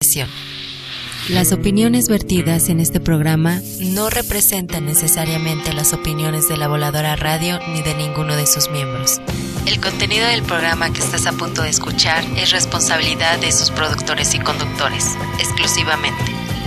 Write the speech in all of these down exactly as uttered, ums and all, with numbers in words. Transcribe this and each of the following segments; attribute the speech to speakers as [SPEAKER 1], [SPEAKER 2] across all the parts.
[SPEAKER 1] información. Las opiniones vertidas en este programa no representan necesariamente las opiniones de La Voladora Radio ni de ninguno de sus miembros. El contenido del programa que estás a punto de escuchar es responsabilidad de sus productores y conductores, exclusivamente.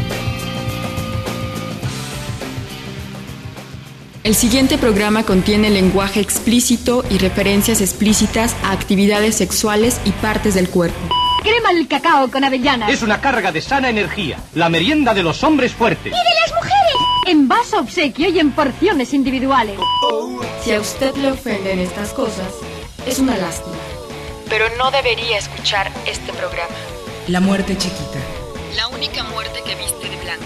[SPEAKER 2] El siguiente programa contiene lenguaje explícito y referencias explícitas a actividades sexuales y partes del cuerpo.
[SPEAKER 3] Crema el cacao con avellanas.
[SPEAKER 4] Es una carga de sana energía, la merienda de los hombres fuertes.
[SPEAKER 3] ¡Y de las mujeres! En vaso obsequio y en porciones individuales.
[SPEAKER 2] Si a usted le ofenden estas cosas, es una lástima. Pero no debería escuchar este programa.
[SPEAKER 5] La muerte chiquita.
[SPEAKER 2] La única muerte que viste de blanco.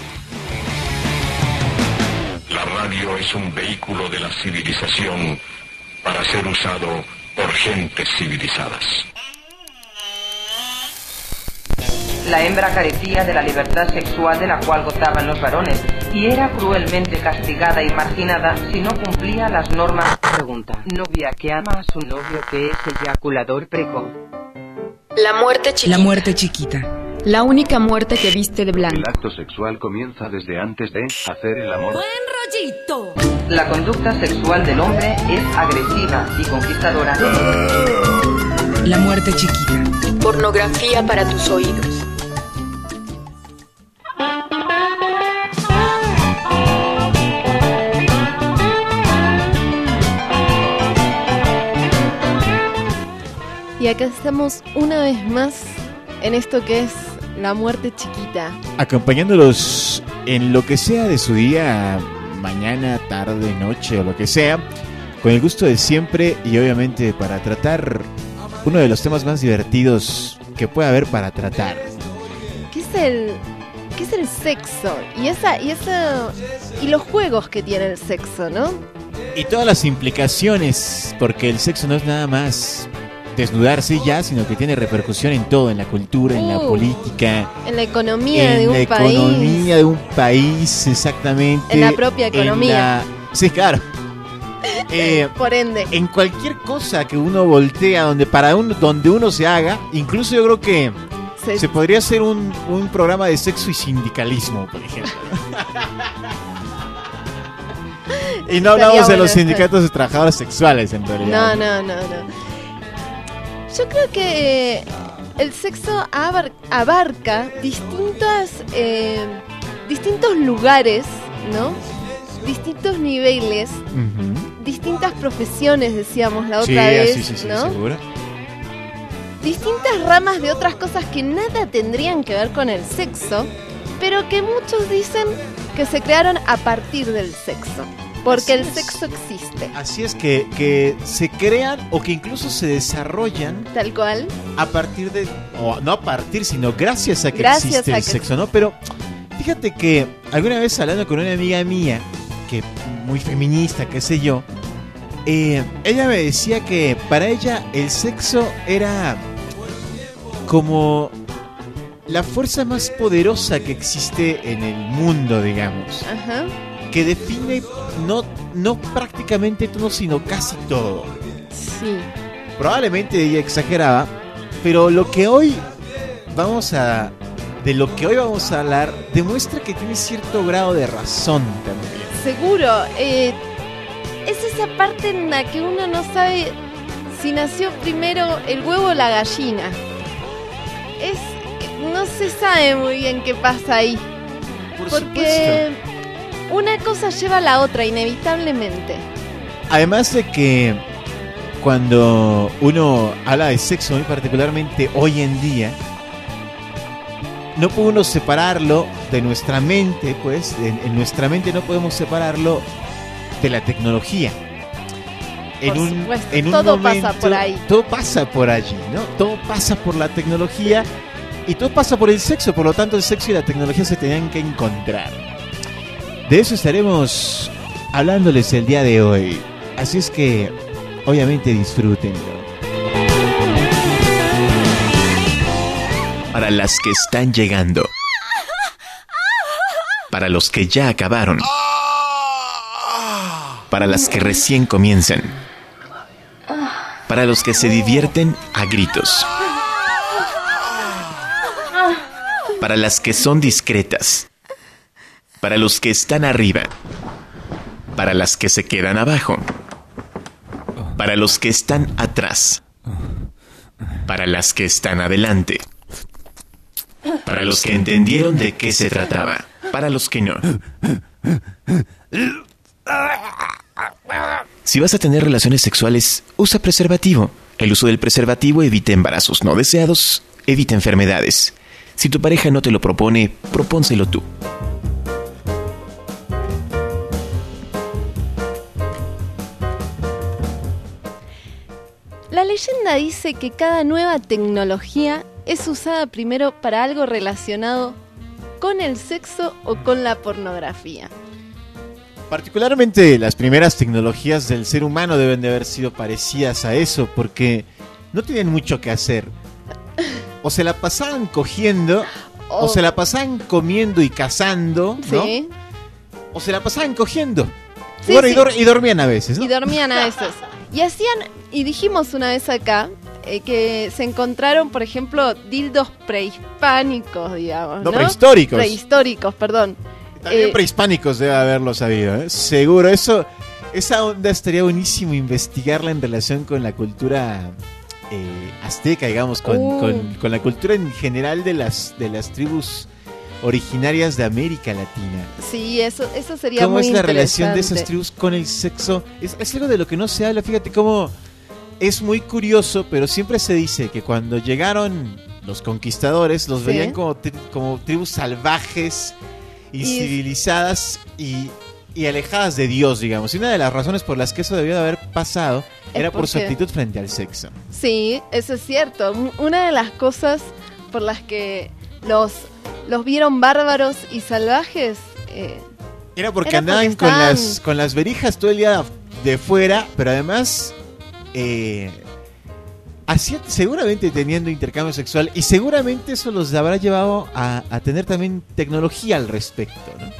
[SPEAKER 6] La radio es un vehículo de la civilización para ser usado por gentes civilizadas.
[SPEAKER 7] La hembra carecía de la libertad sexual de la cual gozaban los varones y era cruelmente castigada y marginada si no cumplía las normas. Pregunta: novia que ama a su novio que es eyaculador precoz.
[SPEAKER 2] La muerte chiquita.
[SPEAKER 5] La muerte chiquita.
[SPEAKER 2] La única muerte que viste de blanco.
[SPEAKER 8] El acto sexual comienza desde antes de hacer el amor.
[SPEAKER 3] ¡Buen rollito!
[SPEAKER 7] La conducta sexual del hombre es agresiva y conquistadora.
[SPEAKER 5] La muerte chiquita.
[SPEAKER 2] Pornografía para tus oídos.
[SPEAKER 9] Y acá estamos una vez más en esto que es la muerte chiquita.
[SPEAKER 10] Acompañándolos en lo que sea de su día, mañana, tarde, noche o lo que sea, con el gusto de siempre y obviamente para tratar uno de los temas más divertidos que puede haber para tratar.
[SPEAKER 9] ¿Qué es el, qué es el sexo? Y esa, y esa, y los juegos que tiene el sexo, ¿no?
[SPEAKER 10] Y todas las implicaciones, porque el sexo no es nada más desnudarse ya, sino que tiene repercusión en todo, en la cultura, uh, en la política,
[SPEAKER 9] en la economía
[SPEAKER 10] en
[SPEAKER 9] de un
[SPEAKER 10] la
[SPEAKER 9] país,
[SPEAKER 10] economía de un país, exactamente,
[SPEAKER 9] en la propia economía.
[SPEAKER 10] La... Sí, claro. eh,
[SPEAKER 9] Por ende,
[SPEAKER 10] en cualquier cosa que uno voltea, donde para uno, donde uno se haga, incluso yo creo que se, se podría hacer un, un programa de sexo y sindicalismo, por ejemplo. Y no hablamos bueno de los sindicatos de trabajadores sexuales, en realidad.
[SPEAKER 9] No, no, no, no. Yo creo que el sexo abar- abarca distintas, eh, distintos lugares, ¿no? Distintos niveles, uh-huh. distintas profesiones, decíamos la otra
[SPEAKER 10] sí,
[SPEAKER 9] vez,
[SPEAKER 10] sí, sí, sí,
[SPEAKER 9] ¿no?
[SPEAKER 10] ¿Seguro?
[SPEAKER 9] Distintas ramas de otras cosas que nada tendrían que ver con el sexo, pero que muchos dicen que se crearon a partir del sexo. Porque así el sexo es, existe.
[SPEAKER 10] Así es, que, que se crean o que incluso se desarrollan.
[SPEAKER 9] Tal cual.
[SPEAKER 10] A partir de... O no a partir, sino gracias a que
[SPEAKER 9] gracias
[SPEAKER 10] existe
[SPEAKER 9] a
[SPEAKER 10] el
[SPEAKER 9] que
[SPEAKER 10] sexo, ¿no? Pero fíjate que alguna vez hablando con una amiga mía, que muy feminista, qué sé yo, eh, ella me decía que para ella el sexo era como la fuerza más poderosa que existe en el mundo, digamos.
[SPEAKER 9] Ajá.
[SPEAKER 10] Que define no, no prácticamente todo, sino casi todo.
[SPEAKER 9] Sí.
[SPEAKER 10] Probablemente ella exageraba, pero lo que hoy vamos a... De lo que hoy vamos a hablar, demuestra que tiene cierto grado de razón también.
[SPEAKER 9] Seguro. Eh, es esa parte en la que uno no sabe si nació primero el huevo o la gallina. Es... No se sabe muy bien qué pasa ahí.
[SPEAKER 10] Por
[SPEAKER 9] porque...
[SPEAKER 10] supuesto.
[SPEAKER 9] Una cosa lleva a la otra, inevitablemente.
[SPEAKER 10] Además de que cuando uno habla de sexo, muy particularmente hoy en día, no puede uno separarlo de nuestra mente, pues, en, en nuestra mente no podemos separarlo de la tecnología. En
[SPEAKER 9] por
[SPEAKER 10] un,
[SPEAKER 9] supuesto,
[SPEAKER 10] en un
[SPEAKER 9] todo
[SPEAKER 10] momento,
[SPEAKER 9] pasa por ahí.
[SPEAKER 10] Todo pasa por allí, ¿no? Todo pasa por la tecnología y todo pasa por el sexo, por lo tanto el sexo y la tecnología se tenían que encontrar. De eso estaremos hablándoles el día de hoy. Así es que, obviamente, disfrútenlo. Para las que están llegando. Para los que ya acabaron. Para las que recién comienzan. Para los que se divierten a gritos.
[SPEAKER 11] para las que son discretas, para los que están arriba, para las que se quedan abajo, para los que están atrás, para las que están adelante, para los que entendieron de qué se trataba, para los que no. Si vas a tener relaciones sexuales, usa preservativo. El uso del preservativo evita embarazos no deseados, evita enfermedades. Si tu pareja no te lo propone, propónselo tú.
[SPEAKER 9] La leyenda dice que cada nueva tecnología es usada primero para algo relacionado con el sexo o con la pornografía.
[SPEAKER 10] Particularmente las primeras tecnologías del ser humano deben de haber sido parecidas a eso, porque no tenían mucho que hacer. O se la pasaban cogiendo, oh. o se la pasaban comiendo y cazando, ¿no? Sí. O se la pasaban cogiendo. Sí, bueno, sí. Y, dor- y dormían a veces, ¿no?
[SPEAKER 9] Y dormían a veces. Y hacían, y dijimos una vez acá, eh, que se encontraron, por ejemplo, dildos prehispánicos, digamos, ¿no?
[SPEAKER 10] No, prehistóricos.
[SPEAKER 9] Prehistóricos, perdón.
[SPEAKER 10] También
[SPEAKER 9] eh,
[SPEAKER 10] prehispánicos debe haberlo sabido, ¿eh? Seguro, eso, esa onda estaría buenísimo investigarla en relación con la cultura eh, azteca, digamos, con, uh. con, con la cultura en general de las, de las tribus originarias de América Latina.
[SPEAKER 9] Sí, eso, eso sería
[SPEAKER 10] muy interesante. ¿Cómo es la relación de esas tribus con el sexo? Es, es algo de lo que no se habla, fíjate cómo es muy curioso, pero siempre se dice que cuando llegaron los conquistadores, los ¿sí? veían como, tri- como tribus salvajes y, y civilizadas y, y alejadas de Dios, digamos. Y una de las razones por las que eso debió de haber pasado era por su actitud frente al sexo.
[SPEAKER 9] Sí, eso es cierto. Una de las cosas por las que los, los vieron bárbaros y salvajes eh,
[SPEAKER 10] era porque
[SPEAKER 9] era
[SPEAKER 10] andaban
[SPEAKER 9] porque
[SPEAKER 10] con,
[SPEAKER 9] estaban...
[SPEAKER 10] las, con las verijas todo el día de fuera, pero además eh, hacían, seguramente teniendo intercambio sexual, y seguramente eso los habrá llevado a, a tener también tecnología al respecto, ¿no?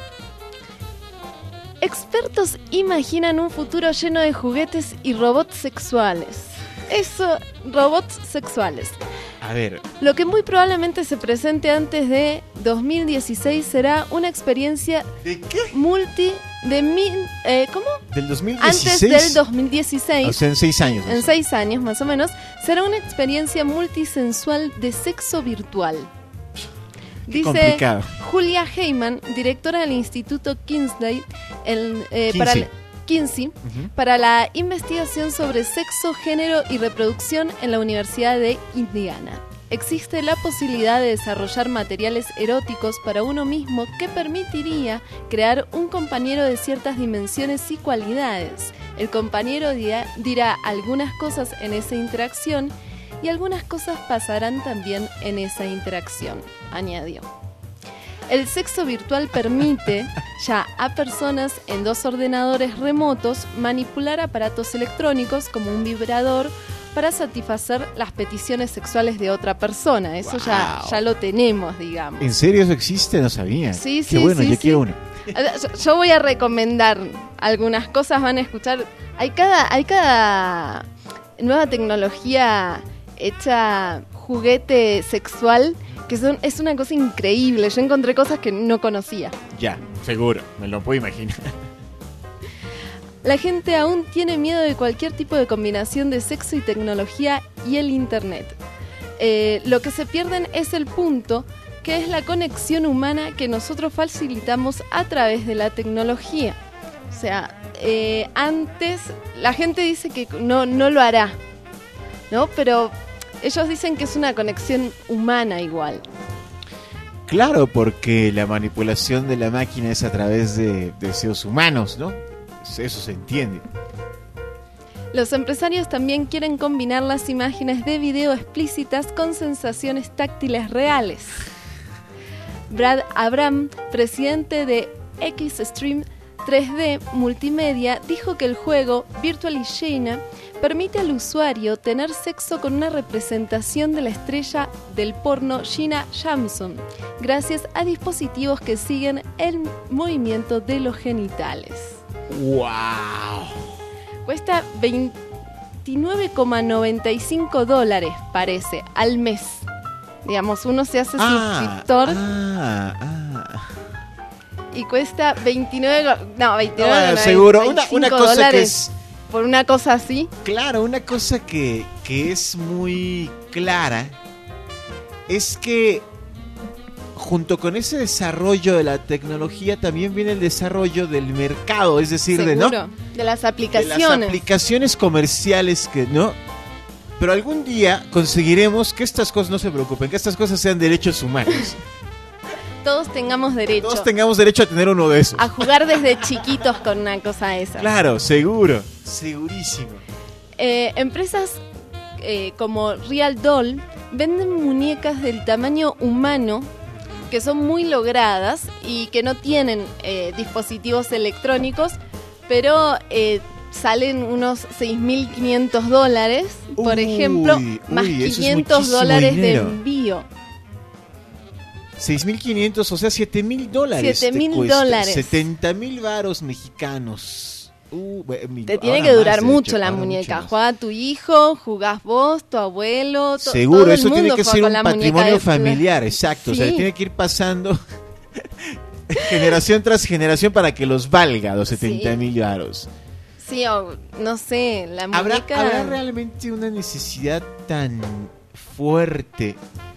[SPEAKER 9] Expertos imaginan un futuro lleno de juguetes y robots sexuales. Eso, robots sexuales.
[SPEAKER 10] A ver.
[SPEAKER 9] Lo que muy probablemente se presente antes de dos mil dieciséis será una experiencia
[SPEAKER 10] ¿de qué?
[SPEAKER 9] multi de mil, eh, ¿cómo?
[SPEAKER 10] Del dos mil dieciséis.
[SPEAKER 9] Antes del dos mil dieciséis.
[SPEAKER 10] O sea, en seis años.
[SPEAKER 9] En seis años más o menos será una experiencia multisensual de sexo virtual. Dice
[SPEAKER 10] complicado.
[SPEAKER 9] Julia Heyman, directora del Instituto Kinsey, el, eh, para la, Kinsey uh-huh. para la investigación sobre sexo, género y reproducción en la Universidad de Indiana. Existe la posibilidad de desarrollar materiales eróticos para uno mismo que permitiría crear un compañero de ciertas dimensiones y cualidades. El compañero dirá, dirá algunas cosas en esa interacción y algunas cosas pasarán también en esa interacción, añadió. El sexo virtual permite ya a personas en dos ordenadores remotos manipular aparatos electrónicos como un vibrador para satisfacer las peticiones sexuales de otra persona. Eso wow. ya, ya lo tenemos, digamos.
[SPEAKER 10] ¿En serio eso existe? No sabía.
[SPEAKER 9] Sí, sí,
[SPEAKER 10] Qué bueno,
[SPEAKER 9] sí,
[SPEAKER 10] yo
[SPEAKER 9] sí.
[SPEAKER 10] quiero uno.
[SPEAKER 9] Yo, yo voy a recomendar algunas cosas, van a escuchar. Hay cada, hay cada nueva tecnología hecha juguete sexual que son, es una cosa increíble. Yo encontré cosas que no conocía.
[SPEAKER 10] Ya, seguro, me lo puedo imaginar.
[SPEAKER 9] La gente aún tiene miedo de cualquier tipo de combinación de sexo y tecnología y el internet. Eh, lo que se pierden es el punto, que es la conexión humana que nosotros facilitamos a través de la tecnología. O sea, eh, antes la gente dice que no, no lo hará, ¿no? Pero ellos dicen que es una conexión humana igual.
[SPEAKER 10] Claro, porque la manipulación de la máquina es a través de deseos humanos, ¿no? Eso se entiende.
[SPEAKER 9] Los empresarios también quieren combinar las imágenes de video explícitas con sensaciones táctiles reales. Brad Abram, presidente de Xstream tres D Multimedia, dijo que el juego Virtually Shayna permite al usuario tener sexo con una representación de la estrella del porno Gina Jameson, gracias a dispositivos que siguen el movimiento de los genitales.
[SPEAKER 10] ¡Wow!
[SPEAKER 9] Cuesta veintinueve coma noventa y cinco dólares, parece, al mes. Digamos, uno se hace
[SPEAKER 10] Ah,
[SPEAKER 9] suscriptor
[SPEAKER 10] ah, ah.
[SPEAKER 9] y cuesta veintinueve, no, veintinueve,
[SPEAKER 10] No,
[SPEAKER 9] no,
[SPEAKER 10] seguro. Una,
[SPEAKER 9] veinticinco
[SPEAKER 10] una cosa
[SPEAKER 9] dólares
[SPEAKER 10] que es...
[SPEAKER 9] por una cosa así.
[SPEAKER 10] Claro, una cosa que, que es muy clara es que junto con ese desarrollo de la tecnología también viene el desarrollo del mercado, es decir, de, ¿no?
[SPEAKER 9] Seguro, de las
[SPEAKER 10] de
[SPEAKER 9] aplicaciones.
[SPEAKER 10] las aplicaciones comerciales que, ¿no? Pero algún día conseguiremos que estas cosas, no se preocupen, que estas cosas sean derechos humanos.
[SPEAKER 9] Todos tengamos derecho
[SPEAKER 10] Todos tengamos derecho a tener uno de esos.
[SPEAKER 9] a jugar desde chiquitos con una cosa esa.
[SPEAKER 10] Claro, seguro, segurísimo.
[SPEAKER 9] Eh, empresas eh, como Real Doll venden muñecas del tamaño humano que son muy logradas y que no tienen eh, dispositivos electrónicos, pero eh, salen unos seis mil quinientos dólares, por
[SPEAKER 10] Uy,
[SPEAKER 9] ejemplo,
[SPEAKER 10] uy,
[SPEAKER 9] más
[SPEAKER 10] eso es
[SPEAKER 9] quinientos
[SPEAKER 10] muchísimo
[SPEAKER 9] dólares
[SPEAKER 10] dinero.
[SPEAKER 9] de envío.
[SPEAKER 10] seis mil quinientos, o sea, siete mil dólares.
[SPEAKER 9] siete mil
[SPEAKER 10] te cuesta.
[SPEAKER 9] dólares.
[SPEAKER 10] setenta mil varos mexicanos. Uh, mi-
[SPEAKER 9] Te tiene
[SPEAKER 10] ahora
[SPEAKER 9] que durar
[SPEAKER 10] más, de
[SPEAKER 9] mucho
[SPEAKER 10] hecho,
[SPEAKER 9] la
[SPEAKER 10] ahora
[SPEAKER 9] muñeca.
[SPEAKER 10] mucho más.
[SPEAKER 9] Juega tu hijo, jugás vos, tu abuelo, to-
[SPEAKER 10] Seguro,
[SPEAKER 9] todo el
[SPEAKER 10] eso tiene
[SPEAKER 9] mundo
[SPEAKER 10] que
[SPEAKER 9] juega
[SPEAKER 10] ser
[SPEAKER 9] con
[SPEAKER 10] un
[SPEAKER 9] la muñeca
[SPEAKER 10] patrimonio
[SPEAKER 9] de-
[SPEAKER 10] familiar, exacto. O sea,
[SPEAKER 9] Sí.
[SPEAKER 10] tiene que ir pasando generación tras generación para que los valga los setenta mil varos.
[SPEAKER 9] Sí, o no sé, la
[SPEAKER 10] ¿Habrá,
[SPEAKER 9] muñeca...
[SPEAKER 10] ¿Habrá realmente una necesidad tan fuerte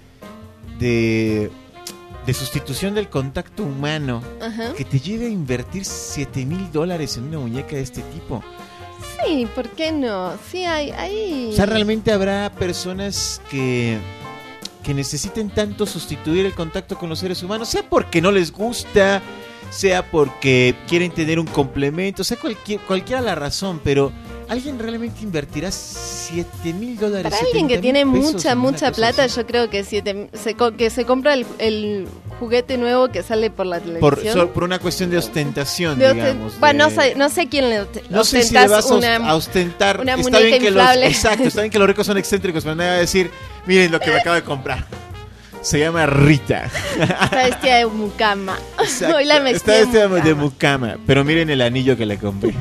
[SPEAKER 10] de, de sustitución del contacto humano
[SPEAKER 9] Ajá.
[SPEAKER 10] que te lleve a invertir siete mil dólares en una muñeca de este tipo?
[SPEAKER 9] Sí, ¿por qué no? Sí, hay... hay...
[SPEAKER 10] O sea, realmente habrá personas que, que necesiten tanto sustituir el contacto con los seres humanos, sea porque no les gusta, sea porque quieren tener un complemento, sea cualquier, cualquiera la razón, pero ¿alguien realmente invertirá siete mil dólares?
[SPEAKER 9] Para alguien que
[SPEAKER 10] setenta
[SPEAKER 9] tiene
[SPEAKER 10] mil pesos
[SPEAKER 9] mucha,
[SPEAKER 10] en una
[SPEAKER 9] mucha
[SPEAKER 10] cosa
[SPEAKER 9] plata,
[SPEAKER 10] así?
[SPEAKER 9] yo creo que, siete, se, co- que se compra el, el juguete nuevo que sale por la televisión.
[SPEAKER 10] Por, so- por una cuestión de ostentación,
[SPEAKER 9] De osten-
[SPEAKER 10] digamos.
[SPEAKER 9] Bueno,
[SPEAKER 10] de-
[SPEAKER 9] no sé, no sé quién le ost-
[SPEAKER 10] No sé si le
[SPEAKER 9] ostentas
[SPEAKER 10] vas a,
[SPEAKER 9] una,
[SPEAKER 10] a ostentar.
[SPEAKER 9] una
[SPEAKER 10] está
[SPEAKER 9] muñeca
[SPEAKER 10] bien que los,
[SPEAKER 9] inflable.
[SPEAKER 10] exacto, está bien que los ricos son excéntricos, pero nadie va a decir, miren lo que me acabo de comprar. Se llama Rita.
[SPEAKER 9] Está vestida de mucama.
[SPEAKER 10] Exacto,
[SPEAKER 9] Hoy la metí
[SPEAKER 10] está
[SPEAKER 9] en
[SPEAKER 10] vestida
[SPEAKER 9] mucama.
[SPEAKER 10] de mucama, pero miren el anillo que le compré.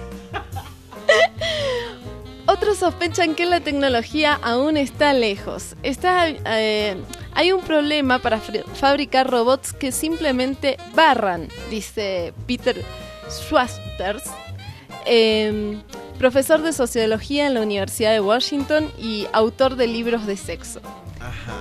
[SPEAKER 9] Otros sospechan que la tecnología aún está lejos. Está, eh, hay un problema para fri- fabricar robots que simplemente barran, dice Peter Schwartz, eh, profesor de sociología en la Universidad de Washington y autor de libros de sexo.
[SPEAKER 10] Ajá.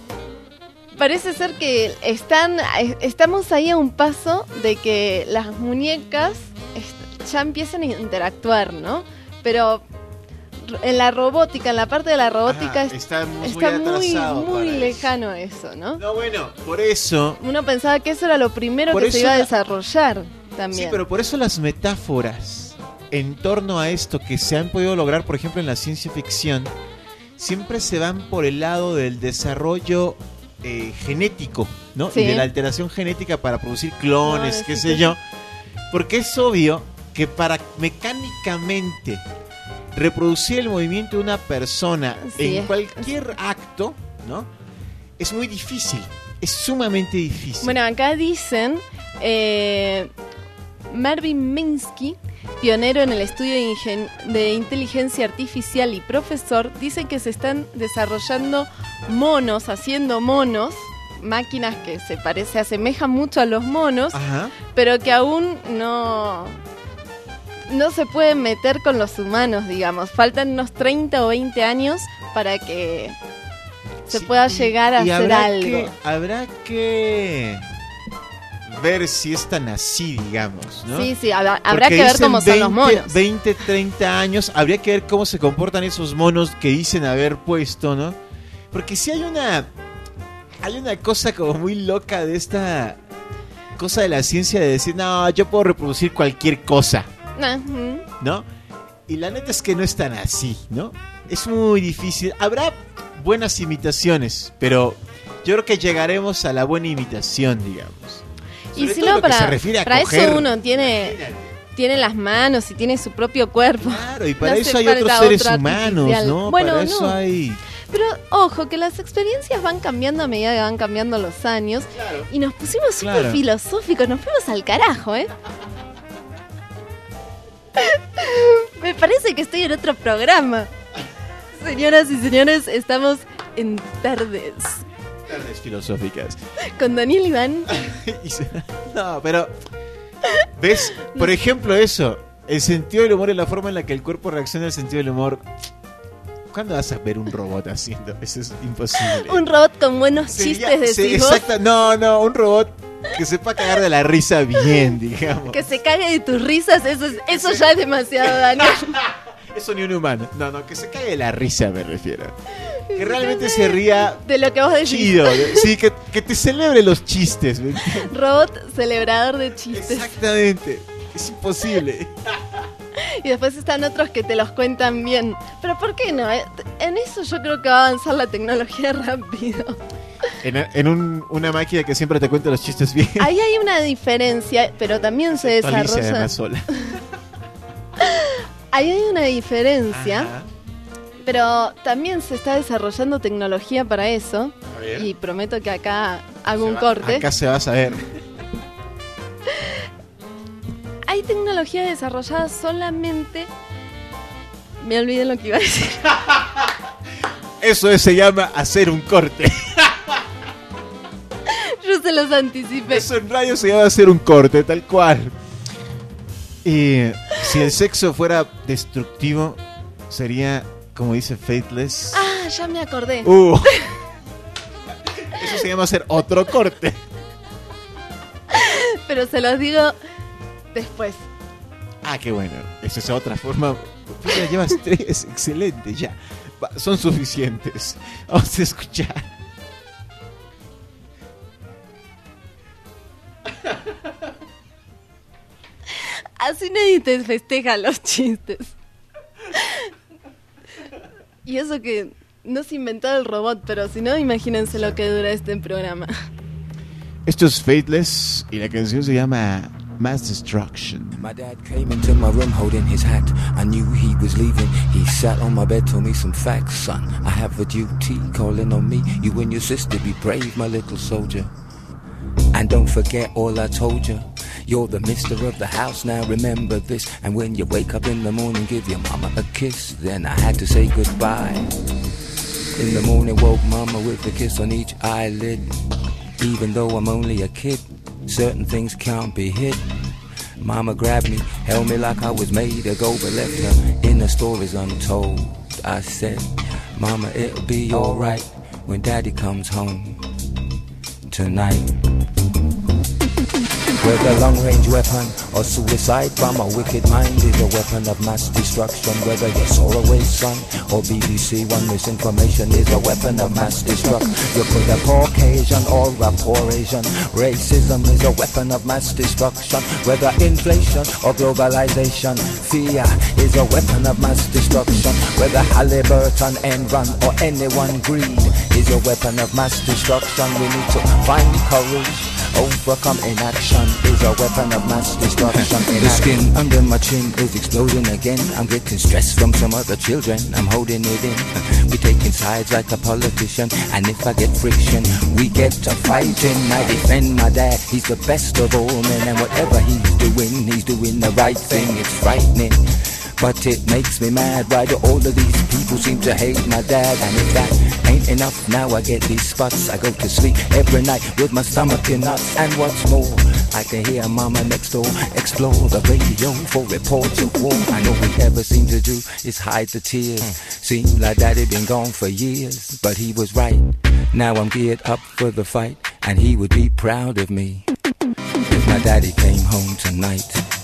[SPEAKER 9] Parece ser que están, eh, estamos ahí a un paso de que las muñecas est- ya empiecen a interactuar, ¿no? Pero en la robótica, en la parte de la robótica,
[SPEAKER 10] Ajá,
[SPEAKER 9] es-
[SPEAKER 10] está muy,
[SPEAKER 9] está
[SPEAKER 10] muy
[SPEAKER 9] muy,
[SPEAKER 10] atrasado
[SPEAKER 9] muy
[SPEAKER 10] para
[SPEAKER 9] lejano eso, ¿no?
[SPEAKER 10] No, bueno, por eso.
[SPEAKER 9] Uno pensaba que eso era lo primero
[SPEAKER 10] Por
[SPEAKER 9] que se
[SPEAKER 10] eso
[SPEAKER 9] iba a
[SPEAKER 10] la-
[SPEAKER 9] desarrollar también.
[SPEAKER 10] Sí, pero por eso las metáforas en torno a esto que se han podido lograr, por ejemplo, en la ciencia ficción, siempre se van por el lado del desarrollo eh, genético, ¿no?
[SPEAKER 9] Sí.
[SPEAKER 10] Y de la alteración genética para producir clones,
[SPEAKER 9] No,
[SPEAKER 10] qué
[SPEAKER 9] sí,
[SPEAKER 10] sé
[SPEAKER 9] sí.
[SPEAKER 10] yo. Porque es obvio que para mecánicamente reproducir el movimiento de una persona
[SPEAKER 9] Sí,
[SPEAKER 10] en
[SPEAKER 9] es-
[SPEAKER 10] cualquier acto, ¿no? Es muy difícil, es sumamente difícil.
[SPEAKER 9] Bueno, acá dicen, eh, Marvin Minsky, pionero en el estudio de, ingen- de inteligencia artificial y profesor, dice que se están desarrollando monos, haciendo monos, máquinas que se parece, se asemejan mucho a los monos,
[SPEAKER 10] Ajá.
[SPEAKER 9] pero que aún no, no se pueden meter con los humanos, digamos. Faltan unos treinta o veinte años para que se
[SPEAKER 10] Sí,
[SPEAKER 9] pueda
[SPEAKER 10] y-
[SPEAKER 9] llegar a
[SPEAKER 10] y
[SPEAKER 9] hacer
[SPEAKER 10] habrá
[SPEAKER 9] algo.
[SPEAKER 10] que- habrá que ver si es tan así, digamos, ¿no?
[SPEAKER 9] Sí, sí, habrá, habrá
[SPEAKER 10] Porque
[SPEAKER 9] que ver
[SPEAKER 10] dicen
[SPEAKER 9] cómo son los
[SPEAKER 10] veinte,
[SPEAKER 9] monos.
[SPEAKER 10] veinte, treinta años, habría que ver cómo se comportan esos monos que dicen haber puesto, ¿no? Porque si hay una hay una cosa como muy loca de esta cosa de la ciencia de decir, no, yo puedo reproducir cualquier cosa,
[SPEAKER 9] Ujú.
[SPEAKER 10] ¿no? Y la neta es que no es tan así, ¿no? Es muy difícil. Habrá buenas imitaciones, pero yo creo que llegaremos a la buena imitación, digamos.
[SPEAKER 9] Y
[SPEAKER 10] Sobre
[SPEAKER 9] si
[SPEAKER 10] todo
[SPEAKER 9] no,
[SPEAKER 10] lo que se
[SPEAKER 9] para,
[SPEAKER 10] refiere a
[SPEAKER 9] para
[SPEAKER 10] coger.
[SPEAKER 9] eso uno tiene, tiene las manos y tiene su propio cuerpo.
[SPEAKER 10] Claro, y para
[SPEAKER 9] No
[SPEAKER 10] eso
[SPEAKER 9] hace
[SPEAKER 10] hay otros
[SPEAKER 9] falta
[SPEAKER 10] seres
[SPEAKER 9] otro
[SPEAKER 10] humanos,
[SPEAKER 9] artificial.
[SPEAKER 10] ¿no?
[SPEAKER 9] Bueno,
[SPEAKER 10] para eso
[SPEAKER 9] no.
[SPEAKER 10] hay...
[SPEAKER 9] Pero ojo, que las experiencias van cambiando a medida que van cambiando los años.
[SPEAKER 10] Claro.
[SPEAKER 9] Y nos pusimos súper
[SPEAKER 10] Claro.
[SPEAKER 9] filosóficos, nos fuimos al carajo, ¿eh? Me parece que estoy en otro programa. Señoras y señores, estamos en Tardes
[SPEAKER 10] Tardes filosóficas.
[SPEAKER 9] Con Daniel Iván.
[SPEAKER 10] No, pero... ¿Ves? Por ejemplo eso. El sentido del humor es la forma en la que el cuerpo reacciona al sentido del humor. ¿Cuándo vas a ver un robot haciendo? Eso es imposible.
[SPEAKER 9] Un robot con buenos
[SPEAKER 10] Sería,
[SPEAKER 9] chistes de
[SPEAKER 10] sí,
[SPEAKER 9] vos.
[SPEAKER 10] exacto. No, no, un robot que sepa cagar de la risa bien, digamos.
[SPEAKER 9] Que se cague de tus risas, eso, es, eso ya es demasiado, Daniel.
[SPEAKER 10] Eso ni un humano. No, no, que se cague de la risa me refiero. Que realmente se ría
[SPEAKER 9] de lo que vos decís.
[SPEAKER 10] Chido. Sí, que, que te celebre los chistes.
[SPEAKER 9] Robot celebrador de chistes.
[SPEAKER 10] Exactamente. Es imposible.
[SPEAKER 9] Y después están otros que te los cuentan bien. Pero ¿por qué no? En eso yo creo que va a avanzar la tecnología rápido.
[SPEAKER 10] En, en un, una máquina que siempre te cuenta los chistes bien.
[SPEAKER 9] Ahí hay una diferencia, pero también se desarrolla.
[SPEAKER 10] Además sola.
[SPEAKER 9] Ahí hay una diferencia.
[SPEAKER 10] Ajá.
[SPEAKER 9] Pero también se está desarrollando tecnología para eso. Y prometo que acá hago
[SPEAKER 10] Se
[SPEAKER 9] un
[SPEAKER 10] va,
[SPEAKER 9] corte.
[SPEAKER 10] Acá se va a saber.
[SPEAKER 9] Hay tecnología desarrollada solamente... Me olvidé lo que iba a decir.
[SPEAKER 10] Eso es, se llama hacer un corte.
[SPEAKER 9] Yo se los anticipé.
[SPEAKER 10] Eso en radio se llama hacer un corte, tal cual. Y si el sexo fuera destructivo, sería, como dice Faithless...
[SPEAKER 9] Ah, ya me acordé.
[SPEAKER 10] Uh, eso se llama hacer otro corte.
[SPEAKER 9] Pero se los digo después.
[SPEAKER 10] Ah, qué bueno. Esa es otra forma. Ya llevas tres, excelente, ya. Va, son suficientes. Vamos a escuchar.
[SPEAKER 9] Así nadie te festeja los chistes. Y eso que no se inventó el robot, pero si no, imagínense lo que dura este programa.
[SPEAKER 10] Esto es Faithless y la canción se llama Mass Destruction.
[SPEAKER 12] My dad came into my room holding his hat. I knew he was leaving. He sat on my bed, told me some facts. Son, I have a duty calling on me. You and your sister be brave, my little soldier. And don't forget all I told you. You're the mister of the house, now remember this. And when you wake up in the morning, give your mama a kiss. Then I had to say goodbye. In the morning, woke mama with a kiss on each eyelid. Even though I'm only a kid, certain things can't be hid. Mama grabbed me, held me like I was made to go, but left her in the stories untold. I said, Mama, it'll be alright when Daddy comes home tonight. Whether long-range weapon or suicide bomb, a wicked mind is a weapon of mass destruction. Whether you're Solarway Sun or B B C One, misinformation is a weapon of mass destruction. You put a Caucasian or a poor Asian, racism is a weapon of mass destruction. Whether inflation or globalization, fear is a weapon of mass destruction. Whether Halliburton, Enron or anyone, greed is a weapon of mass destruction. We need to find courage. Overcome inaction is a weapon of mass destruction. The skin under my chin is exploding again. I'm getting stressed from some other children. I'm holding it in. We're taking sides like a politician. And if I get friction, we get to fighting. I defend my dad. He's the best of all men. And whatever he's doing, he's doing the right thing. It's frightening, but it makes me mad. Why do all of these people seem to hate my dad? And if that ain't enough, now I get these spots. I go to sleep every night with my stomach in knots. And what's more, I can hear mama next door explore the radio for reports of war. And all we ever seem to do is hide the tears. Seems like daddy been gone for years, but he was right. Now I'm geared up for the fight, and he would be proud of me if my daddy came home tonight.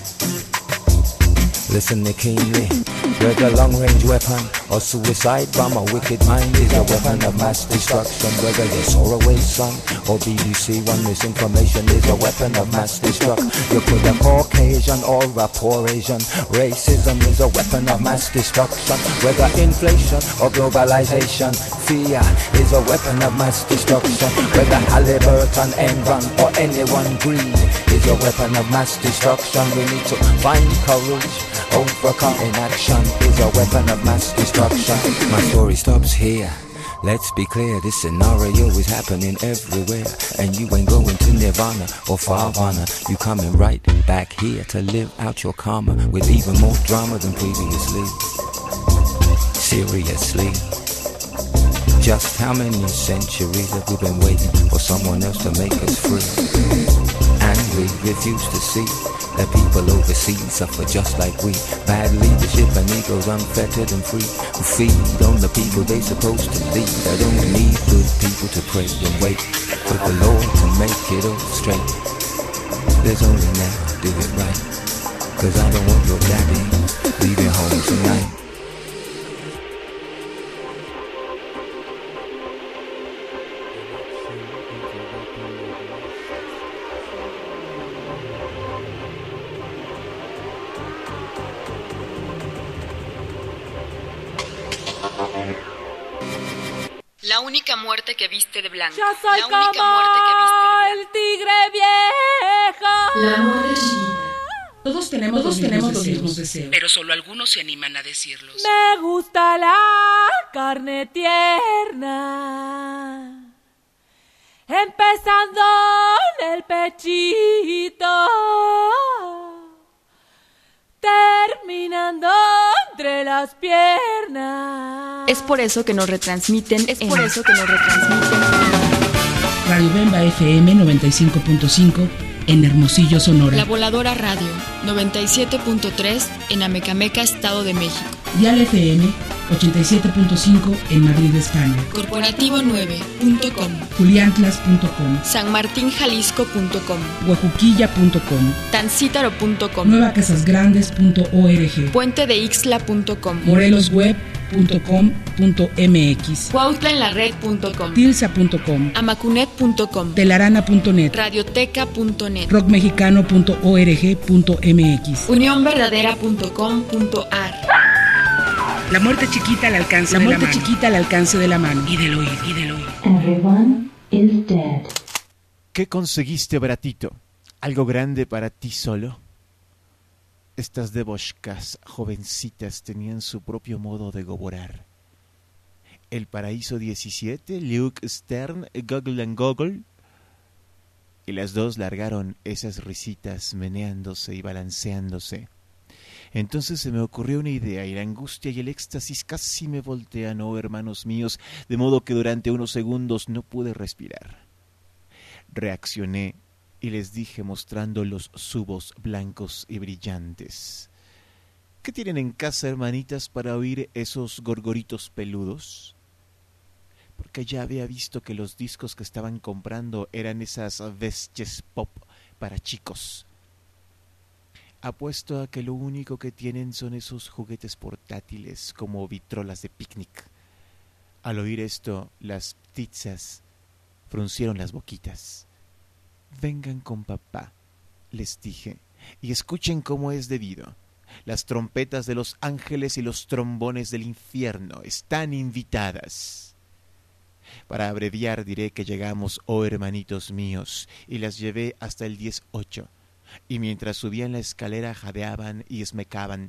[SPEAKER 12] Listen me keenly. Whether long-range weapon or suicide bomb, a wicked mind is a weapon of mass destruction. Whether you're Solarway Sun or B B C One, misinformation is a weapon of mass destruction. You put a Caucasian or a poor Asian, racism is a weapon of mass destruction. Whether inflation or globalization, fear is a weapon of mass destruction. Whether Halliburton, Enron or anyone, greed is a weapon of mass destruction. We need to find courage. Overcome inaction is a weapon of mass destruction. My story stops here. Let's be clear, this scenario is happening everywhere. And you ain't going to Nirvana or Farvana. You coming right back here to live out your karma with even more drama than previously. Seriously. Just how many centuries have we been waiting for someone else to make us free? And we refuse to see that people overseas suffer just like we. Bad leadership and egos unfettered and free, who feed on the people they supposed to lead. I don't need good people to pray and wait for the Lord to make it all straight. There's only now, do it right, cause I don't want your daddy leaving home tonight.
[SPEAKER 2] La única muerte que viste de blanco.
[SPEAKER 13] Yo soy
[SPEAKER 2] la única
[SPEAKER 13] como
[SPEAKER 2] muerte que viste de blanco.
[SPEAKER 13] el tigre viejo.
[SPEAKER 5] La muerte chiquita. Todos tenemos, Todos los, tenemos mismos los mismos deseos,
[SPEAKER 14] pero solo algunos se animan a decirlos.
[SPEAKER 13] Me gusta la carne tierna, empezando en el pechito, terminando entre las piernas.
[SPEAKER 2] Es por eso que nos retransmiten, es por eso que nos retransmiten.
[SPEAKER 5] Radio Bemba F M noventa y cinco punto cinco en Hermosillo, Sonora.
[SPEAKER 2] La Voladora Radio noventa y siete punto tres en Amecameca, Estado de México.
[SPEAKER 5] Dial F M ochenta y siete punto cinco en Madrid, España.
[SPEAKER 2] Corporativo nueve punto com.
[SPEAKER 5] Juliantlas punto com.
[SPEAKER 2] San Martín Jalisco punto com.
[SPEAKER 5] Huejuquilla punto com.
[SPEAKER 2] Tancítaro punto com.
[SPEAKER 5] Nueva Casas Grandes punto org.
[SPEAKER 2] Puente de Ixtla punto com.
[SPEAKER 5] Morelosweb punto com punto m x.
[SPEAKER 2] Cuautla en la red punto com.
[SPEAKER 5] Tilsa punto com.
[SPEAKER 2] Amacunet punto com.
[SPEAKER 5] Telarana punto net.
[SPEAKER 2] Radioteca punto net.
[SPEAKER 5] rockmexicano punto org punto m x.
[SPEAKER 2] unión verdadera punto com punto a r.
[SPEAKER 5] La muerte chiquita al alcance la de la mano. La muerte chiquita al alcance de la mano. Y del oído, y del oído.
[SPEAKER 1] Everyone is dead.
[SPEAKER 10] ¿Qué conseguiste, bratito? ¿Algo grande para ti solo? Estas debochkas jovencitas tenían su propio modo de goborar. El Paraíso diecisiete, Luke Stern, Goggle and Goggle. Y las dos largaron esas risitas meneándose y balanceándose. Entonces se me ocurrió una idea y la angustia y el éxtasis casi me voltean, oh hermanos míos, de modo que durante unos segundos no pude respirar. Reaccioné y les dije mostrando los subos blancos y brillantes: ¿qué tienen en casa, hermanitas, para oír esos gorgoritos peludos? Porque ya había visto que los discos que estaban comprando eran esas bestias pop para chicos. Apuesto a que lo único que tienen son esos juguetes portátiles como vitrolas de picnic. Al oír esto, las ptitzas fruncieron las boquitas. Vengan con papá, les dije, y escuchen cómo es debido. Las trompetas de los ángeles y los trombones del infierno están invitadas. Para abreviar diré que llegamos, oh hermanitos míos, y las llevé hasta el diez ocho. Y mientras subían la escalera jadeaban y esmecaban.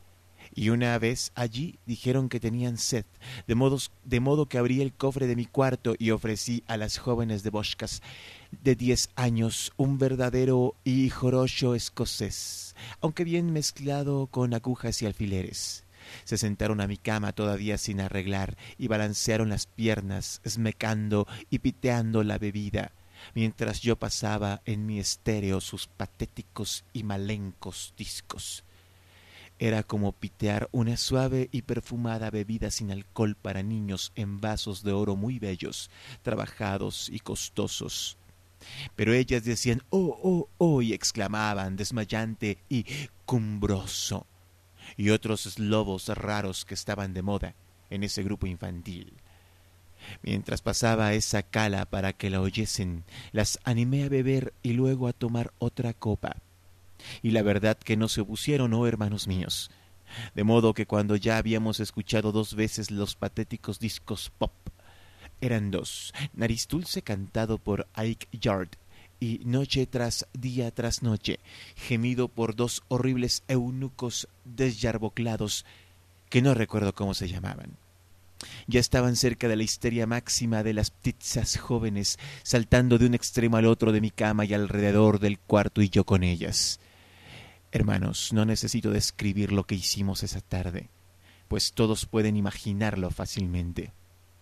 [SPEAKER 10] Y una vez allí dijeron que tenían sed, de, modos, de modo que abrí el cofre de mi cuarto y ofrecí a las jóvenes debochkas de diez años un verdadero hijorocho escocés, aunque bien mezclado con agujas y alfileres. Se sentaron a mi cama todavía sin arreglar y balancearon las piernas, esmecando y piteando la bebida, mientras yo pasaba en mi estéreo sus patéticos y malencos discos. Era como pitear una suave y perfumada bebida sin alcohol para niños en vasos de oro muy bellos, trabajados y costosos. Pero ellas decían «oh, oh, oh» y exclamaban desmayante y cumbroso, y otros lobos raros que estaban de moda en ese grupo infantil. Mientras pasaba esa cala para que la oyesen, las animé a beber y luego a tomar otra copa. Y la verdad que no se opusieron, oh hermanos míos. De modo que cuando ya habíamos escuchado dos veces los patéticos discos pop, eran dos, Nariz Dulce cantado por Ike Yard y Noche tras día tras noche, gemido por dos horribles eunucos desyarboclados que no recuerdo cómo se llamaban. Ya estaban cerca de la histeria máxima de las ptitzas jóvenes, saltando de un extremo al otro de mi cama y alrededor del cuarto y yo con ellas. Hermanos, no necesito describir lo que hicimos esa tarde, pues todos pueden imaginarlo fácilmente.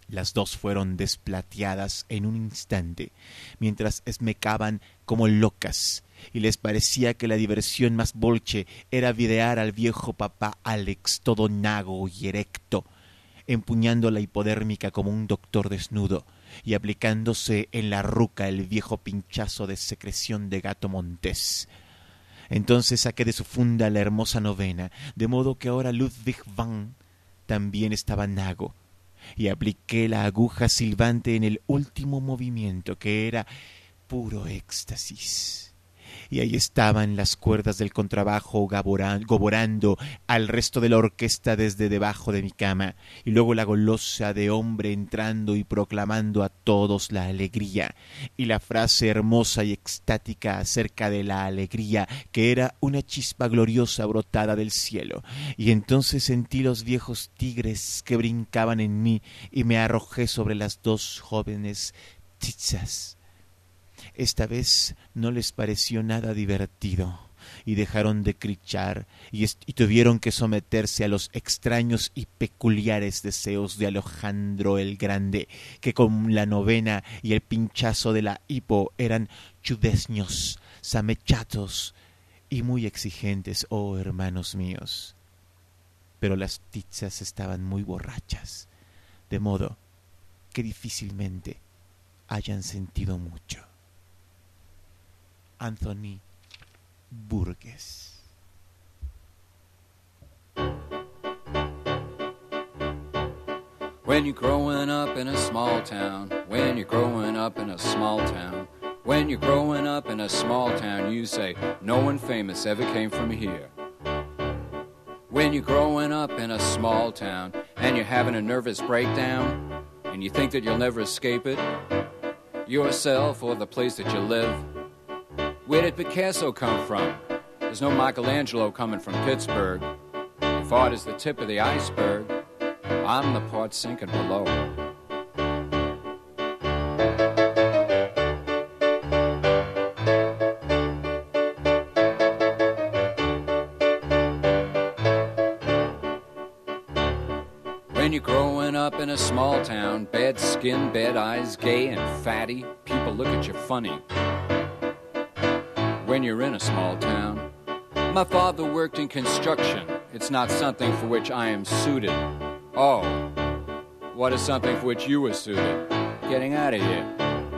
[SPEAKER 10] Las dos fueron desplateadas en un instante, mientras esmecaban como locas, y les parecía que la diversión más bolche era videar al viejo papá Alex todo nago y erecto, empuñando la hipodérmica como un doctor desnudo y aplicándose en la ruca el viejo pinchazo de secreción de gato montés. Entonces saqué de su funda la hermosa novena, de modo que ahora Ludwig van también estaba nago, y apliqué la aguja silbante en el último movimiento, que era puro éxtasis. Y ahí estaban las cuerdas del contrabajo goborando al resto de la orquesta desde debajo de mi cama, y luego la golosa de hombre entrando y proclamando a todos la alegría, y la frase hermosa y extática acerca de la alegría, que era una chispa gloriosa brotada del cielo. Y entonces sentí los viejos tigres que brincaban en mí, y me arrojé sobre las dos jóvenes tzitzas. Esta vez no les pareció nada divertido, y dejaron de crichar y, y tuvieron que someterse a los extraños y peculiares deseos de Alejandro el Grande, que con la novena y el pinchazo de la hipo eran chudesños, samechatos y muy exigentes, oh hermanos míos. Pero las tizas estaban muy borrachas, de modo que difícilmente hayan sentido mucho. Anthony Burgess.
[SPEAKER 15] When you're growing up in a small town, when you're growing up in a small town, when you're growing up in a small town, you say, no one famous ever came from here. When you're growing up in a small town, and you're having a nervous breakdown, and you think that you'll never escape it, yourself or the place that you live. Where did Picasso come from? There's no Michelangelo coming from Pittsburgh. If art is the tip of the iceberg, I'm the part sinking below. When you're growing up in a small town, bad skin, bad eyes, gay and fatty, people look at you funny. When you're in a small town. My father worked in construction. It's not something for which I am suited. Oh, what is something for which you were suited? Getting out of here.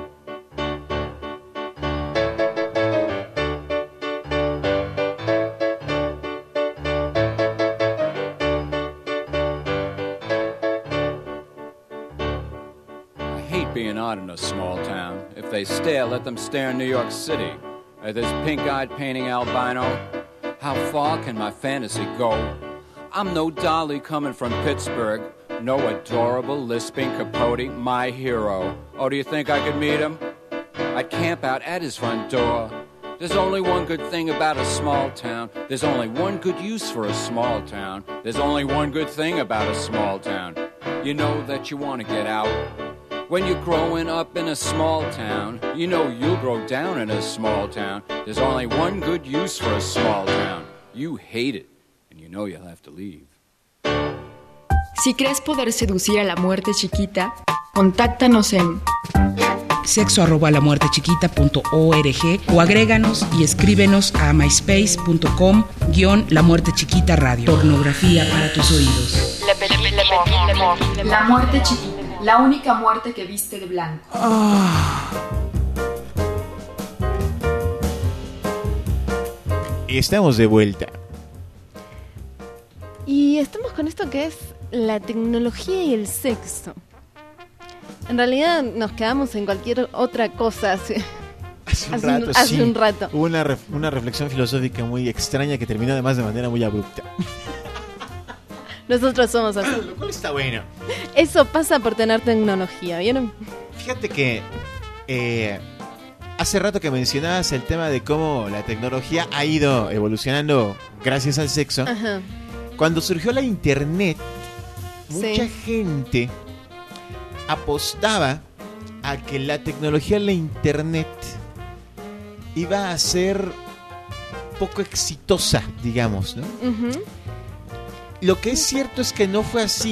[SPEAKER 15] I hate being odd in a small town. If they stare, let them stare in New York City. Uh, this pink-eyed painting albino, how far can my fantasy go? I'm no dolly coming from Pittsburgh, no adorable lisping Capote, my hero. Oh, do you think I could meet him? I'd camp out at his front door. There's only one good thing about a small town. There's only one good use for a small town. There's only one good thing about a small town. You know that you want to get out. When you're growing up in a small town, you know you'll grow down in a small town. There's only one good use for a small town. You hate it, and you know you'll have to leave.
[SPEAKER 2] Si crees poder seducir a la muerte chiquita, contáctanos en
[SPEAKER 5] sexo arroba la muerte chiquita punto org o agréganos y escríbenos a myspace punto com guión la muerte chiquita radio. Pornografía para tus oídos.
[SPEAKER 2] Le petit, le petit, le petit, la muerte chiquita. La única muerte que viste de blanco.
[SPEAKER 10] Oh. Y estamos de vuelta.
[SPEAKER 9] Y estamos con esto que es la tecnología y el sexo. En realidad nos quedamos en cualquier otra cosa hace,
[SPEAKER 10] hace, un,
[SPEAKER 9] hace,
[SPEAKER 10] rato,
[SPEAKER 9] un, hace
[SPEAKER 10] sí.
[SPEAKER 9] un rato.
[SPEAKER 10] Hubo una, ref, una reflexión filosófica muy extraña que terminó además de manera muy abrupta.
[SPEAKER 9] Nosotros somos así.
[SPEAKER 10] Lo cual está bueno.
[SPEAKER 9] Eso pasa por tener tecnología, ¿vieron?
[SPEAKER 10] Fíjate que eh, hace rato que mencionabas el tema de cómo la tecnología ha ido evolucionando gracias al sexo.
[SPEAKER 9] Ajá.
[SPEAKER 10] Cuando surgió la internet, mucha
[SPEAKER 9] Sí.
[SPEAKER 10] gente apostaba a que la tecnología de la internet iba a ser poco exitosa, digamos, ¿no?
[SPEAKER 9] Uh-huh.
[SPEAKER 10] Lo que es cierto es que no fue así,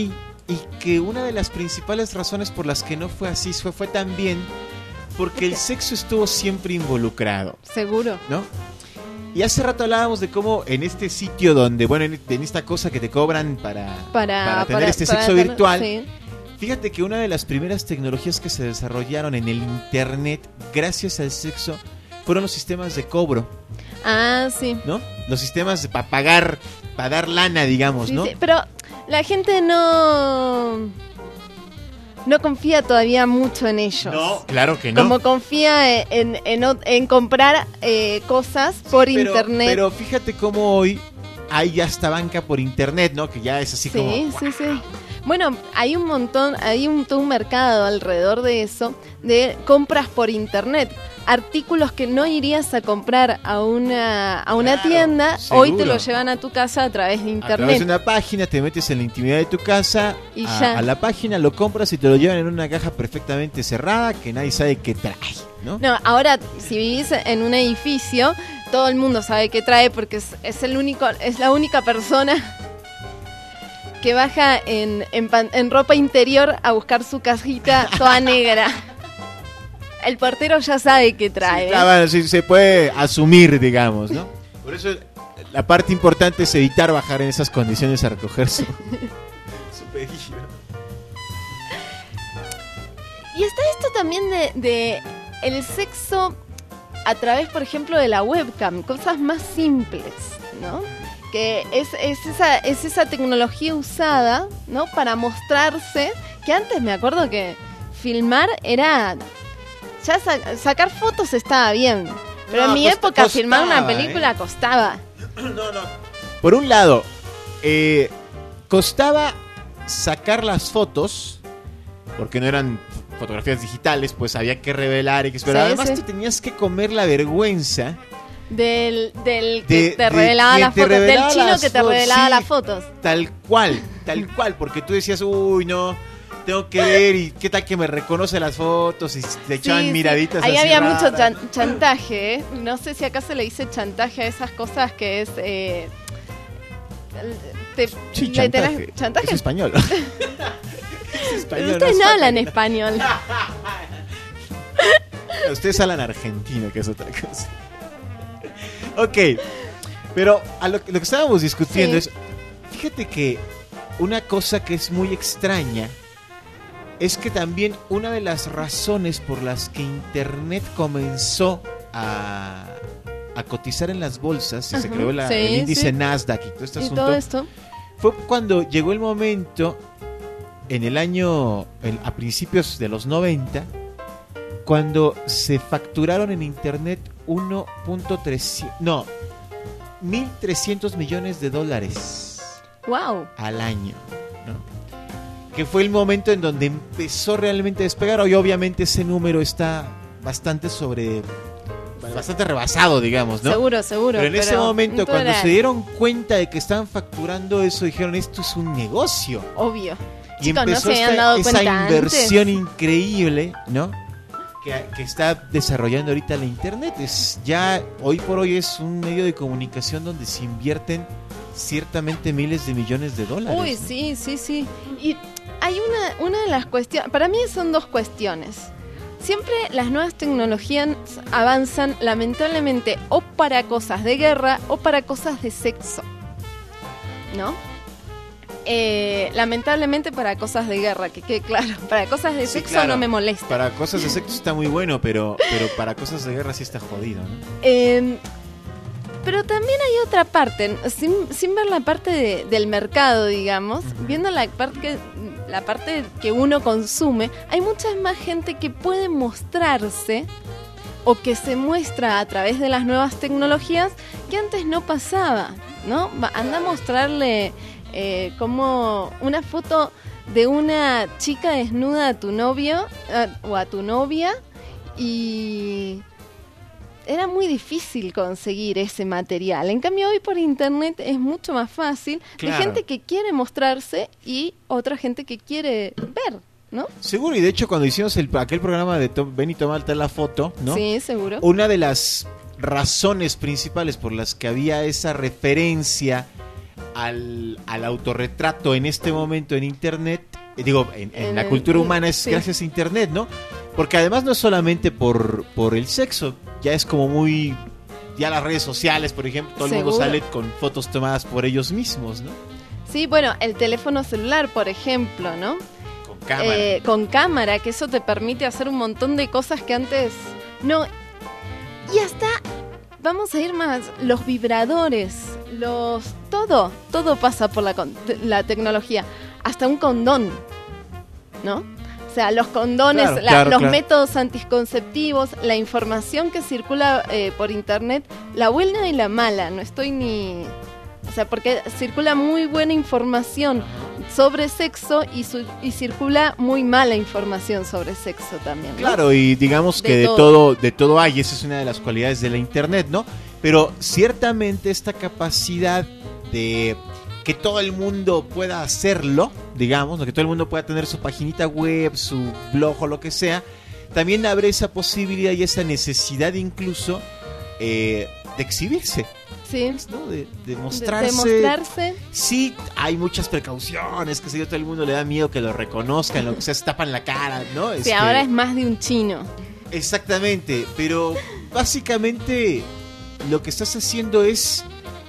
[SPEAKER 10] y que una de las principales razones por las que no fue así fue, fue también porque el sexo estuvo siempre involucrado.
[SPEAKER 9] Seguro.
[SPEAKER 10] ¿No? Y hace rato hablábamos de cómo en este sitio donde, bueno, en, en esta cosa que te cobran para,
[SPEAKER 9] para,
[SPEAKER 10] para tener
[SPEAKER 9] para,
[SPEAKER 10] este
[SPEAKER 9] para
[SPEAKER 10] sexo
[SPEAKER 9] tener,
[SPEAKER 10] virtual,
[SPEAKER 9] sí.
[SPEAKER 10] Fíjate que una de las primeras tecnologías que se desarrollaron en el internet gracias al sexo fueron los sistemas de cobro.
[SPEAKER 9] Ah, sí.
[SPEAKER 10] ¿No? Los sistemas para pagar, para dar lana, digamos,
[SPEAKER 9] sí,
[SPEAKER 10] ¿no?
[SPEAKER 9] Sí, pero la gente no... no confía todavía mucho en ellos.
[SPEAKER 10] No, claro que no.
[SPEAKER 9] Como confía en, en, en, en comprar eh, cosas por
[SPEAKER 10] sí, pero,
[SPEAKER 9] internet.
[SPEAKER 10] Pero fíjate cómo hoy hay ya hasta banca por internet, ¿no? Que ya es así
[SPEAKER 9] sí,
[SPEAKER 10] como...
[SPEAKER 9] Sí, sí, sí. Bueno, hay un montón, hay un, todo un mercado alrededor de eso, de compras por internet. Artículos que no irías a comprar a una, a una
[SPEAKER 10] claro,
[SPEAKER 9] tienda,
[SPEAKER 10] seguro.
[SPEAKER 9] Hoy te lo llevan a tu casa a través de internet.
[SPEAKER 10] A través de una página, te metes en la intimidad de tu casa,
[SPEAKER 9] y
[SPEAKER 10] a,
[SPEAKER 9] ya.
[SPEAKER 10] a la página, lo compras y te lo llevan en una caja perfectamente cerrada que nadie sabe qué trae, ¿no?
[SPEAKER 9] No, ahora, si vivís en un edificio, todo el mundo sabe qué trae porque es, es, el único, es la única persona que baja en, en, pan, en ropa interior a buscar su cajita toda negra. El portero ya sabe qué trae.
[SPEAKER 10] Sí, claro, bueno, sí, se puede asumir, digamos, ¿no? Por eso la parte importante es evitar bajar en esas condiciones a recoger su, su pedido.
[SPEAKER 9] Y está esto también de, de el sexo a través, por ejemplo, de la webcam, cosas más simples, ¿no? Que es, es, esa, es esa tecnología usada, ¿no? Para mostrarse, que antes me acuerdo que filmar era... Ya sa- sacar fotos estaba bien, pero
[SPEAKER 10] no,
[SPEAKER 9] en mi
[SPEAKER 10] costa,
[SPEAKER 9] época
[SPEAKER 10] costaba,
[SPEAKER 9] filmar una película
[SPEAKER 10] ¿eh?
[SPEAKER 9] costaba.
[SPEAKER 10] No, no. Por un lado, eh, costaba sacar las fotos, porque no eran fotografías digitales, pues había que revelar y que esperar. Sí, además, sí. Tú tenías que comer la vergüenza
[SPEAKER 9] del, del que
[SPEAKER 10] de,
[SPEAKER 9] te revelaba las fotos, del chino que te
[SPEAKER 10] fotos,
[SPEAKER 9] revelaba
[SPEAKER 10] sí,
[SPEAKER 9] las fotos.
[SPEAKER 10] Tal cual, tal cual, porque tú decías, uy, no... tengo que ver y qué tal que me reconoce las fotos y te echaban sí, miraditas
[SPEAKER 9] sí. Ahí
[SPEAKER 10] así
[SPEAKER 9] había
[SPEAKER 10] raras.
[SPEAKER 9] Mucho chan- chantaje, ¿eh? No sé si acá se le dice chantaje a esas cosas que es... Eh, te,
[SPEAKER 10] sí, chantaje.
[SPEAKER 9] Tenés, ¿chantaje?
[SPEAKER 10] Es español. Es español.
[SPEAKER 9] Ustedes
[SPEAKER 10] no,
[SPEAKER 9] no hablan español.
[SPEAKER 10] Ustedes hablan argentino, que es otra cosa. Ok, pero a lo, lo que estábamos discutiendo sí. es... Fíjate que una cosa que es muy extraña es que también una de las razones por las que Internet comenzó a, a cotizar en las bolsas y uh-huh. se creó la, sí, el índice sí. Nasdaq y todo este
[SPEAKER 9] y
[SPEAKER 10] asunto
[SPEAKER 9] todo esto.
[SPEAKER 10] Fue cuando llegó el momento en el año en, a principios de los noventa cuando se facturaron en Internet uno punto tres no mil trescientos millones de dólares.
[SPEAKER 9] Wow.
[SPEAKER 10] Al año, ¿no? Que fue el momento en donde empezó realmente a despegar. Hoy obviamente ese número está bastante sobre... bastante rebasado, digamos, ¿no?
[SPEAKER 9] Seguro, seguro.
[SPEAKER 10] Pero en
[SPEAKER 9] pero
[SPEAKER 10] ese momento, cuando
[SPEAKER 9] era...
[SPEAKER 10] se dieron cuenta de que estaban facturando eso, dijeron, esto es un negocio.
[SPEAKER 9] Obvio.
[SPEAKER 10] Y
[SPEAKER 9] Chicos,
[SPEAKER 10] empezó
[SPEAKER 9] no se
[SPEAKER 10] esta,
[SPEAKER 9] dado
[SPEAKER 10] esa inversión
[SPEAKER 9] antes.
[SPEAKER 10] increíble, ¿no? Que, que está desarrollando ahorita la Internet. Es ya, hoy por hoy es un medio de comunicación donde se invierten ciertamente miles de millones de dólares.
[SPEAKER 9] Uy,
[SPEAKER 10] ¿no?
[SPEAKER 9] sí, sí, sí. Y hay una, una de las cuestiones, para mí son dos cuestiones. Siempre las nuevas tecnologías avanzan lamentablemente o para cosas de guerra o para cosas de sexo, ¿no? Eh, lamentablemente para cosas de guerra, que quede claro, para cosas de sí, sexo claro. no me molesta.
[SPEAKER 10] Para cosas de sexo está muy bueno, pero, pero para cosas de guerra sí está jodido, ¿no?
[SPEAKER 9] Eh... Pero también hay otra parte, sin, sin ver la parte de, del mercado, digamos, uh-huh. viendo la parte, la parte que uno consume, hay mucha más gente que puede mostrarse o que se muestra a través de las nuevas tecnologías que antes no pasaba, ¿no? Anda a mostrarle eh, como una foto de una chica desnuda a tu novio a, o a tu novia y... Era muy difícil conseguir ese material. En cambio, hoy por internet es mucho más fácil. Claro. Hay gente que quiere mostrarse y otra gente que quiere ver, ¿no?
[SPEAKER 10] Seguro, y de hecho cuando hicimos el, aquel programa de Tom, Ven y tomate la foto, ¿no?
[SPEAKER 9] Sí, seguro.
[SPEAKER 10] Una de las razones principales por las que había esa referencia al, al autorretrato en este momento en internet digo, en, en, en la
[SPEAKER 9] el,
[SPEAKER 10] cultura humana es
[SPEAKER 9] sí.
[SPEAKER 10] gracias a internet, ¿no? Porque además no es solamente por, por el sexo, ya es como muy... Ya las redes sociales, por ejemplo, todo el
[SPEAKER 9] ¿Seguro?
[SPEAKER 10] mundo sale con fotos tomadas por ellos mismos, ¿no?
[SPEAKER 9] Sí, bueno, el teléfono celular, por ejemplo, ¿no?
[SPEAKER 10] Con cámara.
[SPEAKER 9] Eh, con cámara, que eso te permite hacer un montón de cosas que antes no. Y hasta, vamos a ir más, los vibradores, los todo, todo pasa por la, con- la tecnología, hasta un condón, ¿no? O sea, los condones,
[SPEAKER 10] Claro,
[SPEAKER 9] la-
[SPEAKER 10] claro,
[SPEAKER 9] los
[SPEAKER 10] claro.
[SPEAKER 9] métodos anticonceptivos, la información que circula eh, por internet, la buena y la mala, no estoy ni... O sea, porque circula muy buena información sobre sexo y, su- y circula muy mala información sobre sexo también, ¿no?
[SPEAKER 10] Claro, y digamos que
[SPEAKER 9] De
[SPEAKER 10] de
[SPEAKER 9] todo.
[SPEAKER 10] todo, de todo hay, esa es una de las cualidades de la internet, ¿no? Pero ciertamente esta capacidad de que todo el mundo pueda hacerlo, digamos, ¿no? Que todo el mundo pueda tener su paginita web, su blog o lo que sea, también abre esa posibilidad y esa necesidad incluso eh, de exhibirse.
[SPEAKER 9] Sí.
[SPEAKER 10] ¿No? De, de
[SPEAKER 9] De-
[SPEAKER 10] mostrarse.
[SPEAKER 9] de mostrarse.
[SPEAKER 10] Sí, hay muchas precauciones, que sé yo, todo el mundo le da miedo que lo reconozcan, lo que sea, se tapan la cara, ¿no?
[SPEAKER 9] Sí,
[SPEAKER 10] Este,
[SPEAKER 9] ahora es más de un chino.
[SPEAKER 10] Exactamente, pero básicamente lo que estás haciendo es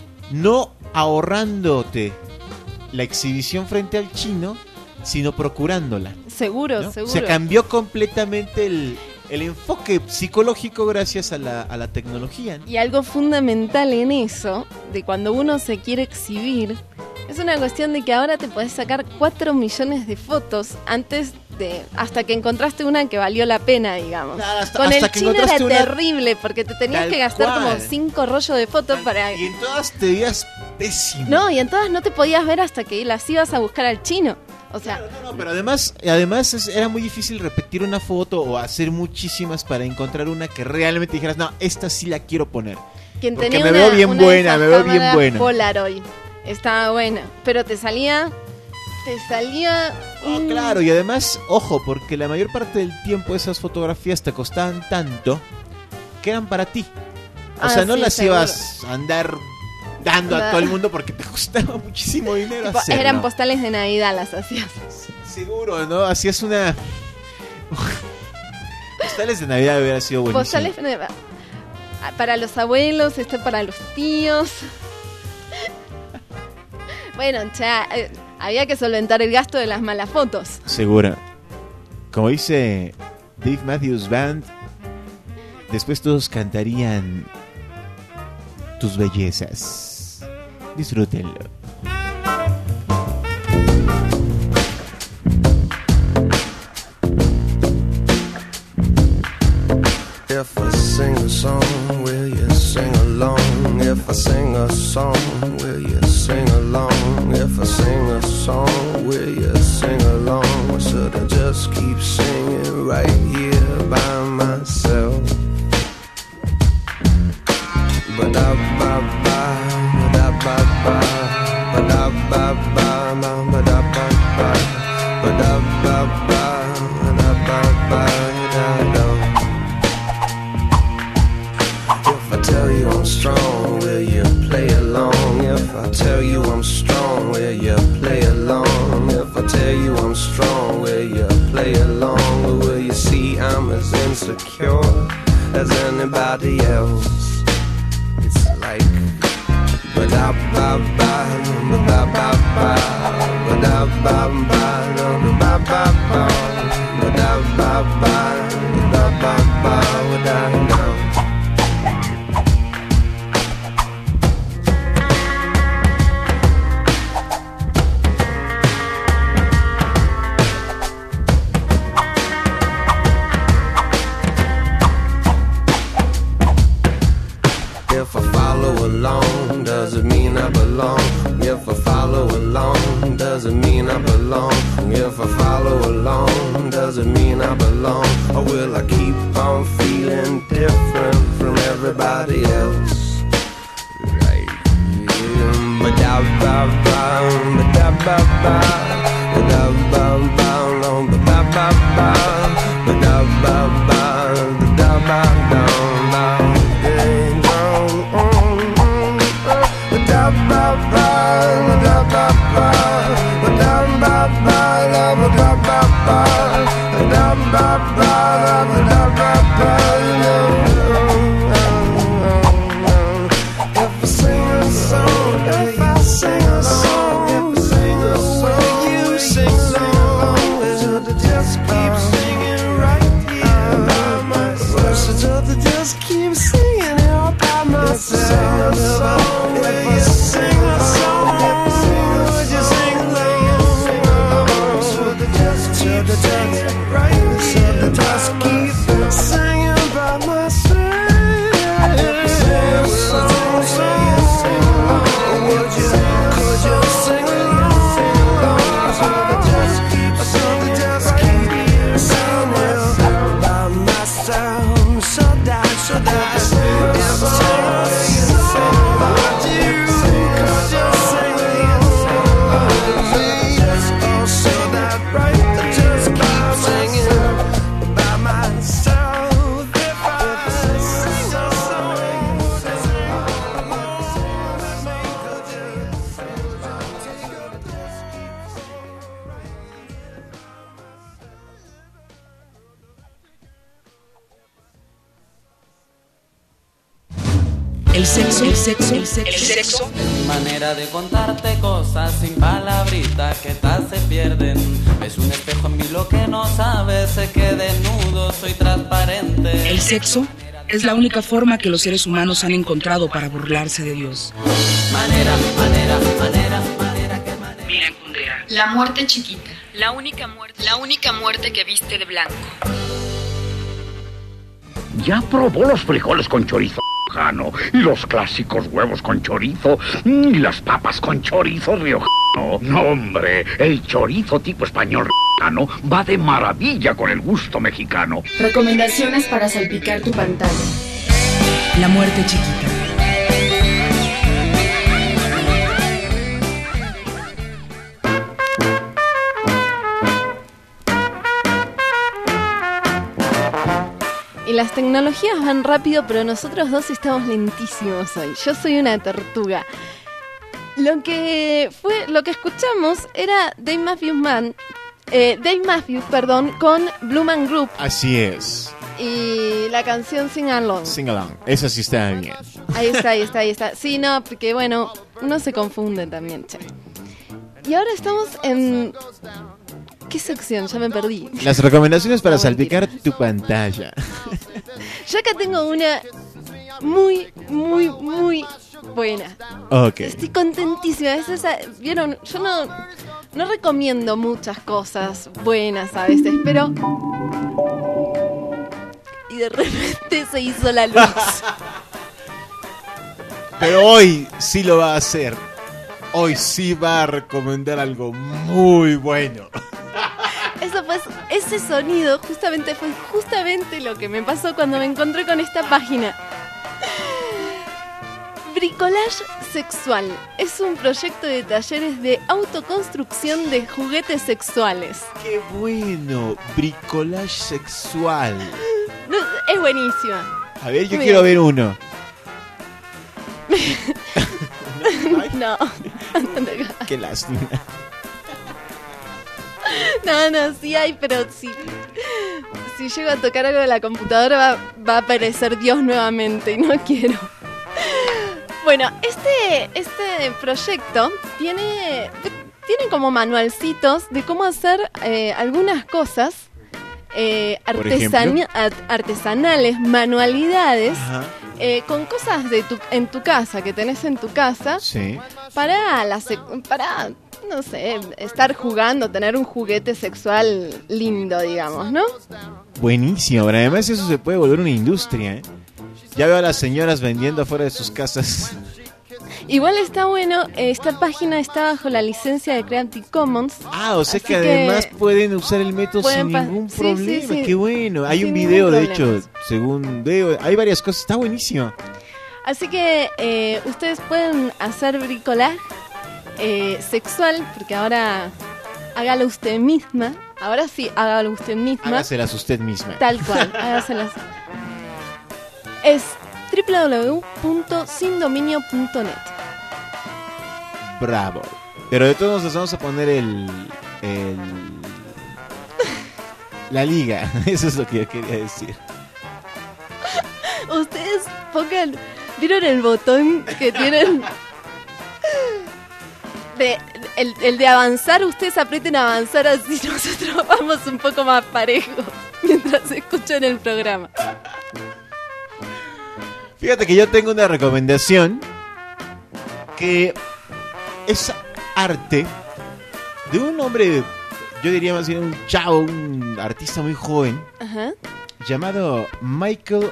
[SPEAKER 10] no ahorrándote la exhibición frente al chino, sino procurándola.
[SPEAKER 9] Seguro,
[SPEAKER 10] ¿no?
[SPEAKER 9] seguro.
[SPEAKER 10] Se cambió completamente el, el enfoque psicológico gracias a la, a la tecnología, ¿no?
[SPEAKER 9] Y algo fundamental en eso, de cuando uno se quiere exhibir, es una cuestión de que ahora te podés sacar cuatro millones de fotos antes de... hasta que encontraste una que valió la pena, digamos.
[SPEAKER 10] hasta-
[SPEAKER 9] Con
[SPEAKER 10] hasta
[SPEAKER 9] el
[SPEAKER 10] que
[SPEAKER 9] chino era
[SPEAKER 10] encontraste una-
[SPEAKER 9] terrible, porque te tenías
[SPEAKER 10] Tal
[SPEAKER 9] que gastar
[SPEAKER 10] cual.
[SPEAKER 9] como cinco rollos de fotos para...
[SPEAKER 10] Y en todas te veías pésimo.
[SPEAKER 9] No, y en todas no te podías ver hasta que las ibas a buscar al chino. O sea,
[SPEAKER 10] No, pero además, además es- era muy difícil repetir una foto o hacer muchísimas para encontrar una que realmente dijeras, no, esta sí la quiero poner.
[SPEAKER 9] quien
[SPEAKER 10] Porque
[SPEAKER 9] tenía
[SPEAKER 10] me
[SPEAKER 9] una,
[SPEAKER 10] veo bien
[SPEAKER 9] una de
[SPEAKER 10] buena,
[SPEAKER 9] esas
[SPEAKER 10] me veo bien
[SPEAKER 9] cámaras
[SPEAKER 10] buena.
[SPEAKER 9] Polaroid, estaba buena, pero te salía... Te salía...
[SPEAKER 10] Oh,
[SPEAKER 9] un-
[SPEAKER 10] claro, y además, ojo, porque la mayor parte del tiempo esas fotografías te costaban tanto que eran para ti. O
[SPEAKER 9] Ah,
[SPEAKER 10] sea, no
[SPEAKER 9] sí,
[SPEAKER 10] las
[SPEAKER 9] seguro.
[SPEAKER 10] ibas a andar dando a
[SPEAKER 9] Da-
[SPEAKER 10] todo el mundo porque te costaba muchísimo dinero
[SPEAKER 9] Tipo,
[SPEAKER 10] hacerlo.
[SPEAKER 9] eran postales de Navidad las hacías.
[SPEAKER 10] Seguro, ¿no? Hacías una... Postales de Navidad hubiera sido buenísimo.
[SPEAKER 9] Postales de- para los abuelos, este para los tíos. Bueno, ya eh, había que solventar el gasto de las malas fotos.
[SPEAKER 10] Segura. Como dice Dave Matthews Band, después todos cantarían tus bellezas. Disfrútenlo.
[SPEAKER 16] If I sing a song, will you sing along? If I sing a song, will you sing along? If I sing a song, will you sing along? Or should I just keep singing right here by myself? Ba-da-ba-ba, ba-da-ba-ba, ba-da-ba-ba, ba-da-ba-ba, ba-da-ba-ba, ba-da-ba-ba, da-da. If I tell you I'm strong, will you play along? If I tell you I'm strong, will you play along? If I tell you I'm strong, will you play along? Or will you see I'm as insecure as anybody else? It's like ba-da-ba-ba, ba-da-ba-ba, ba-da-ba-ba, ba-da-ba-ba, ba-da-ba-ba, ba-da-ba-ba, ba-da-ba. If I follow along, does it mean I belong? If I follow along, does it mean I belong? If I follow along, does it mean I belong? Or will I keep on feeling different from everybody else? Right, yeah. Ba-da-ba-ba, ba-da-ba-ba, ba-da-ba-ba, no, ba-da-ba-ba, ba-da-ba-ba, ba-da-ba-ba, ba-da-ba-ba. Ba-da-ba-ba, ba-da-ba-ba, ba-da-ba-ba, ba-da-ba-ba.
[SPEAKER 5] El sexo, el sexo, el sexo,
[SPEAKER 17] el sexo. Manera de contarte cosas sin palabritas que tal se pierden. Es un espejo en mí lo que no sabes, sé que desnudo soy transparente.
[SPEAKER 5] El sexo es la única forma que los seres humanos han encontrado para burlarse de Dios.
[SPEAKER 17] Manera, manera, manera, manera, que manera.
[SPEAKER 2] Mira, Kundera. La muerte chiquita. La única muerte, la única muerte que viste de blanco.
[SPEAKER 18] ¿Ya probó los frijoles con chorizo riojano? Y los clásicos huevos con chorizo. Y las papas con chorizo riojano. No, hombre, el chorizo tipo español riojano va de maravilla con el gusto mexicano.
[SPEAKER 2] Recomendaciones para salpicar tu pantalla.
[SPEAKER 5] La muerte chiquita.
[SPEAKER 9] Y las tecnologías van rápido, pero nosotros dos estamos lentísimos hoy. Yo soy una tortuga. Lo que fue, lo que escuchamos era Dave Matthews Man, eh, Dave Matthews, perdón, con Blue Man Group.
[SPEAKER 10] Así es.
[SPEAKER 9] Y la canción Sing Along.
[SPEAKER 10] Sing Along. Esa sí está bien.
[SPEAKER 9] Ahí está, ahí está, ahí está. Sí, no, porque bueno, uno se confunde también, che. Y ahora estamos en... ¿Qué sección? Ya me perdí.
[SPEAKER 10] Las recomendaciones para no, salpicar mentira. Tu pantalla.
[SPEAKER 9] Yo acá tengo una muy, muy, muy buena.
[SPEAKER 10] Ok.
[SPEAKER 9] Estoy contentísima. Es esa, vieron, yo no, no recomiendo muchas cosas buenas a veces, pero... Y de repente se hizo la luz.
[SPEAKER 10] Pero hoy sí lo va a hacer. Hoy sí va a recomendar algo muy bueno.
[SPEAKER 9] Eso fue, ese sonido justamente fue justamente lo que me pasó cuando me encontré con esta página. Bricolage Sexual es un proyecto de talleres de autoconstrucción de juguetes sexuales.
[SPEAKER 10] ¡Qué bueno! Bricolage Sexual.
[SPEAKER 9] No, es buenísima.
[SPEAKER 10] A ver, yo Mira. quiero ver uno.
[SPEAKER 9] No.
[SPEAKER 10] Qué lástima.
[SPEAKER 9] No, no, sí hay, pero si, si llego a tocar algo de la computadora va, va a aparecer Dios nuevamente y no quiero. Bueno, este, este proyecto tiene, tiene como manualcitos de cómo hacer eh, algunas cosas eh, artesan- artesanales, manualidades, eh, con cosas de tu, en tu casa, que tenés en tu casa,
[SPEAKER 10] sí.
[SPEAKER 9] para la sec- para no sé, estar jugando, tener un juguete sexual lindo, digamos, ¿no?
[SPEAKER 10] Buenísimo, pero además eso se puede volver una industria, ¿eh? Ya veo a las señoras vendiendo afuera de sus casas.
[SPEAKER 9] Igual está bueno, esta página está bajo la licencia de Creative Commons.
[SPEAKER 10] Ah, o sea que, que además pueden usar el método sin pa- ningún sí, problema. Sí, sí. Qué bueno. Hay sin un video, de hecho, según veo, hay varias cosas. Está buenísimo.
[SPEAKER 9] Así que eh, ustedes pueden hacer bricolage eh, sexual, porque ahora hágalo usted misma. Ahora sí, hágalo usted misma.
[SPEAKER 10] Hágaselas usted misma.
[SPEAKER 9] Tal cual, hágaselas. Es doble u doble u doble u punto sin dominio punto net.
[SPEAKER 10] Bravo. Pero de todos nos vamos a poner el, el la liga. Eso es lo que yo quería decir.
[SPEAKER 9] Ustedes pongan, ¿vieron el botón que tienen? De, el, el de avanzar, ustedes aprieten avanzar, así nosotros vamos un poco más parejos mientras escuchan el programa.
[SPEAKER 10] Fíjate que yo tengo una recomendación que es arte de un hombre, yo diría más bien un chavo, un artista muy joven,
[SPEAKER 9] ajá,
[SPEAKER 10] llamado Michael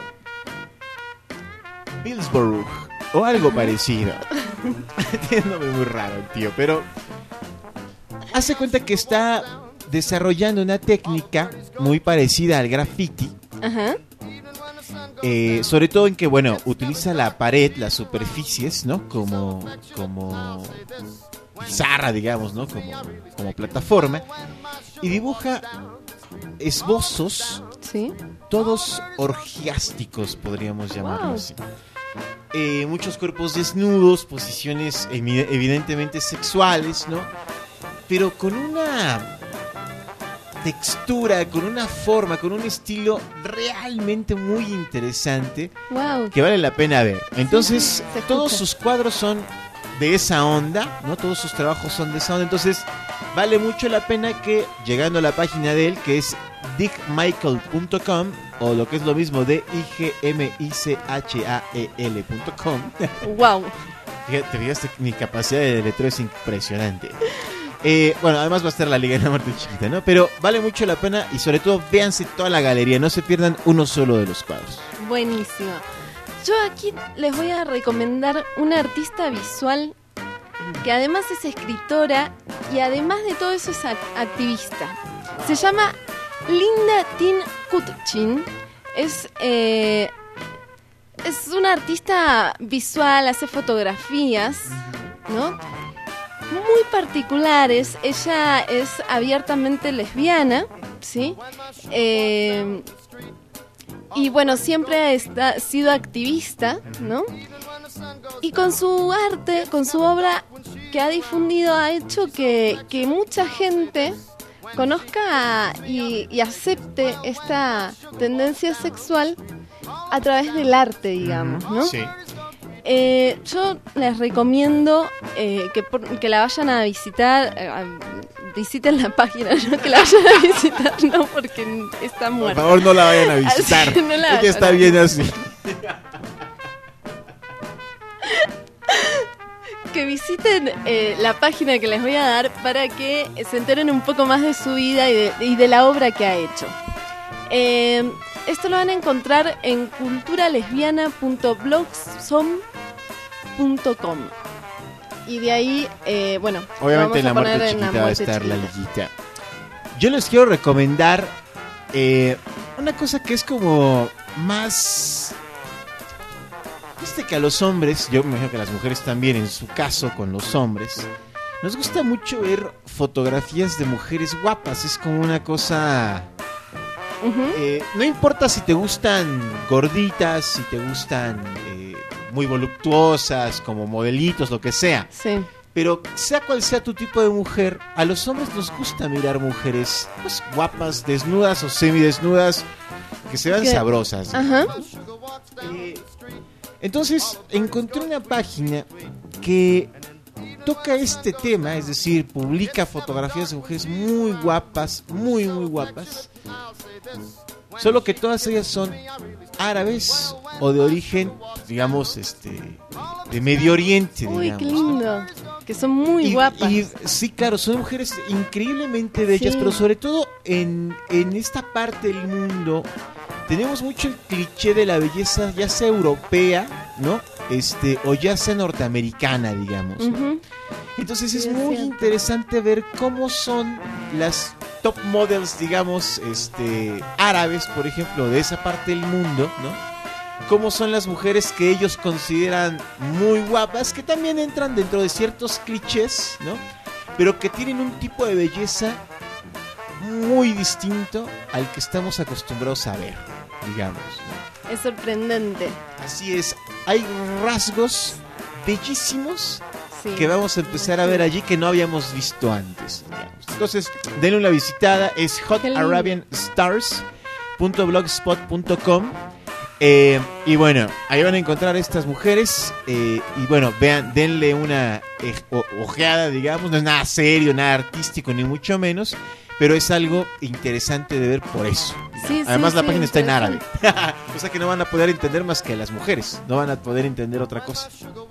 [SPEAKER 10] Bilsborough o algo ajá, parecido. Tiene un nombre muy raro el tío, pero hace cuenta que está desarrollando una técnica muy parecida al graffiti.
[SPEAKER 9] Ajá.
[SPEAKER 10] Eh, sobre todo en que, bueno, utiliza la pared, las superficies, ¿no? Como, como pizarra, digamos, ¿no? Como, como plataforma. Y dibuja esbozos,
[SPEAKER 9] ¿sí?,
[SPEAKER 10] todos orgiásticos, podríamos llamarlo
[SPEAKER 9] wow,
[SPEAKER 10] así. Eh, muchos cuerpos desnudos, posiciones evidentemente sexuales, ¿no? Pero con una textura, con una forma, con un estilo realmente muy interesante.
[SPEAKER 9] Wow.
[SPEAKER 10] Que vale la pena ver. Entonces,
[SPEAKER 9] sí,
[SPEAKER 10] todos sus cuadros son de esa onda, ¿no? Todos sus trabajos son de esa onda. Entonces, vale mucho la pena que, llegando a la página de él, que es dick michael punto com, o lo que es lo mismo, D I G M I C H A E L punto com.
[SPEAKER 9] Wow.
[SPEAKER 10] Fíjate, fíjate, mi capacidad de deletreo es impresionante. Eh, bueno, además va a estar la Liga de la Muerte Chiquita, ¿no? Pero vale mucho la pena y sobre todo véanse toda la galería, no se pierdan uno solo de los cuadros.
[SPEAKER 9] Buenísimo. Yo aquí les voy a recomendar una artista visual que además es escritora y además de todo eso es activista. Se llama Linda Tin Kutchin. Es, eh, es una artista visual, hace fotografías, ¿no? Muy particulares. Ella es abiertamente lesbiana, ¿sí? Eh, y bueno, siempre ha sido activista, ¿no? Y con su arte, con su obra que ha difundido, ha hecho que, que mucha gente conozca y, y acepte esta tendencia sexual a través del arte, digamos, ¿no?
[SPEAKER 10] Sí.
[SPEAKER 9] Eh, yo les recomiendo eh, que, por, que la vayan a visitar, eh, a, visiten la página, no que la vayan a visitar, no, porque está muerta.
[SPEAKER 10] Por favor, no la vayan a visitar.
[SPEAKER 9] Así, no la
[SPEAKER 10] Ella está
[SPEAKER 9] a
[SPEAKER 10] bien así.
[SPEAKER 9] Que visiten eh, la página que les voy a dar para que se enteren un poco más de su vida y de, y de la obra que ha hecho. Eh, esto lo van a encontrar en cultura lesbiana punto blogspot punto com. Y de ahí, eh, bueno,
[SPEAKER 10] obviamente en la muerte
[SPEAKER 9] en
[SPEAKER 10] chiquita
[SPEAKER 9] la
[SPEAKER 10] va a
[SPEAKER 9] muerte
[SPEAKER 10] estar
[SPEAKER 9] chiquita.
[SPEAKER 10] la liguita. Yo les quiero recomendar eh, una cosa que es como más... Viste que a los hombres, yo me imagino que a las mujeres también, en su caso con los hombres, nos gusta mucho ver fotografías de mujeres guapas. Es como una cosa... Uh-huh. eh, no importa si te gustan gorditas, si te gustan eh, muy voluptuosas, como modelitos, lo que sea.
[SPEAKER 9] Sí.
[SPEAKER 10] Pero sea cual sea tu tipo de mujer, a los hombres nos gusta mirar mujeres pues, guapas, desnudas o semidesnudas, que se vean
[SPEAKER 9] ¿Qué?
[SPEAKER 10] sabrosas.
[SPEAKER 9] Ajá.
[SPEAKER 10] Eh, entonces encontré una página que toca este tema, es decir, publica fotografías de mujeres muy guapas, muy muy guapas, solo que todas ellas son árabes o de origen, digamos, este, de Medio Oriente, digamos.
[SPEAKER 9] Uy, qué lindo, que son muy
[SPEAKER 10] y,
[SPEAKER 9] guapas.
[SPEAKER 10] Y, sí, claro, son mujeres increíblemente bellas, sí. Pero sobre todo en, en esta parte del mundo tenemos mucho el cliché de la belleza, ya sea europea, ¿no? Este, o ya sea norteamericana, digamos. Uh-huh. Entonces sí, es muy cierto. Interesante ver cómo son las top models, digamos, este, árabes, por ejemplo, de esa parte del mundo, ¿no? Cómo son las mujeres que ellos consideran muy guapas, que también entran dentro de ciertos clichés, ¿no? Pero que tienen un tipo de belleza muy distinto al que estamos acostumbrados a ver, digamos, ¿no?
[SPEAKER 9] Es sorprendente.
[SPEAKER 10] Así es, hay rasgos bellísimos, sí, que vamos a empezar a ver allí que no habíamos visto antes, digamos. Entonces, denle una visitada, es hot arabian stars punto blogspot punto com. Eh, y bueno, ahí van a encontrar estas mujeres eh, y bueno, vean, denle una eh, ojeada, digamos. No es nada serio, nada artístico, ni mucho menos, pero es algo interesante de ver por eso.
[SPEAKER 9] Sí,
[SPEAKER 10] además
[SPEAKER 9] sí,
[SPEAKER 10] la
[SPEAKER 9] sí,
[SPEAKER 10] página está en árabe. O sea que no van a poder entender más que las mujeres, no van a poder entender otra cosa.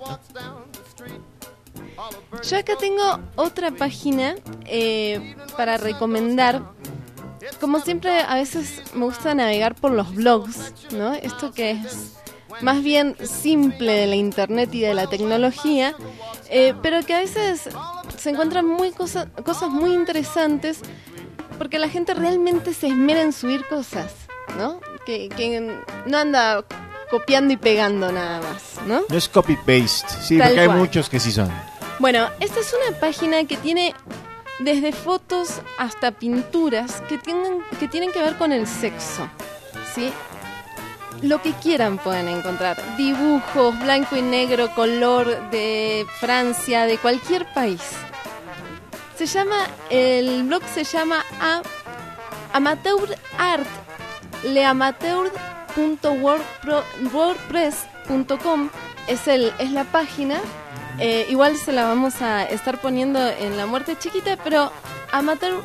[SPEAKER 9] Yo acá tengo otra página eh, para recomendar. Como siempre, a veces me gusta navegar por los blogs, ¿no? Esto que es más bien simple de la internet y de la tecnología, eh, pero que a veces se encuentran muy cosa, cosas muy interesantes porque la gente realmente se esmera en subir cosas, ¿no? Que, que no anda copiando y pegando nada más, ¿no?
[SPEAKER 10] No es copy-paste, sí,
[SPEAKER 9] Tal
[SPEAKER 10] porque hay
[SPEAKER 9] cual.
[SPEAKER 10] muchos que sí son.
[SPEAKER 9] Bueno, esta es una página que tiene desde fotos hasta pinturas que tienen, que tienen que ver con el sexo, ¿sí? Lo que quieran pueden encontrar. Dibujos, blanco y negro, color de Francia, de cualquier país. Se llama, el blog se llama A Amateur Art, leamateur punto wordpress punto com es, el, es la página. Eh, igual se la vamos a estar poniendo en La Muerte Chiquita, pero Amateur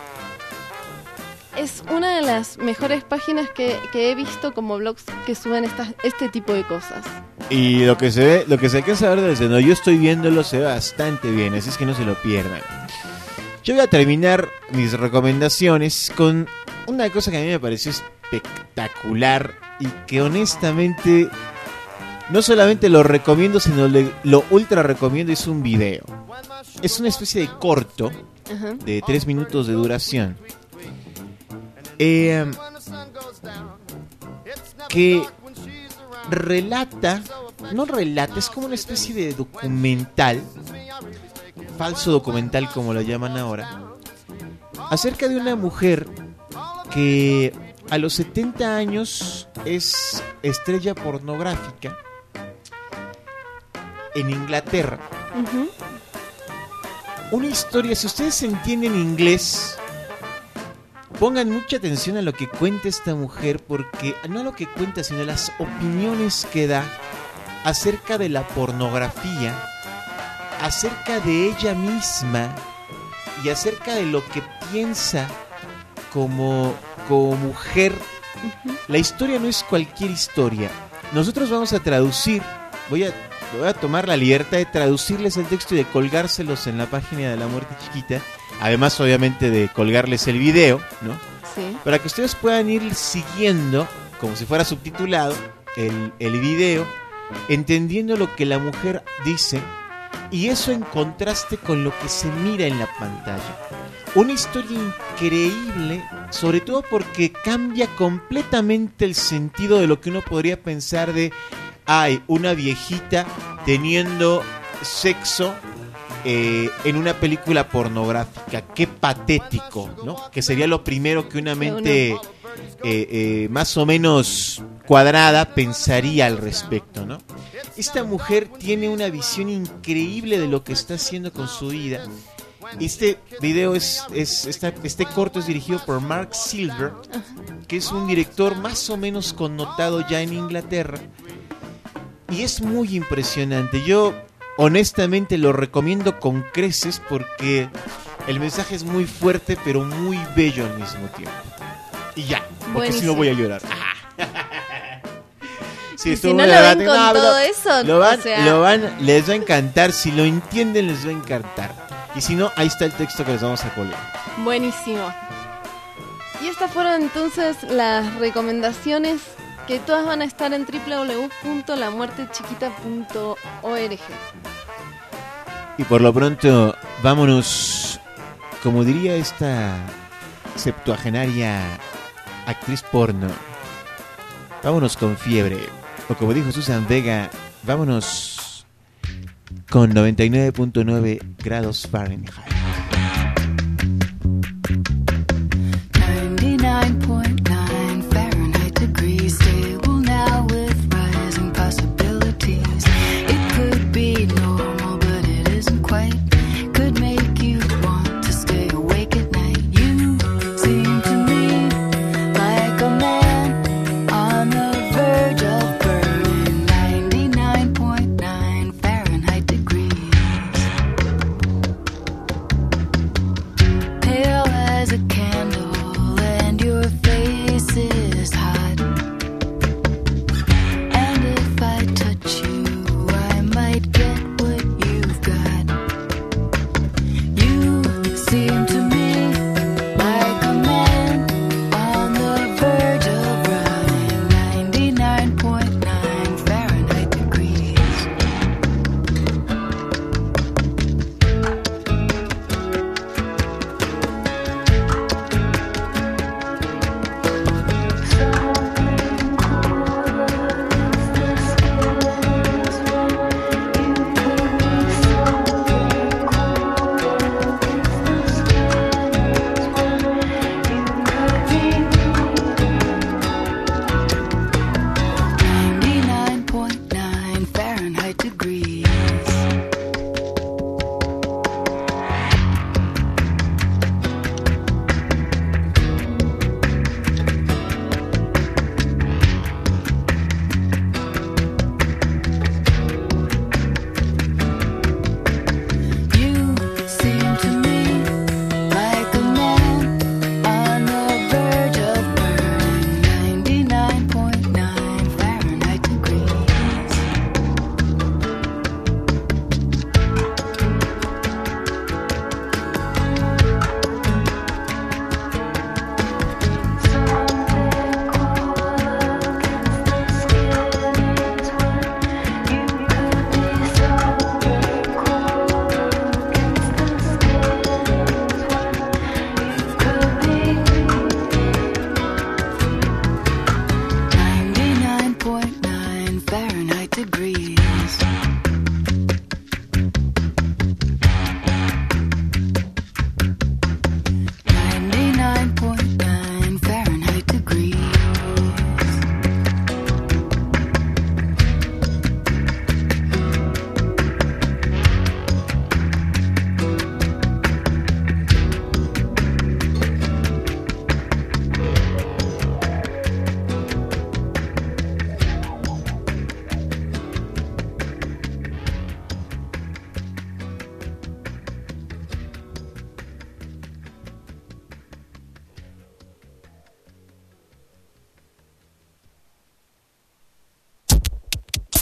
[SPEAKER 9] es una de las mejores páginas que, que he visto como blogs que suben estas, este tipo de cosas.
[SPEAKER 10] Y lo que se ve, lo que se alcanza a ver desde donde yo estoy viéndolo se ve bastante bien, así es que no se lo pierdan. Yo voy a terminar mis recomendaciones con una cosa que a mí me pareció espectacular y que honestamente no solamente lo recomiendo, sino le, lo ultra recomiendo. Es un video. Es una especie de corto uh-huh. de tres minutos de duración. Eh, que relata, no relata, es como una especie de documental, falso documental como lo llaman ahora, acerca de una mujer que a los setenta años es estrella pornográfica en Inglaterra. Uh-huh. Una historia, si ustedes entienden inglés, pongan mucha atención a lo que cuenta esta mujer, porque no a lo que cuenta, sino a las opiniones que da acerca de la pornografía, acerca de ella misma y acerca de lo que piensa como, como mujer. Uh-huh. La historia no es cualquier historia. Nosotros vamos a traducir, voy a, voy a tomar la libertad de traducirles el texto y de colgárselos en la página de La Muerte Chiquita. Además, obviamente, de colgarles el video, ¿no? Sí. Para que ustedes puedan ir siguiendo, como si fuera subtitulado, el, el video, entendiendo lo que la mujer dice, y eso en contraste con lo que se mira en la pantalla. Una historia increíble, sobre todo porque cambia completamente el sentido de lo que uno podría pensar de, ay, una viejita teniendo sexo Eh, en una película pornográfica. Qué patético, ¿no? Que sería lo primero que una mente eh, eh, más o menos cuadrada pensaría al respecto, ¿no? Esta mujer tiene una visión increíble de lo que está haciendo con su vida. Este video es, es esta, este corto es dirigido por Mark Silver, que es un director más o menos connotado ya en Inglaterra, y es muy impresionante. Yo honestamente lo recomiendo con creces porque el mensaje es muy fuerte pero muy bello al mismo tiempo. Y ya, porque Buenísimo. Si no voy a llorar.
[SPEAKER 9] Sí, si no lo ven con no, todo eso,
[SPEAKER 10] lo van,
[SPEAKER 9] o sea...
[SPEAKER 10] lo van, les va a encantar. Si lo entienden, les va a encantar. Y si no, ahí está el texto que les vamos a colgar.
[SPEAKER 9] Buenísimo. Y estas fueron entonces las recomendaciones, que todas van a estar en doble u doble u doble u punto la muerte chiquita punto org.
[SPEAKER 10] Y por lo pronto, vámonos, como diría esta septuagenaria actriz porno, vámonos con fiebre. O como dijo Susan Vega, vámonos con noventa y nueve punto nueve grados Fahrenheit.
[SPEAKER 19] ninety-nine point nine Fahrenheit degrees, stable now with rising possibilities. It could be normal, but it isn't quite. Could make you want to stay awake at night. You seem to me like a man on the verge of burning. ninety-nine point nine Fahrenheit degrees. Pale as a candle, your face is hot, and if I touch you, I might get what you've got. You seem to me like a man on the verge of running. ninety-nine point nine Fahrenheit degrees. ninety-nine point nine Fahrenheit degrees.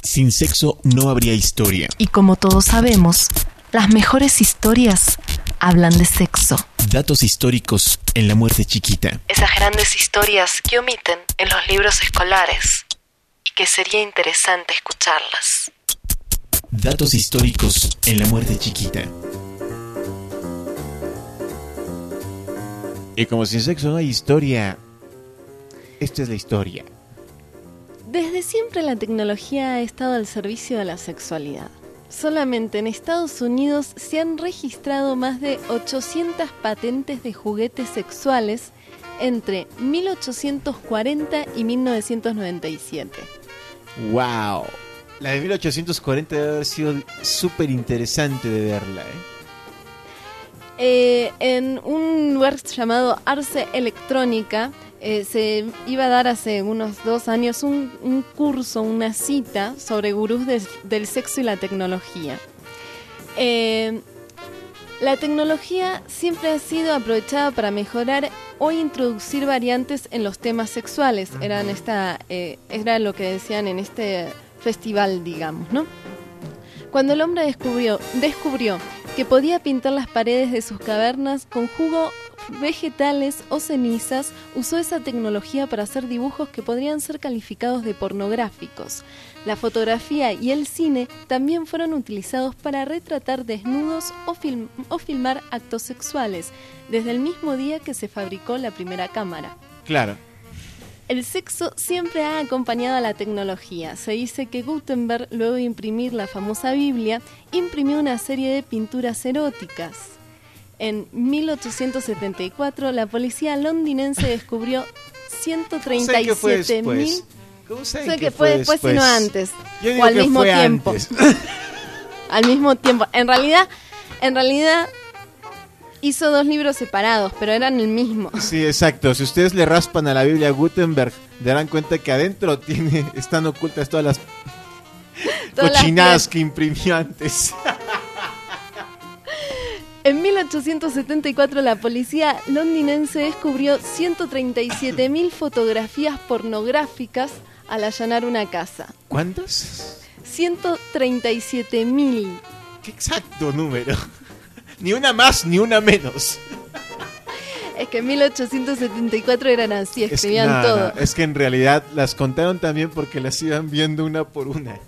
[SPEAKER 11] Sin sexo no habría historia.
[SPEAKER 1] Y como todos sabemos, las mejores historias hablan de sexo.
[SPEAKER 11] Datos históricos en La Muerte Chiquita.
[SPEAKER 1] Esas grandes historias que omiten en los libros escolares y que sería interesante escucharlas.
[SPEAKER 11] Datos históricos en La Muerte Chiquita.
[SPEAKER 10] Y como sin sexo no hay historia, esta es la historia.
[SPEAKER 9] Desde siempre la tecnología ha estado al servicio de la sexualidad. Solamente en Estados Unidos se han registrado más de ochocientas patentes de juguetes sexuales entre mil ochocientos cuarenta y mil novecientos noventa y siete.
[SPEAKER 10] ¡Wow! La de mil ochocientos cuarenta debe haber sido súper interesante de verla, ¿eh?
[SPEAKER 9] Eh, en un lugar llamado Arce Electrónica eh, se iba a dar hace unos dos años un, un curso, una cita sobre gurús de, del sexo y la tecnología. Eh, la tecnología siempre ha sido aprovechada para mejorar o introducir variantes en los temas sexuales. Eran esta, eh, era lo que decían en este festival, digamos, ¿no? Cuando el hombre descubrió, descubrió que podía pintar las paredes de sus cavernas con jugo, vegetales o cenizas, usó esa tecnología para hacer dibujos que podrían ser calificados de pornográficos. La fotografía y el cine también fueron utilizados para retratar desnudos o, film, o filmar actos sexuales, desde el mismo día que se fabricó la primera cámara.
[SPEAKER 10] Claro.
[SPEAKER 9] El sexo siempre ha acompañado a la tecnología. Se dice que Gutenberg, luego de imprimir la famosa Biblia, imprimió una serie de pinturas eróticas. En mil ochocientos setenta y cuatro, la policía londinense descubrió ciento treinta y siete mil...
[SPEAKER 10] ¿Cómo saben
[SPEAKER 9] sé
[SPEAKER 10] que,
[SPEAKER 9] que
[SPEAKER 10] fue
[SPEAKER 9] fue después,
[SPEAKER 10] después?
[SPEAKER 9] sino antes.
[SPEAKER 10] Yo digo
[SPEAKER 9] o al
[SPEAKER 10] que
[SPEAKER 9] mismo
[SPEAKER 10] fue
[SPEAKER 9] tiempo.
[SPEAKER 10] antes.
[SPEAKER 9] Al mismo tiempo. En realidad, en realidad... hizo dos libros separados, pero eran el mismo.
[SPEAKER 10] Sí, exacto. Si ustedes le raspan a la Biblia Gutenberg, darán cuenta que adentro tiene, están ocultas todas las
[SPEAKER 9] Todas
[SPEAKER 10] cochinadas
[SPEAKER 9] las
[SPEAKER 10] que imprimió antes.
[SPEAKER 9] En mil ochocientos setenta y cuatro la policía londinense descubrió ciento treinta y siete mil fotografías pornográficas al allanar una casa.
[SPEAKER 10] ¿Cuántas?
[SPEAKER 9] ciento treinta y siete mil.
[SPEAKER 10] Qué exacto número. Ni una más, ni una menos.
[SPEAKER 9] Es que en mil ochocientos setenta y cuatro eran así,
[SPEAKER 10] Es que,
[SPEAKER 9] escribían
[SPEAKER 10] no,
[SPEAKER 9] todo.
[SPEAKER 10] no, es que en realidad las contaron también porque las iban viendo una por una.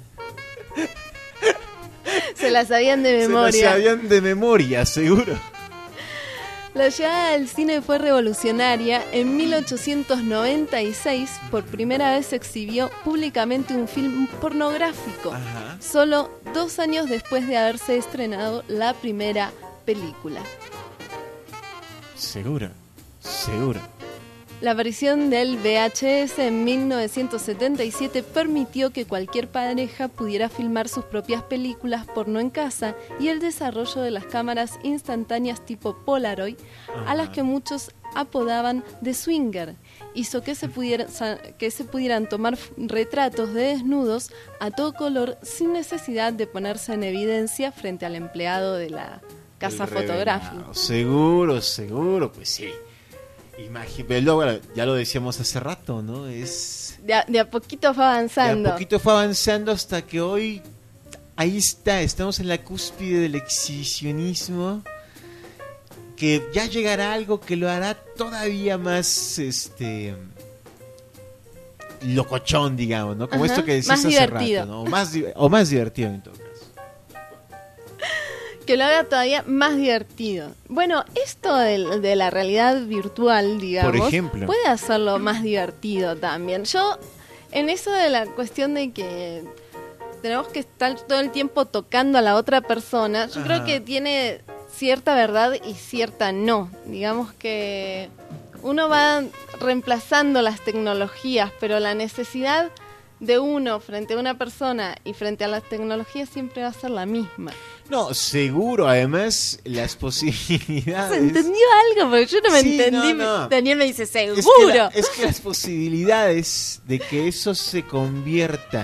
[SPEAKER 9] Se las sabían de
[SPEAKER 10] Se
[SPEAKER 9] memoria.
[SPEAKER 10] las sabían de memoria, seguro.
[SPEAKER 9] La llegada del cine fue revolucionaria. En mil ochocientos noventa y seis, por primera vez se exhibió públicamente un film pornográfico.
[SPEAKER 10] Ajá.
[SPEAKER 9] Solo dos años después de haberse estrenado la primera película.
[SPEAKER 10] Seguro, seguro.
[SPEAKER 9] La aparición del V H S en mil novecientos setenta y siete permitió que cualquier pareja pudiera filmar sus propias películas porno en casa, y el desarrollo de las cámaras instantáneas tipo Polaroid, a las que muchos apodaban de swinger, hizo que se, pudiera, que se pudieran tomar retratos de desnudos a todo color sin necesidad de ponerse en evidencia frente al empleado de la casa
[SPEAKER 10] El
[SPEAKER 9] fotográfica.
[SPEAKER 10] revelado. Seguro, seguro, pues sí. Imagínate, pero luego, ya lo decíamos hace rato, ¿no? Es
[SPEAKER 9] De a, de a poquito fue avanzando.
[SPEAKER 10] De a poquito fue avanzando hasta que hoy, ahí está, estamos en la cúspide del exhibicionismo, que ya llegará algo que lo hará todavía más, este, locochón, digamos, ¿no? Como
[SPEAKER 9] Ajá,
[SPEAKER 10] esto que decías
[SPEAKER 9] más
[SPEAKER 10] hace
[SPEAKER 9] divertido.
[SPEAKER 10] rato, ¿no? O más, o más divertido en todo caso.
[SPEAKER 9] Que lo haga todavía más divertido. Bueno, esto de, de la realidad virtual, digamos,
[SPEAKER 10] Por ejemplo.
[SPEAKER 9] puede hacerlo más divertido también. Yo, en eso de la cuestión de que tenemos que estar todo el tiempo tocando a la otra persona, yo
[SPEAKER 10] Ajá.
[SPEAKER 9] creo que tiene cierta verdad y cierta no. Digamos que uno va reemplazando las tecnologías, pero la necesidad de uno frente a una persona y frente a las tecnologías siempre va a ser la misma.
[SPEAKER 10] No, seguro, además, las posibilidades...
[SPEAKER 9] ¿Se entendió algo? Porque yo no me
[SPEAKER 10] Sí,
[SPEAKER 9] entendí.
[SPEAKER 10] no, no.
[SPEAKER 9] Daniel me dice, seguro.
[SPEAKER 10] Es que, la- es que las posibilidades de que eso se convierta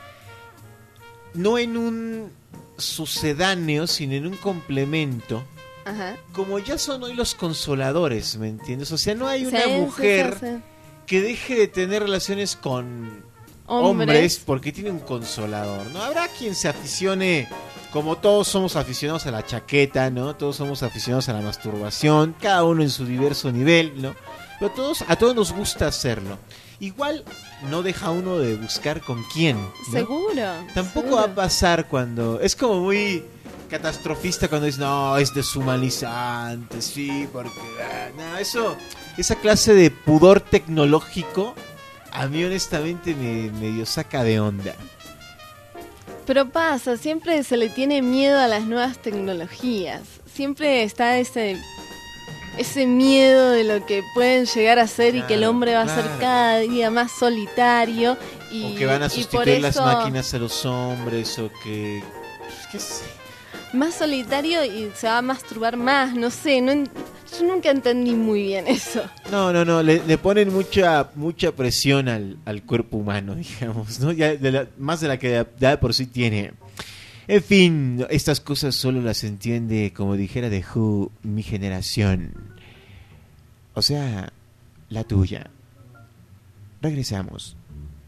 [SPEAKER 10] no en un sucedáneo, sino en un complemento,
[SPEAKER 9] Ajá.
[SPEAKER 10] como ya son hoy los consoladores, ¿me entiendes? O sea, no hay una
[SPEAKER 9] Sí, sí,
[SPEAKER 10] mujer
[SPEAKER 9] sí, sí.
[SPEAKER 10] que deje de tener relaciones con
[SPEAKER 9] hombres.
[SPEAKER 10] hombres porque tiene un consolador, ¿no? Habrá quien se aficione, como todos somos aficionados a la chaqueta, ¿no? Todos somos aficionados a la masturbación, cada uno en su diverso nivel, ¿no? Pero todos, a todos nos gusta hacerlo. Igual no deja uno de buscar con quién, ¿no?
[SPEAKER 9] Seguro.
[SPEAKER 10] Tampoco
[SPEAKER 9] seguro.
[SPEAKER 10] va a pasar cuando... Es como muy catastrofista cuando dices, no, es deshumanizante, sí, porque... Ah, no, eso, esa clase de pudor tecnológico, a mí honestamente me medio saca de onda.
[SPEAKER 9] Pero pasa, siempre se le tiene miedo a las nuevas tecnologías. Siempre está ese... ese miedo de lo que pueden llegar a ser, claro, y que el hombre va claro. a ser cada día más solitario y,
[SPEAKER 10] o que van a sustituir
[SPEAKER 9] eso,
[SPEAKER 10] las máquinas a los hombres, o que qué sé,
[SPEAKER 9] más solitario y se va a masturbar más, no sé, no, yo nunca entendí muy bien eso.
[SPEAKER 10] No, no, no, le, le ponen mucha mucha presión al, al cuerpo humano, digamos, ¿no? Ya de la, más de la que ya de por sí tiene. En fin, estas cosas solo las entiende, como dijera The Who, mi generación. O sea, la tuya. Regresamos.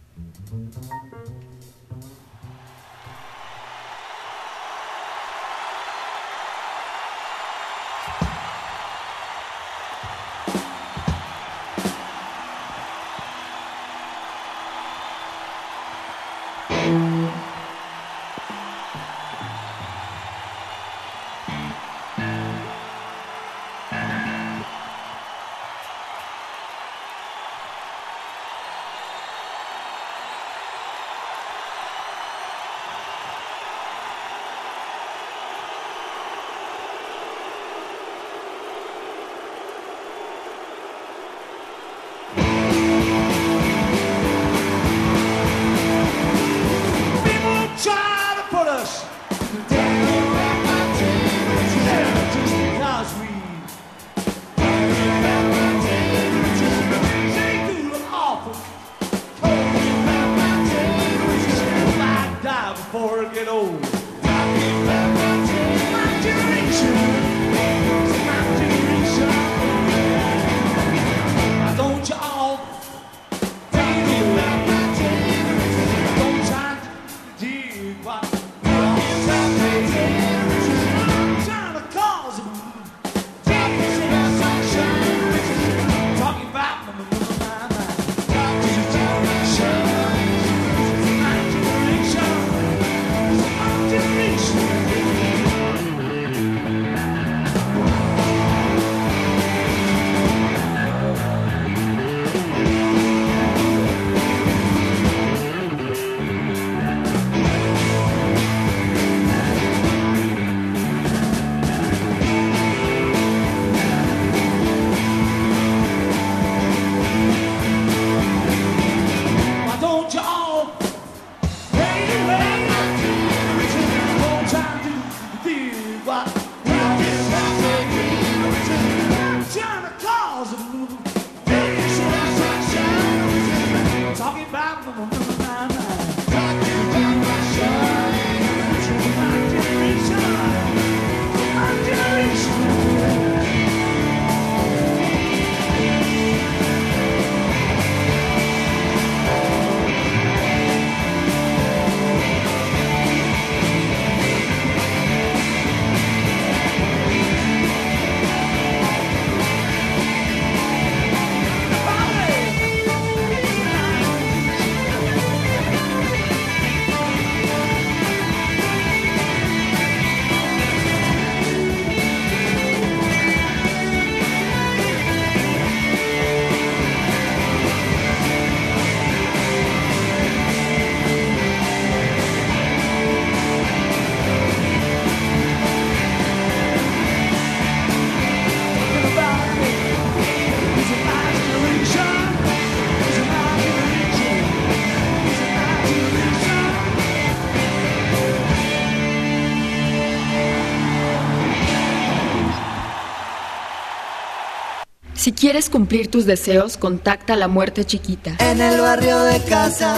[SPEAKER 2] Si quieres cumplir tus deseos, contacta a La Muerte Chiquita.
[SPEAKER 20] En el barrio de casa,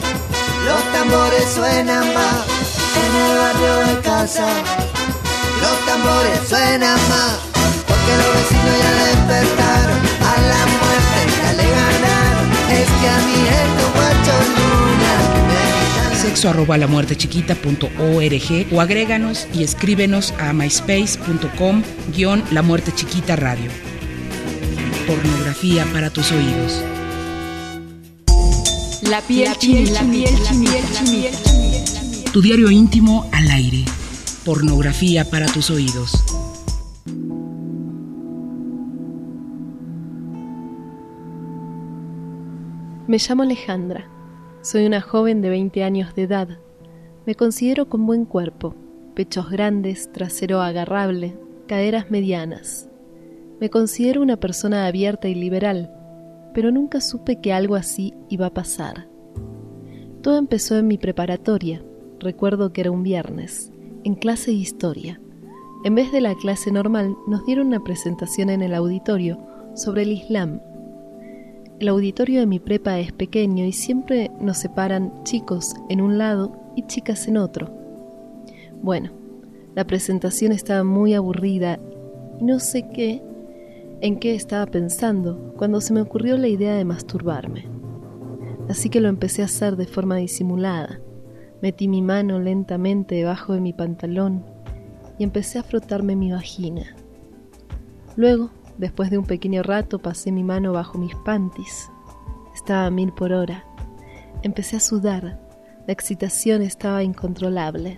[SPEAKER 20] los tambores suenan más. En el barrio de casa, los tambores suenan más. Porque los vecinos ya despertaron, a la muerte ya le ganaron. Es que a mí estos guachos luna
[SPEAKER 5] sexo arroba la muerte chiquita punto org o agréganos y escríbenos a myspace.com guión la muerte chiquita radio. Pornografía para tus oídos.
[SPEAKER 2] La piel chinita, la piel chinita.
[SPEAKER 5] Tu diario íntimo al aire. Pornografía para tus oídos.
[SPEAKER 21] Me llamo Alejandra. Soy una joven de veinte años de edad. Me considero con buen cuerpo, pechos grandes, trasero agarrable, caderas medianas. Me considero una persona abierta y liberal, pero nunca supe que algo así iba a pasar. Todo empezó en mi preparatoria. Recuerdo que era un viernes, en clase de historia. En vez de la clase normal, nos dieron una presentación en el auditorio sobre el Islam. El auditorio de mi prepa es pequeño y siempre nos separan chicos en un lado y chicas en otro. Bueno, la presentación estaba muy aburrida y no sé qué, en qué estaba pensando cuando se me ocurrió la idea de masturbarme. Así que lo empecé a hacer de forma disimulada. Metí mi mano lentamente debajo de mi pantalón y empecé a frotarme mi vagina. Luego, después de un pequeño rato, pasé mi mano bajo mis panties. Estaba a mil por hora. Empecé a sudar. La excitación estaba incontrolable.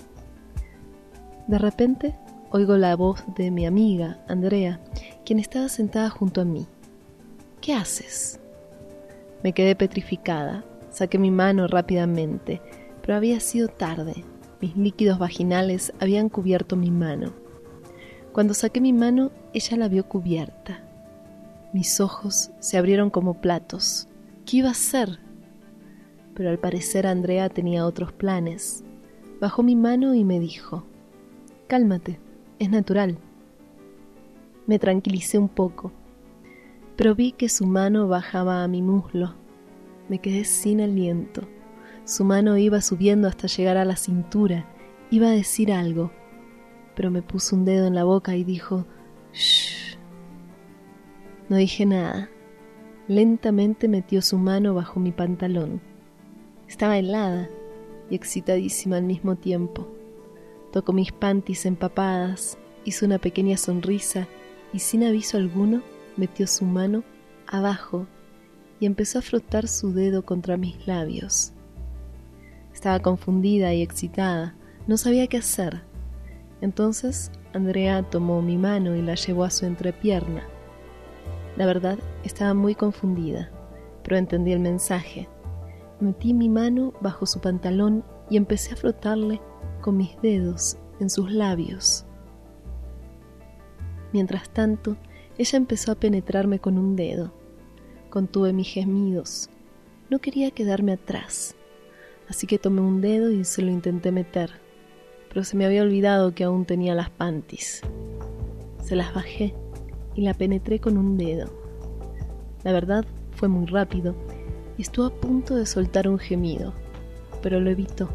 [SPEAKER 21] De repente, oigo la voz de mi amiga, Andrea, quien estaba sentada junto a mí. ¿Qué haces? Me quedé petrificada. Saqué mi mano rápidamente, pero había sido tarde. Mis líquidos vaginales habían cubierto mi mano. Cuando saqué mi mano, ella la vio cubierta. Mis ojos se abrieron como platos. ¿Qué iba a hacer? Pero al parecer Andrea tenía otros planes. Bajó mi mano y me dijo: «Cálmate, es natural». Me tranquilicé un poco, pero vi que su mano bajaba a mi muslo. Me quedé sin aliento. Su mano iba subiendo hasta llegar a la cintura. Iba a decir algo, pero me puso un dedo en la boca y dijo: «Shh». No dije nada. Lentamente metió su mano bajo mi pantalón. Estaba helada y excitadísima al mismo tiempo. Tocó mis panties empapadas, hizo una pequeña sonrisa y sin aviso alguno metió su mano abajo y empezó a frotar su dedo contra mis labios. Estaba confundida y excitada, no sabía qué hacer. Entonces Andrea tomó mi mano y la llevó a su entrepierna. La verdad, estaba muy confundida, pero entendí el mensaje. Metí mi mano bajo su pantalón y empecé a frotarle con mis dedos en sus labios. Mientras tanto, ella empezó a penetrarme con un dedo. Contuve mis gemidos. No quería quedarme atrás, así que tomé un dedo y se lo intenté meter, pero se me había olvidado que aún tenía las panties. Se las bajé y la penetré con un dedo. La verdad, fue muy rápido y estuvo a punto de soltar un gemido, pero lo evitó.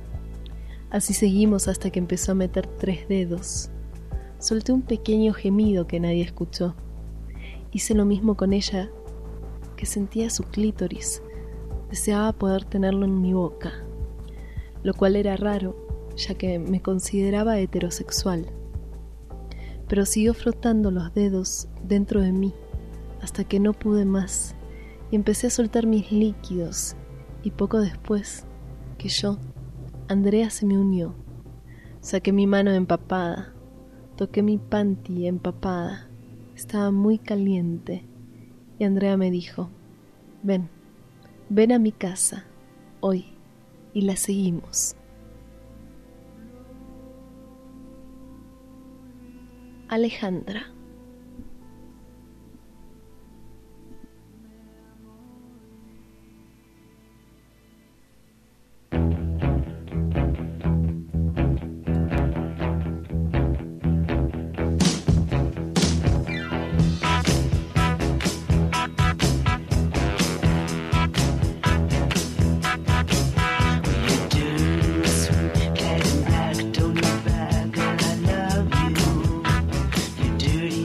[SPEAKER 21] Así seguimos hasta que empezó a meter tres dedos. Solté un pequeño gemido que nadie escuchó. Hice lo mismo con ella, que sentía su clítoris. Deseaba poder tenerlo en mi boca, lo cual era raro, ya que me consideraba heterosexual. Pero siguió frotando los dedos dentro de mí, hasta que no pude más, y empecé a soltar mis líquidos, y poco después, que yo, Andrea se me unió. Saqué mi mano empapada, toqué mi panty empapada, estaba muy caliente, y Andrea me dijo: «Ven, ven a mi casa, hoy», y la seguimos. Alejandra.
[SPEAKER 19] Dirty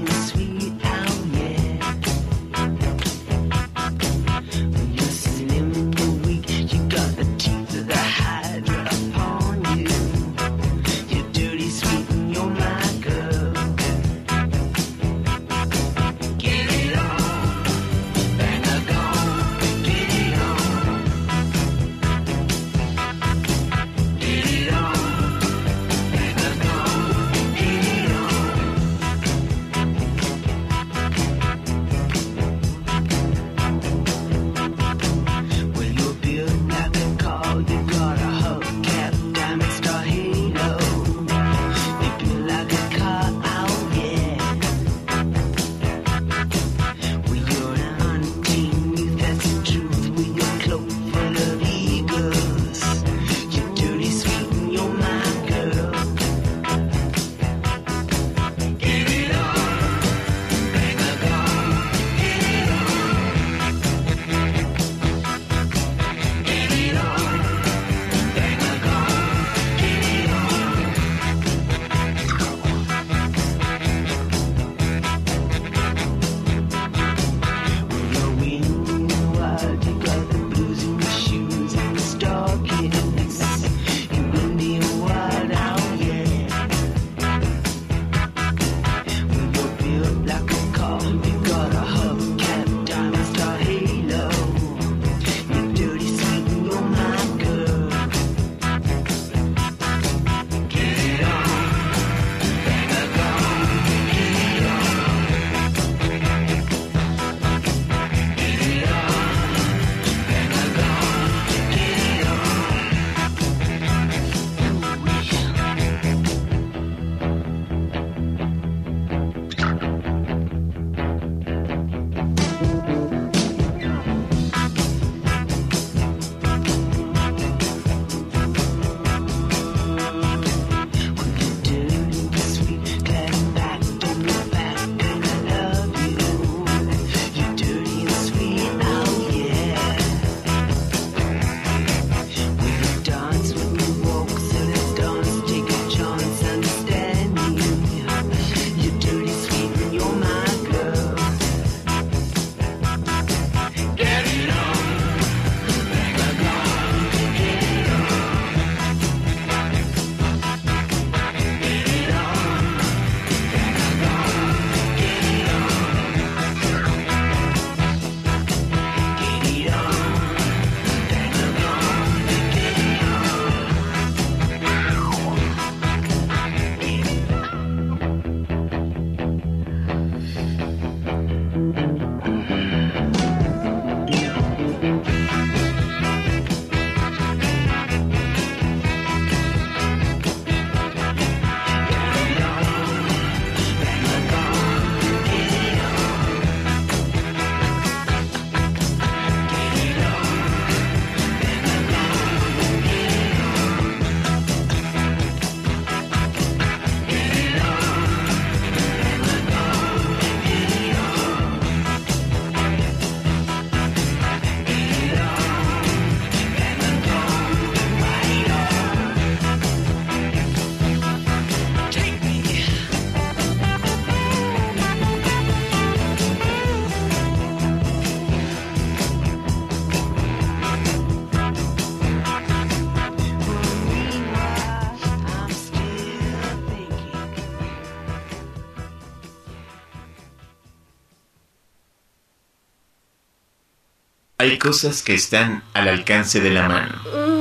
[SPEAKER 11] Hay cosas que están al alcance de la mano.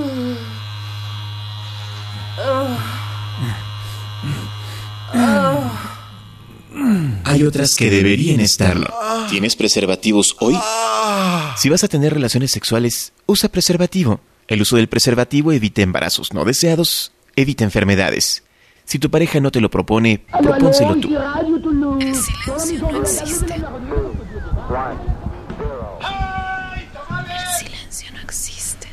[SPEAKER 11] Hay otras que deberían estarlo. ¿Tienes preservativos hoy? Si vas a tener relaciones sexuales, usa preservativo. El uso del preservativo evita embarazos no deseados, evita enfermedades. Si tu pareja no te lo propone, propónselo tú.
[SPEAKER 1] El silencio no existe. El silencio no existe.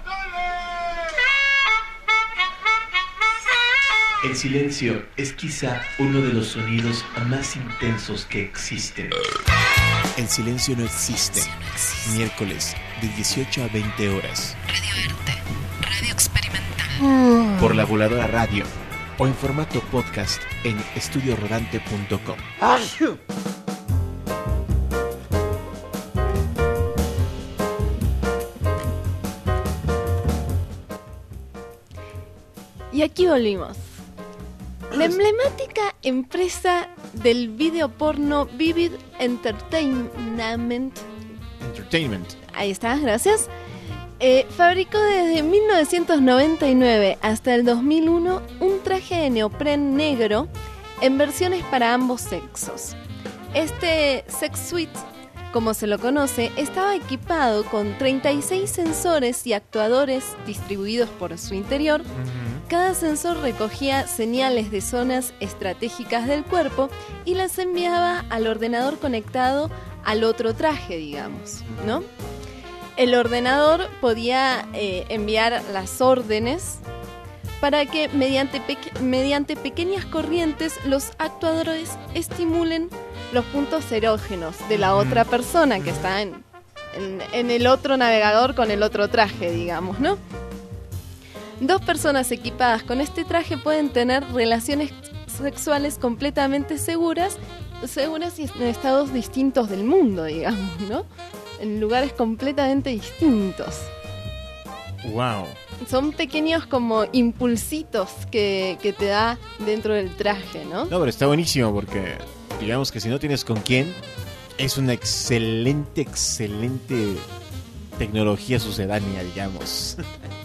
[SPEAKER 11] El silencio es quizá uno de los sonidos más intensos que existen.
[SPEAKER 10] El silencio no existe.
[SPEAKER 1] El silencio no existe.
[SPEAKER 10] Miércoles, de dieciocho a veinte horas.
[SPEAKER 1] Radio Erte, radio experimental.
[SPEAKER 11] Por la Voladora Radio.
[SPEAKER 10] O en formato podcast en estudio rodante punto com.
[SPEAKER 9] Y aquí volvimos. La emblemática empresa del video porno Vivid Entertainment,
[SPEAKER 10] Entertainment.
[SPEAKER 9] ahí está, gracias, eh, fabricó desde mil novecientos noventa y nueve hasta el dos mil uno un traje de neopren negro en versiones para ambos sexos. Este sex suite, como se lo conoce, estaba equipado con treinta y seis sensores y actuadores distribuidos por su interior. Cada sensor recogía señales de zonas estratégicas del cuerpo y las enviaba al ordenador conectado al otro traje, digamos, ¿no? El ordenador podía eh, enviar las órdenes para que mediante, pe- mediante pequeñas corrientes los actuadores estimulen los puntos erógenos de la otra persona que está en, en, en el otro navegador con el otro traje, digamos, ¿no? Dos personas equipadas con este traje pueden tener relaciones sexuales completamente seguras, seguras y en estados distintos del mundo, digamos, ¿no? En lugares completamente distintos.
[SPEAKER 10] Wow.
[SPEAKER 9] Son pequeños como impulsitos que, que te da dentro del traje, ¿no?
[SPEAKER 10] No, pero está buenísimo porque digamos que si no tienes con quién, es una excelente, excelente tecnología sucedánea, digamos.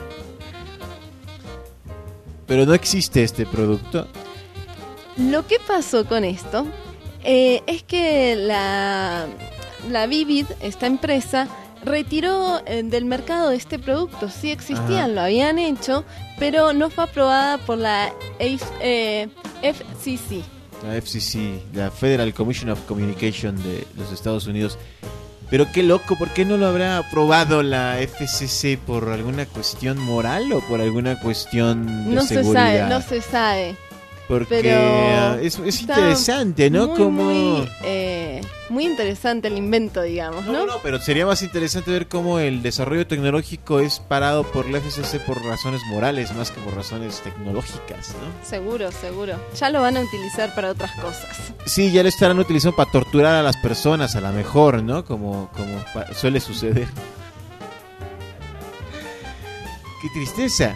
[SPEAKER 10] Pero no existe este producto.
[SPEAKER 9] Lo que pasó con esto eh, es que la, la Vivid, esta empresa, retiró eh, del mercado este producto. Sí existían,
[SPEAKER 10] Ajá.
[SPEAKER 9] lo habían hecho, pero no fue aprobada por la F, eh, F C C.
[SPEAKER 10] La F C C, la Federal Commission of Communication de los Estados Unidos. Pero qué loco, ¿por qué no lo habrá aprobado la F C C? ¿Por alguna cuestión moral o por alguna cuestión de
[SPEAKER 9] No
[SPEAKER 10] seguridad?
[SPEAKER 9] se sabe, no se sabe.
[SPEAKER 10] Porque
[SPEAKER 9] Pero
[SPEAKER 10] es, es
[SPEAKER 9] está
[SPEAKER 10] interesante, ¿no?
[SPEAKER 9] Muy,
[SPEAKER 10] Como...
[SPEAKER 9] muy, eh, muy interesante el invento, digamos, ¿no?
[SPEAKER 10] No, no, pero sería más interesante ver cómo el desarrollo tecnológico es parado por la F C C por razones morales más que por razones tecnológicas, ¿no?
[SPEAKER 9] Seguro, seguro. Ya lo van a utilizar para otras cosas.
[SPEAKER 10] Sí, ya lo estarán utilizando para torturar a las personas, a lo mejor, ¿no? Como, como pa- suele suceder. ¡Qué tristeza!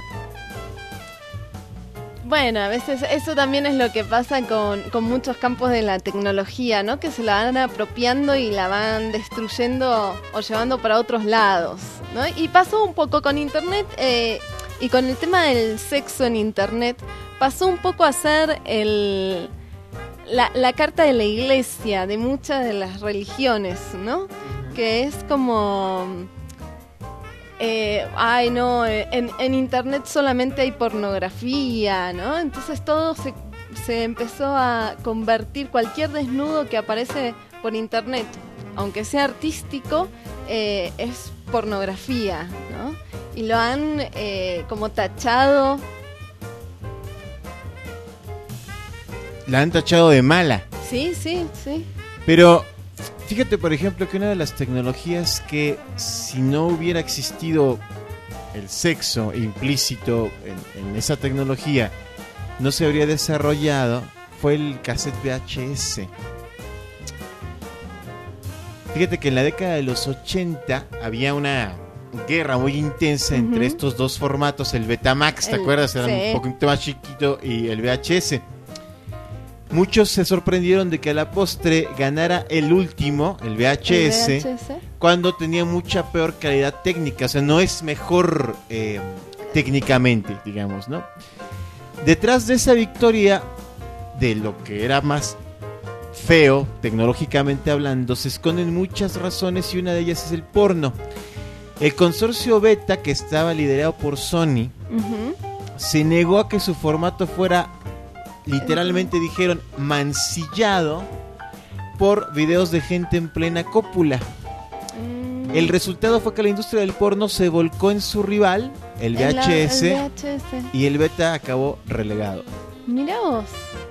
[SPEAKER 9] Bueno, a veces eso también es lo que pasa con, con muchos campos de la tecnología, ¿no? Que se la van apropiando y la van destruyendo o llevando para otros lados, ¿no? Y pasó un poco con Internet eh, y con el tema del sexo en Internet, pasó un poco a ser el, la, la carta de la iglesia de muchas de las religiones, ¿no? Que es como... Eh, ay no, eh, en, en internet solamente hay pornografía, ¿no? Entonces todo se, se empezó a convertir, cualquier desnudo que aparece por internet, aunque sea artístico, eh, es pornografía, ¿no? Y lo han eh, como tachado.
[SPEAKER 10] La han tachado de mala.
[SPEAKER 9] Sí, sí, sí.
[SPEAKER 10] Pero fíjate, por ejemplo, que una de las tecnologías que si no hubiera existido el sexo implícito en, en esa tecnología, no se habría desarrollado, fue el cassette V H S. Fíjate que en la década de los ochenta había una guerra muy intensa entre
[SPEAKER 9] Ujú.
[SPEAKER 10] estos dos formatos, el Betamax, ¿te
[SPEAKER 9] El-
[SPEAKER 10] acuerdas? Era
[SPEAKER 9] sí.
[SPEAKER 10] un poquito más chiquito, y el V H S. muchos se sorprendieron de que a la postre ganara el último, el V H S,
[SPEAKER 9] ¿El V H S?
[SPEAKER 10] cuando tenía mucha peor calidad técnica, o sea, no es mejor eh, técnicamente, digamos, ¿no? Detrás de esa victoria, de lo que era más feo, tecnológicamente hablando, se esconden muchas razones y una de ellas es el porno. El consorcio Beta, que estaba liderado por Sony,
[SPEAKER 9] Ujú.
[SPEAKER 10] se negó a que su formato fuera, literalmente dijeron, mancillado por videos de gente en plena cópula. El resultado fue que la industria del porno se volcó en su rival, el V H S,
[SPEAKER 9] El V H S.
[SPEAKER 10] y el Beta acabó relegado.
[SPEAKER 9] Mirá vos.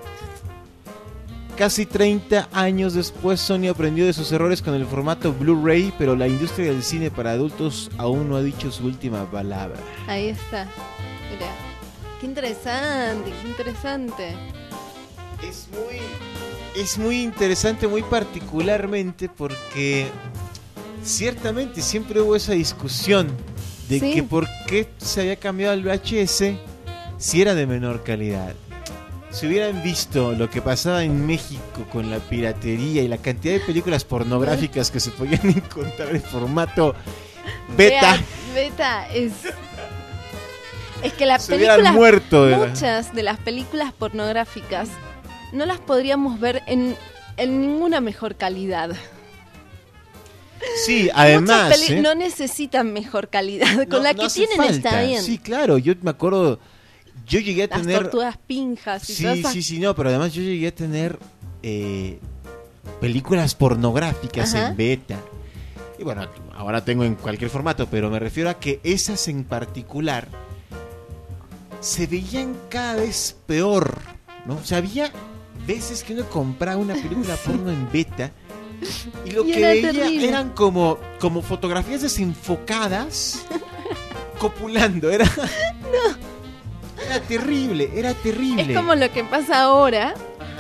[SPEAKER 10] Casi treinta años después, Sony aprendió de sus errores con el formato Blu-ray, pero la industria del cine para adultos aún no ha dicho su última palabra.
[SPEAKER 9] Ahí está. Mirá. Qué interesante, qué interesante.
[SPEAKER 10] Es muy, es muy interesante, muy particularmente porque ciertamente siempre hubo esa discusión de
[SPEAKER 9] Sí.
[SPEAKER 10] que por qué se había cambiado el V H S si era de menor calidad. Si hubieran visto lo que pasaba en México con la piratería y la cantidad de películas pornográficas que se podían encontrar en formato beta,
[SPEAKER 9] Vea, Beta es... Es que las
[SPEAKER 10] Se hubieran
[SPEAKER 9] películas...
[SPEAKER 10] muerto de la-
[SPEAKER 9] muchas de las películas pornográficas no las podríamos ver en, en ninguna mejor calidad.
[SPEAKER 10] sí, además,
[SPEAKER 9] Muchas peli-
[SPEAKER 10] ¿eh?
[SPEAKER 9] no necesitan mejor calidad. Con
[SPEAKER 10] No-
[SPEAKER 9] la
[SPEAKER 10] no
[SPEAKER 9] que
[SPEAKER 10] hace
[SPEAKER 9] tienen
[SPEAKER 10] falta.
[SPEAKER 9] está bien.
[SPEAKER 10] Sí, claro, yo me acuerdo, yo llegué a
[SPEAKER 9] Las
[SPEAKER 10] tener...
[SPEAKER 9] tortugas pinjas y todas
[SPEAKER 10] Sí,
[SPEAKER 9] esas-
[SPEAKER 10] sí, sí, no, pero además yo llegué a tener eh, películas pornográficas
[SPEAKER 9] Ajá.
[SPEAKER 10] en beta. Y bueno, ahora tengo en cualquier formato, pero me refiero a que esas en particular se veían cada vez peor, ¿no? O sea, había veces que uno compraba una película porno en beta y lo
[SPEAKER 9] Y
[SPEAKER 10] que
[SPEAKER 9] era
[SPEAKER 10] veía
[SPEAKER 9] terrible.
[SPEAKER 10] eran como, como fotografías desenfocadas copulando. Era, era terrible, era terrible.
[SPEAKER 9] Es como lo que pasa ahora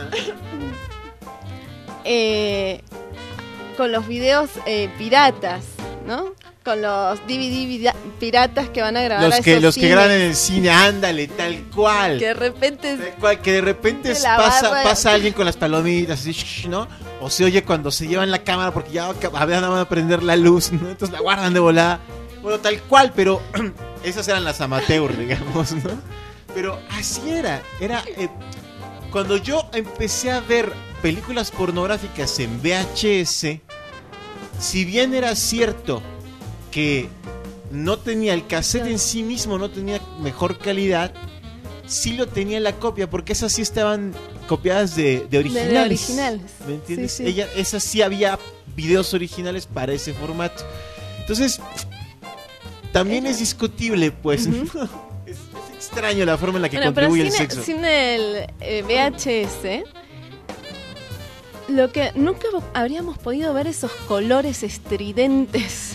[SPEAKER 9] eh, con los videos eh, piratas, ¿no? Con los D V D vida- piratas que van a grabar
[SPEAKER 10] Los
[SPEAKER 9] a
[SPEAKER 10] que,
[SPEAKER 9] esos
[SPEAKER 10] los que
[SPEAKER 9] cines,
[SPEAKER 10] graban en el cine, ándale, tal cual.
[SPEAKER 9] que de repente
[SPEAKER 10] Tal cual, que de repente
[SPEAKER 9] de la
[SPEAKER 10] pasa,
[SPEAKER 9] barra-
[SPEAKER 10] pasa alguien con las palomitas, así, shh, ¿no? O se oye cuando se llevan la cámara porque ya ac- van a prender la luz, ¿no? Entonces la guardan de volada. Bueno, tal cual, pero esas eran las amateur, digamos, ¿no? Pero así era. Era eh, cuando yo empecé a ver películas pornográficas en V H S, si bien era cierto que no tenía el cassette en sí mismo, no tenía mejor calidad, sí lo tenía la copia, porque esas sí estaban copiadas de, de originales.
[SPEAKER 9] de originales.
[SPEAKER 10] ¿Me entiendes?
[SPEAKER 9] Sí, sí.
[SPEAKER 10] Ella, esas sí había videos originales para ese formato. Entonces, también es discutible, pues.
[SPEAKER 9] Ujú.
[SPEAKER 10] es, es extraño la forma en la que
[SPEAKER 9] Bueno, pero
[SPEAKER 10] contribuye
[SPEAKER 9] sin,
[SPEAKER 10] el sexo.
[SPEAKER 9] sin el eh, V H S, lo que nunca habríamos podido ver esos colores estridentes,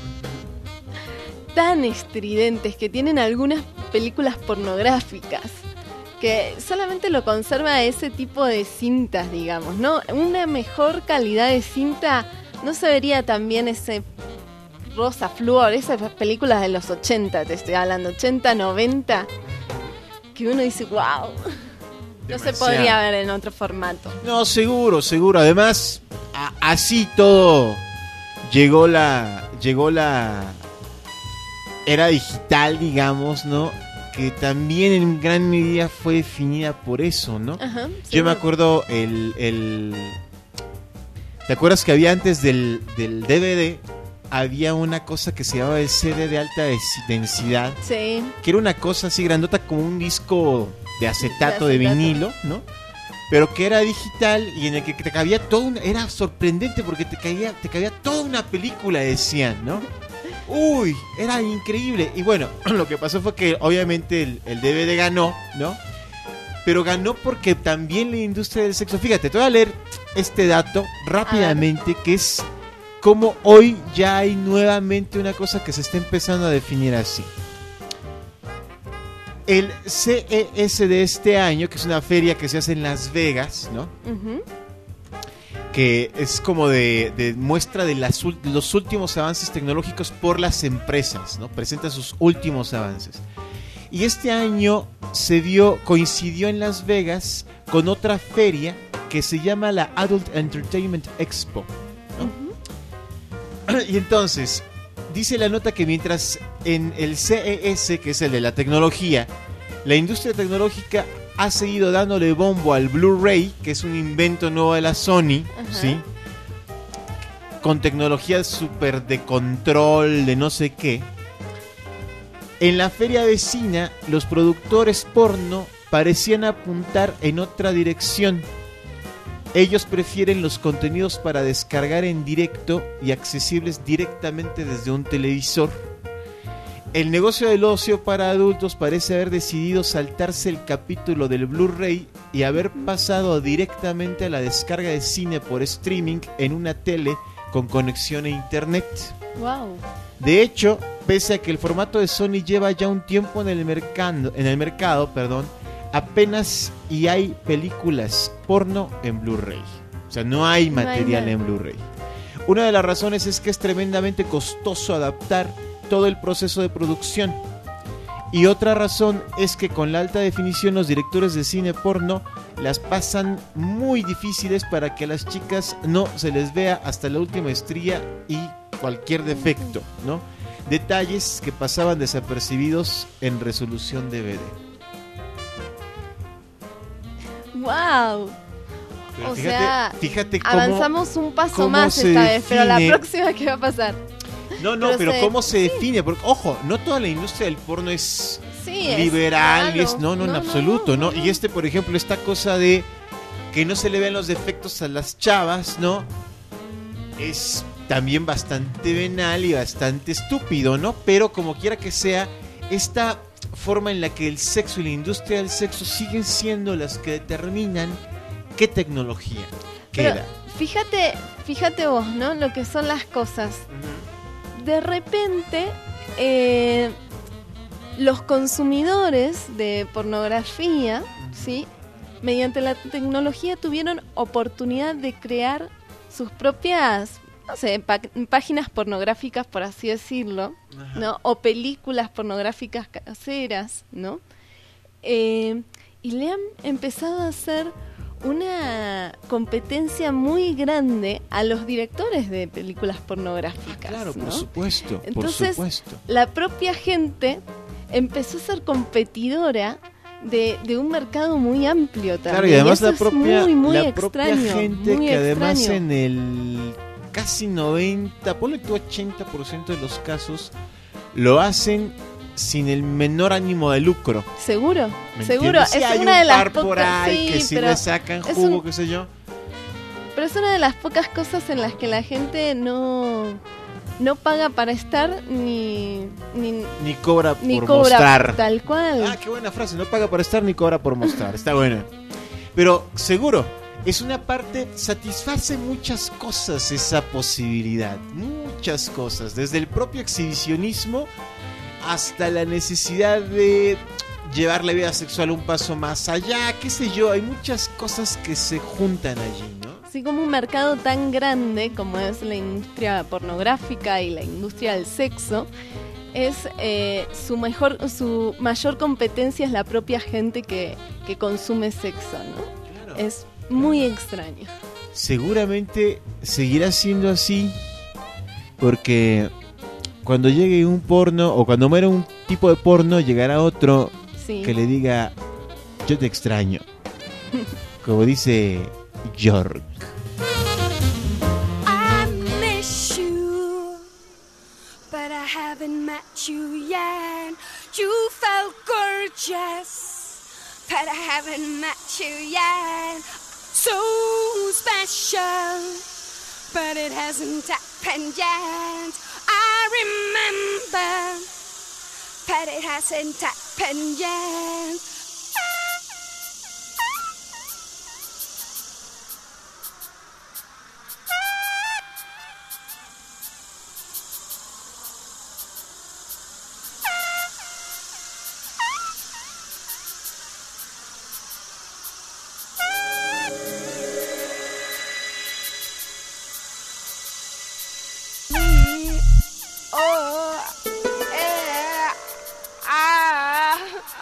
[SPEAKER 9] tan estridentes que tienen algunas películas pornográficas, que solamente lo conserva ese tipo de cintas, digamos, ¿no? Una mejor calidad de cinta no se vería también ese rosa flúor, esas películas de los ochenta, te estoy hablando, ochenta, noventa, que uno dice, wow, no se
[SPEAKER 10] Demasiado.
[SPEAKER 9] podría ver en otro formato.
[SPEAKER 10] No, seguro, seguro. Además, a- así todo llegó la llegó la era digital, digamos, ¿no? Que también en gran medida fue definida por eso, ¿no?
[SPEAKER 9] Ajá,
[SPEAKER 10] Yo
[SPEAKER 9] seguro.
[SPEAKER 10] me acuerdo el, el ¿te acuerdas que había antes del, del D V D había una cosa que se llamaba el C D de alta des- densidad?
[SPEAKER 9] Sí.
[SPEAKER 10] Que era una cosa así grandota como un disco de acetato de,
[SPEAKER 9] De acetato.
[SPEAKER 10] vinilo, ¿no? Pero que era digital y en el que te cabía todo una, era sorprendente porque te cabía, te cabía toda una película, decían, ¿no? Uy, era increíble. Y bueno, lo que pasó fue que obviamente el, el D V D ganó, ¿no? Pero ganó porque también la industria del sexo, fíjate, te voy a leer este dato rápidamente, que es como hoy ya hay nuevamente una cosa que se está empezando a definir así. El C E S de este año, que es una feria que se hace en Las Vegas, ¿no?
[SPEAKER 9] Ujú.
[SPEAKER 10] Que es como de, de muestra de las, ul- los últimos avances tecnológicos por las empresas, ¿no? Presentan sus últimos avances. Y este año se dio, coincidió en Las Vegas con otra feria que se llama la Adult Entertainment Expo, ¿no? Uh-huh. Y entonces, dice la nota que mientras en el C E S, que es el de la tecnología, la industria tecnológica ha seguido dándole bombo al Blu-ray, que es un invento nuevo de la Sony, uh-huh. ¿sí? Con tecnología súper de control, de no sé qué. En la feria vecina, los productores porno parecían apuntar en otra dirección. Ellos prefieren los contenidos para descargar en directo y accesibles directamente desde un televisor. El negocio del ocio para adultos parece haber decidido saltarse el capítulo del Blu-ray y haber pasado directamente a la descarga de cine por streaming en una tele con conexión a internet.
[SPEAKER 9] Wow.
[SPEAKER 10] De hecho, pese a que el formato de Sony lleva ya un tiempo en el mercado, en el mercado, perdón, apenas y hay películas porno en Blu-ray. O sea, no hay material no hay en Blu-ray. Una de las razones es que es tremendamente costoso adaptar todo el proceso de producción. Y otra razón es que con la alta definición los directores de cine porno las pasan muy difíciles para que a las chicas no se les vea hasta la última estría y cualquier defecto, ¿no? Detalles que pasaban desapercibidos en resolución D V D.
[SPEAKER 9] ¡Wow!
[SPEAKER 10] Pero
[SPEAKER 9] o
[SPEAKER 10] fíjate,
[SPEAKER 9] sea,
[SPEAKER 10] fíjate cómo,
[SPEAKER 9] avanzamos un paso más esta vez, pero la próxima, ¿qué va a pasar?
[SPEAKER 10] No, no, pero, pero se, ¿cómo se sí. define? Porque, ojo, no toda la industria del porno es
[SPEAKER 9] sí,
[SPEAKER 10] liberal,
[SPEAKER 9] es,
[SPEAKER 10] y es, no, no, no, en absoluto, no, no, no. Y este, por ejemplo, esta cosa de que no se le vean los defectos a las chavas, ¿no? Es también bastante venal y bastante estúpido, ¿no? Pero como quiera que sea, esta forma en la que el sexo y la industria del sexo siguen siendo las que determinan qué tecnología queda.
[SPEAKER 9] Pero fíjate, fíjate vos, ¿no? Lo que son las cosas. Uh-huh. De repente, eh, los consumidores de pornografía, uh-huh. ¿sí? Mediante la tecnología tuvieron oportunidad de crear sus propias, no sé, pá- páginas pornográficas, por así decirlo, Ajá. ¿no? O películas pornográficas caseras, ¿no? Eh, y le han empezado a hacer una competencia muy grande a los directores de películas pornográficas.
[SPEAKER 10] Ah, claro,
[SPEAKER 9] ¿no?
[SPEAKER 10] por supuesto.
[SPEAKER 9] Entonces,
[SPEAKER 10] por supuesto.
[SPEAKER 9] La propia gente empezó a ser competidora de, de un mercado muy amplio también.
[SPEAKER 10] Claro, y además
[SPEAKER 9] y
[SPEAKER 10] la propia,
[SPEAKER 9] muy, muy
[SPEAKER 10] la
[SPEAKER 9] extraño,
[SPEAKER 10] propia gente
[SPEAKER 9] muy
[SPEAKER 10] que además
[SPEAKER 9] extraño.
[SPEAKER 10] en el casi noventa, ponle tú ochenta por ciento de los casos, lo hacen sin el menor ánimo de lucro.
[SPEAKER 9] Seguro,
[SPEAKER 10] ¿Me
[SPEAKER 9] seguro.
[SPEAKER 10] entiendes? Sí,
[SPEAKER 9] es
[SPEAKER 10] hay
[SPEAKER 9] una
[SPEAKER 10] un
[SPEAKER 9] de las
[SPEAKER 10] par por
[SPEAKER 9] pocas,
[SPEAKER 10] ahí
[SPEAKER 9] sí,
[SPEAKER 10] que sí
[SPEAKER 9] pero
[SPEAKER 10] le sacan
[SPEAKER 9] es
[SPEAKER 10] jugo,
[SPEAKER 9] un-
[SPEAKER 10] qué sé yo.
[SPEAKER 9] Pero es una de las pocas cosas en las que la gente no, no paga para estar ni ni,
[SPEAKER 10] Ni cobra
[SPEAKER 9] ni
[SPEAKER 10] por
[SPEAKER 9] cobra
[SPEAKER 10] mostrar.
[SPEAKER 9] tal cual.
[SPEAKER 10] Ah, qué buena frase. No paga por estar ni cobra por mostrar. Está buena. Pero seguro, es una parte, satisface muchas cosas esa posibilidad. Muchas cosas. Desde el propio exhibicionismo hasta la necesidad de llevar la vida sexual un paso más allá. Qué sé yo, hay muchas cosas que se juntan allí, ¿no?
[SPEAKER 9] Así como un mercado tan grande como es la industria pornográfica y la industria del sexo, es eh, su mejor, su mayor competencia es la propia gente que, que consume sexo, ¿no?
[SPEAKER 10] Claro.
[SPEAKER 9] Es muy extraño.
[SPEAKER 10] Seguramente seguirá siendo así porque cuando llegue un porno o cuando muera un tipo de porno llegará otro
[SPEAKER 9] Sí.
[SPEAKER 10] que le diga yo te extraño, como dice York.
[SPEAKER 4] I miss you, but I haven't met you yet. You felt gorgeous, but I haven't met you yet. So special, but it hasn't happened yet. I remember, but it hasn't happened yet. Oh, eh, ah,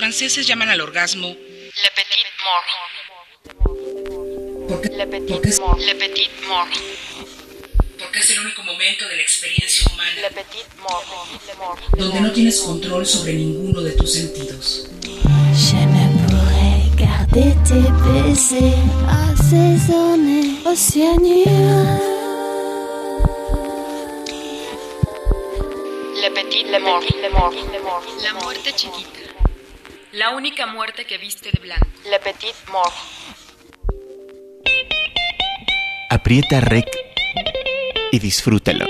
[SPEAKER 5] franceses llaman al orgasmo
[SPEAKER 1] Le petit mort.
[SPEAKER 5] porque,
[SPEAKER 1] Le petit
[SPEAKER 5] porque es,
[SPEAKER 1] mort. Le petit mort.
[SPEAKER 5] porque es el único momento de la experiencia humana
[SPEAKER 1] Le petit mort. mort.
[SPEAKER 5] donde no tienes control sobre ninguno de tus sentidos.
[SPEAKER 19] Je ne pourrais garder tes baisers assaisonnés au cyanure.
[SPEAKER 1] Le petit le mort. Le mort. Le mort. La muerte chiquita. La única muerte que viste de blanco. Le petit mort.
[SPEAKER 11] Aprieta rec y disfrútalo.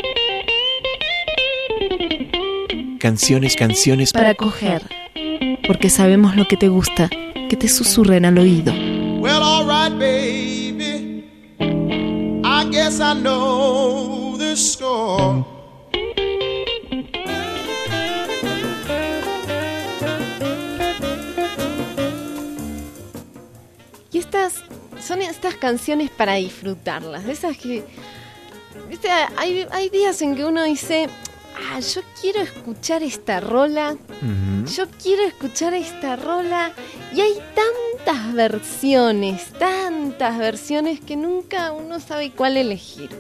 [SPEAKER 11] Canciones, canciones
[SPEAKER 21] Para coger, porque sabemos lo que te gusta, que te susurren al oído.
[SPEAKER 6] Well, all right, baby. I guess I know the score.
[SPEAKER 9] Y estas son estas canciones para disfrutarlas. De esas que, ¿viste? Hay, hay días en que uno dice, ah, yo quiero escuchar esta rola.
[SPEAKER 10] Ujú.
[SPEAKER 9] Yo quiero escuchar esta rola. Y hay tantas versiones, tantas versiones que nunca uno sabe cuál elegir.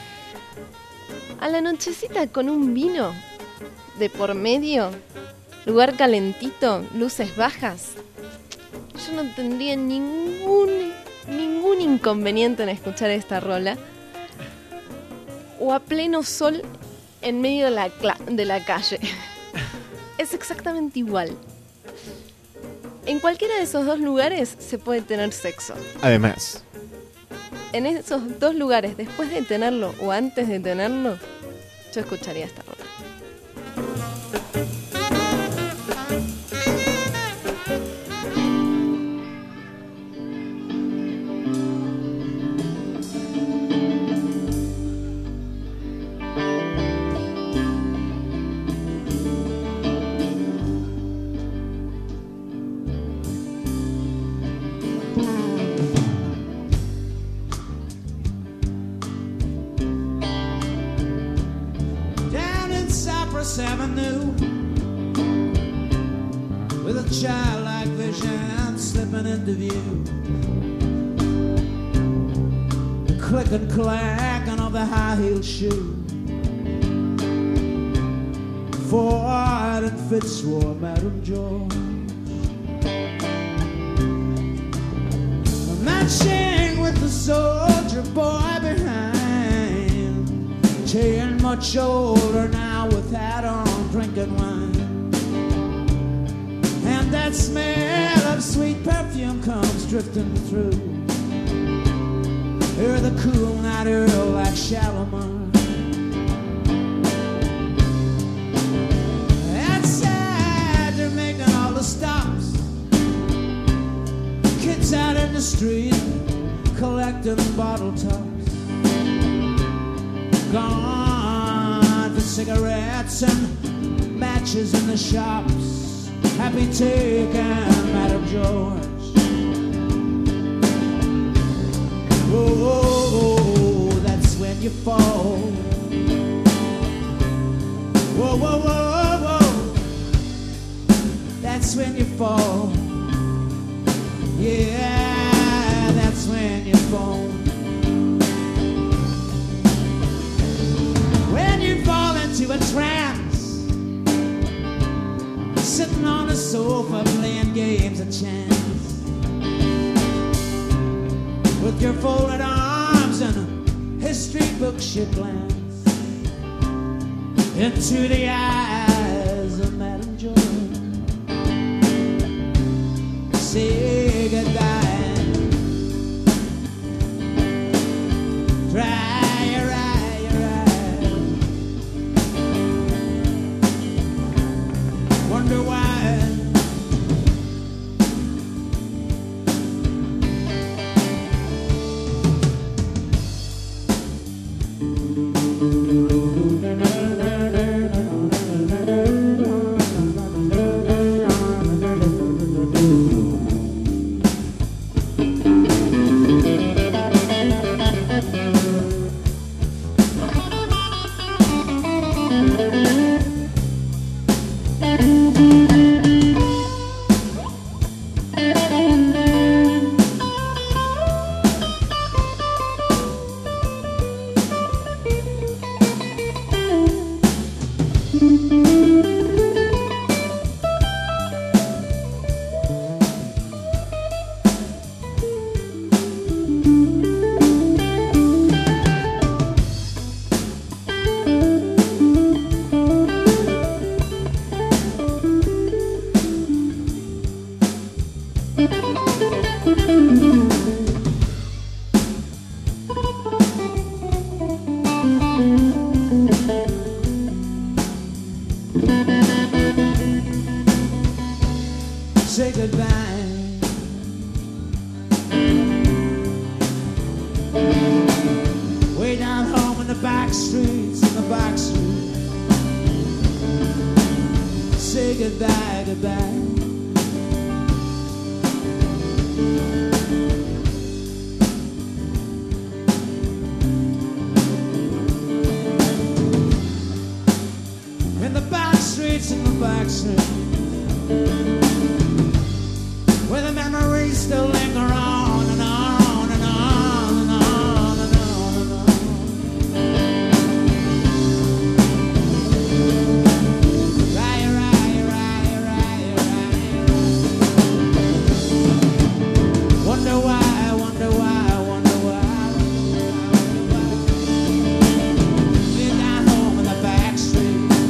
[SPEAKER 9] A la nochecita con un vino de por medio, lugar calentito, luces bajas, yo no tendría ningún, ningún inconveniente en escuchar esta rola. O a pleno sol en medio de la, cla- de la calle. Es exactamente igual. En cualquiera de esos dos lugares se puede tener sexo.
[SPEAKER 10] Además,
[SPEAKER 9] En esos dos lugares, después de tenerlo o antes de tenerlo, yo escucharía esta rola.
[SPEAKER 6] Down in Cypress Avenue, with a childlike vision slipping into view, the click and clacking of the high-heeled shoe. Ford and Fitzroy, Madam George, matching with the soldier boy behind, ten much older now with hat on, drinking wine, and that smell of sweet perfume comes drifting through. Hear the cool night air like Shalimar. Outside they're making all the stops, kids out in the street collecting bottle tops. Gone for cigarettes and matches in the shops. Happy taking Madam George. Oh, oh, oh, that's when you fall. Whoa, whoa, whoa, whoa, that's when you fall. Yeah, that's when you fall. When you fall into a trance, sitting on a sofa playing games of chance, with your folded arms and a history books you glance into the eyes of Madam George. Say goodbye. Dry your eye, your eye. Wonder why. Say goodbye. Way down home in the back streets, in the back streets. Say goodbye, goodbye. In the back streets, in the back streets, where the memories still linger on and on and on and on and on and on. Right, right, right, right, right. Wonder why, wonder why, wonder why, wonder why, wonder why. We're down home in the back street.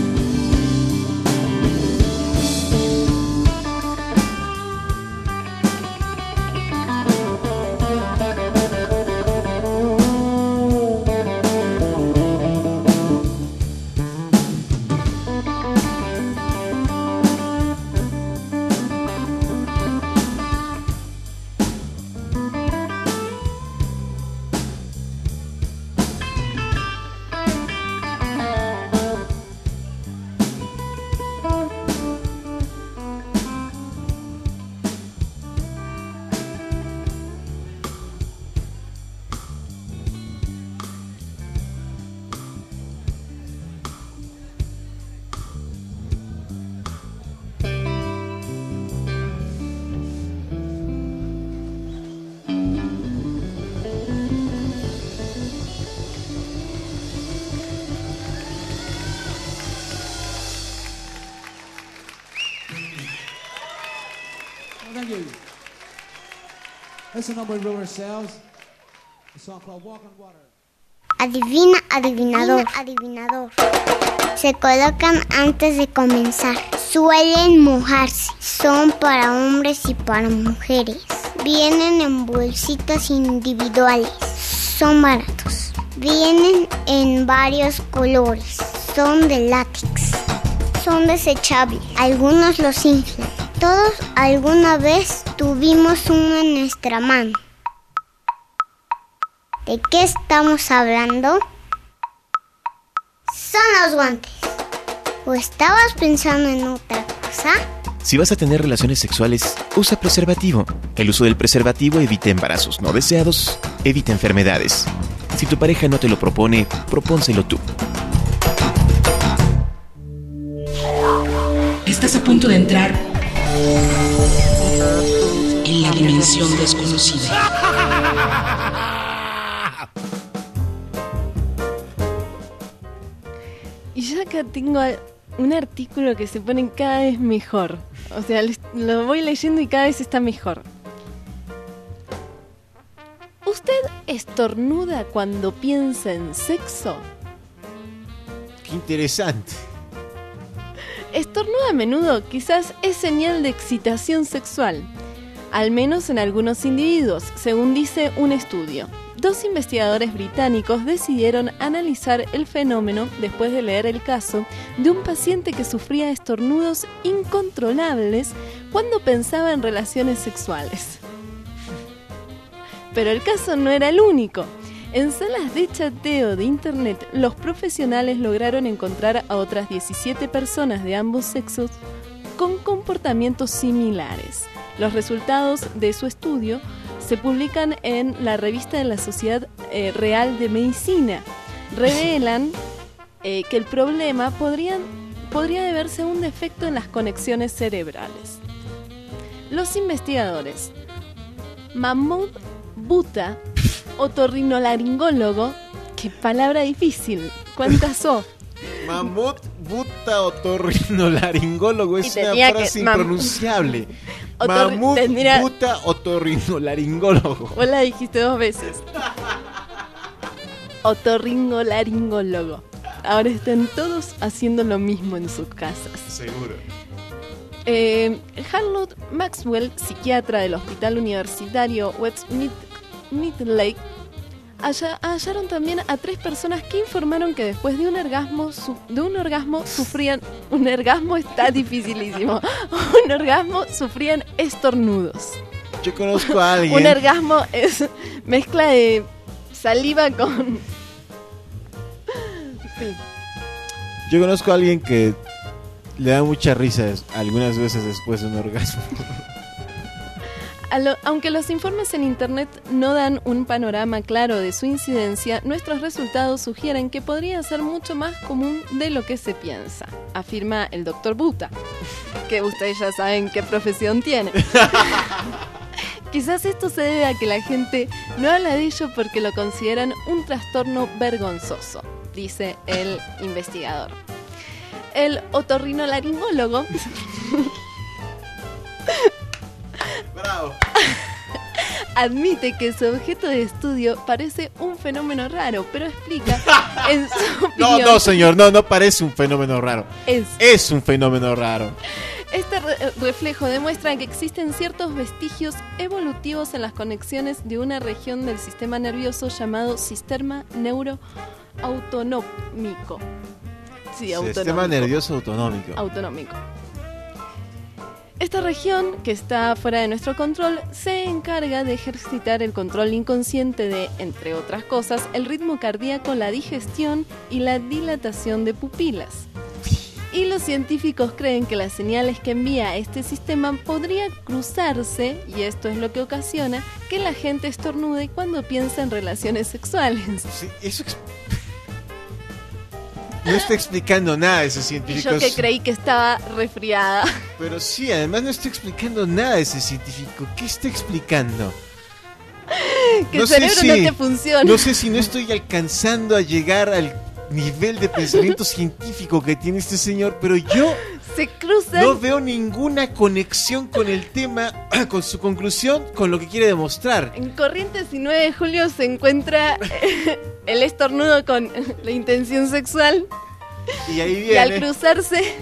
[SPEAKER 6] Thank you. It's a number of River Sales. A song called Walk on Water.
[SPEAKER 8] Adivina, adivinador, adivinador. Se colocan antes de comenzar. Suelen mojarse. Son para hombres y para mujeres. Vienen en bolsitas individuales. Son baratos. Vienen en varios colores. Son de látex. Son desechables. Algunos los inflan. Todos alguna vez tuvimos uno en nuestra mano. ¿De qué estamos hablando? Son los guantes. ¿O estabas pensando en otra cosa?
[SPEAKER 11] Si vas a tener relaciones sexuales, usa preservativo. El uso del preservativo evita embarazos no deseados, evita enfermedades. Si tu pareja no te lo propone, propónselo tú.
[SPEAKER 5] Estás a punto de entrar en la dimensión desconocida.
[SPEAKER 21] Y yo acá tengo un artículo que se pone cada vez mejor. O sea, lo voy leyendo y cada vez está mejor. ¿Usted estornuda cuando piensa en sexo?
[SPEAKER 10] Qué interesante.
[SPEAKER 21] Estornuda a menudo quizás es señal de excitación sexual, al menos en algunos individuos, según dice un estudio. Dos investigadores británicos decidieron analizar el fenómeno después de leer el caso de un paciente que sufría estornudos incontrolables cuando pensaba en relaciones sexuales. Pero el caso no era el único. En salas de chateo de internet, los profesionales lograron encontrar a otras diecisiete personas de ambos sexos con comportamientos similares. Los resultados de su estudio se publican en la revista de la Sociedad eh, Real de Medicina. Revelan eh, que el problema podrían, podría deberse a un defecto en las conexiones cerebrales. Los investigadores Mahmoud Buta, otorrinolaringólogo, qué palabra difícil, ¿cuántas O?
[SPEAKER 10] Mahmoud Buta, otorrinolaringólogo, es una frase que, impronunciable. Otor- Mahmoud tendría... Buta, otorrinolaringólogo.
[SPEAKER 21] Vos la dijiste dos veces. Otorrinolaringólogo. Ahora están todos haciendo lo mismo en sus casas.
[SPEAKER 10] Seguro.
[SPEAKER 9] Eh, Harold Maxwell, psiquiatra del Hospital Universitario West Mid- Midlake, halla- hallaron también a tres personas que informaron que después de un orgasmo, su- de un orgasmo sufrían... Un orgasmo está dificilísimo. Un orgasmo sufrían estornudos.
[SPEAKER 10] Yo conozco a alguien.
[SPEAKER 9] Un orgasmo es mezcla de saliva con... Sí.
[SPEAKER 10] Yo conozco a alguien que le da mucha risa algunas veces después de un orgasmo.
[SPEAKER 9] A lo- aunque los informes en internet no dan un panorama claro de su incidencia, nuestros resultados sugieren que podría ser mucho más común de lo que se piensa, afirma el doctor Buta, que ustedes ya saben qué profesión tiene. Quizás esto se debe a que la gente no habla de ello porque lo consideran un trastorno vergonzoso, dice el investigador. El otorrinolaringólogo
[SPEAKER 10] Bravo.
[SPEAKER 9] admite que su objeto de estudio parece un fenómeno raro, pero explica en su
[SPEAKER 10] No,
[SPEAKER 9] opinión...
[SPEAKER 10] no, señor, no, no parece un fenómeno raro.
[SPEAKER 9] Es.
[SPEAKER 10] Es un fenómeno raro.
[SPEAKER 9] Este re- reflejo demuestra que existen ciertos vestigios evolutivos en las conexiones de una región del sistema nervioso llamado sistema neuroautonómico. Sí,
[SPEAKER 10] Sistema
[SPEAKER 9] autonómico.
[SPEAKER 10] nervioso autonómico.
[SPEAKER 9] Autonómico. Esta región, que está fuera de nuestro control, se encarga de ejercitar el control inconsciente de, entre otras cosas, el ritmo cardíaco, la digestión y la dilatación de pupilas. Y los científicos creen que las señales que envía este sistema podría cruzarse, y esto es lo que ocasiona que la gente estornude cuando piensa en relaciones sexuales.
[SPEAKER 10] Sí, eso ex- no está explicando nada ese
[SPEAKER 9] Y
[SPEAKER 10] científico.
[SPEAKER 9] yo que creí que estaba resfriada.
[SPEAKER 10] Pero sí, además no está explicando nada ese científico. ¿Qué está explicando?
[SPEAKER 9] Que el cerebro no te funciona.
[SPEAKER 10] No sé si no estoy alcanzando a llegar al nivel de pensamiento científico que tiene este señor, pero yo
[SPEAKER 9] Se cruzan.
[SPEAKER 10] no veo ninguna conexión con el tema, con su conclusión, con lo que quiere demostrar.
[SPEAKER 9] En Corrientes y nueve de julio se encuentra eh, el estornudo con la intención sexual.
[SPEAKER 10] Y ahí
[SPEAKER 9] Y al
[SPEAKER 10] viene.
[SPEAKER 9] cruzarse,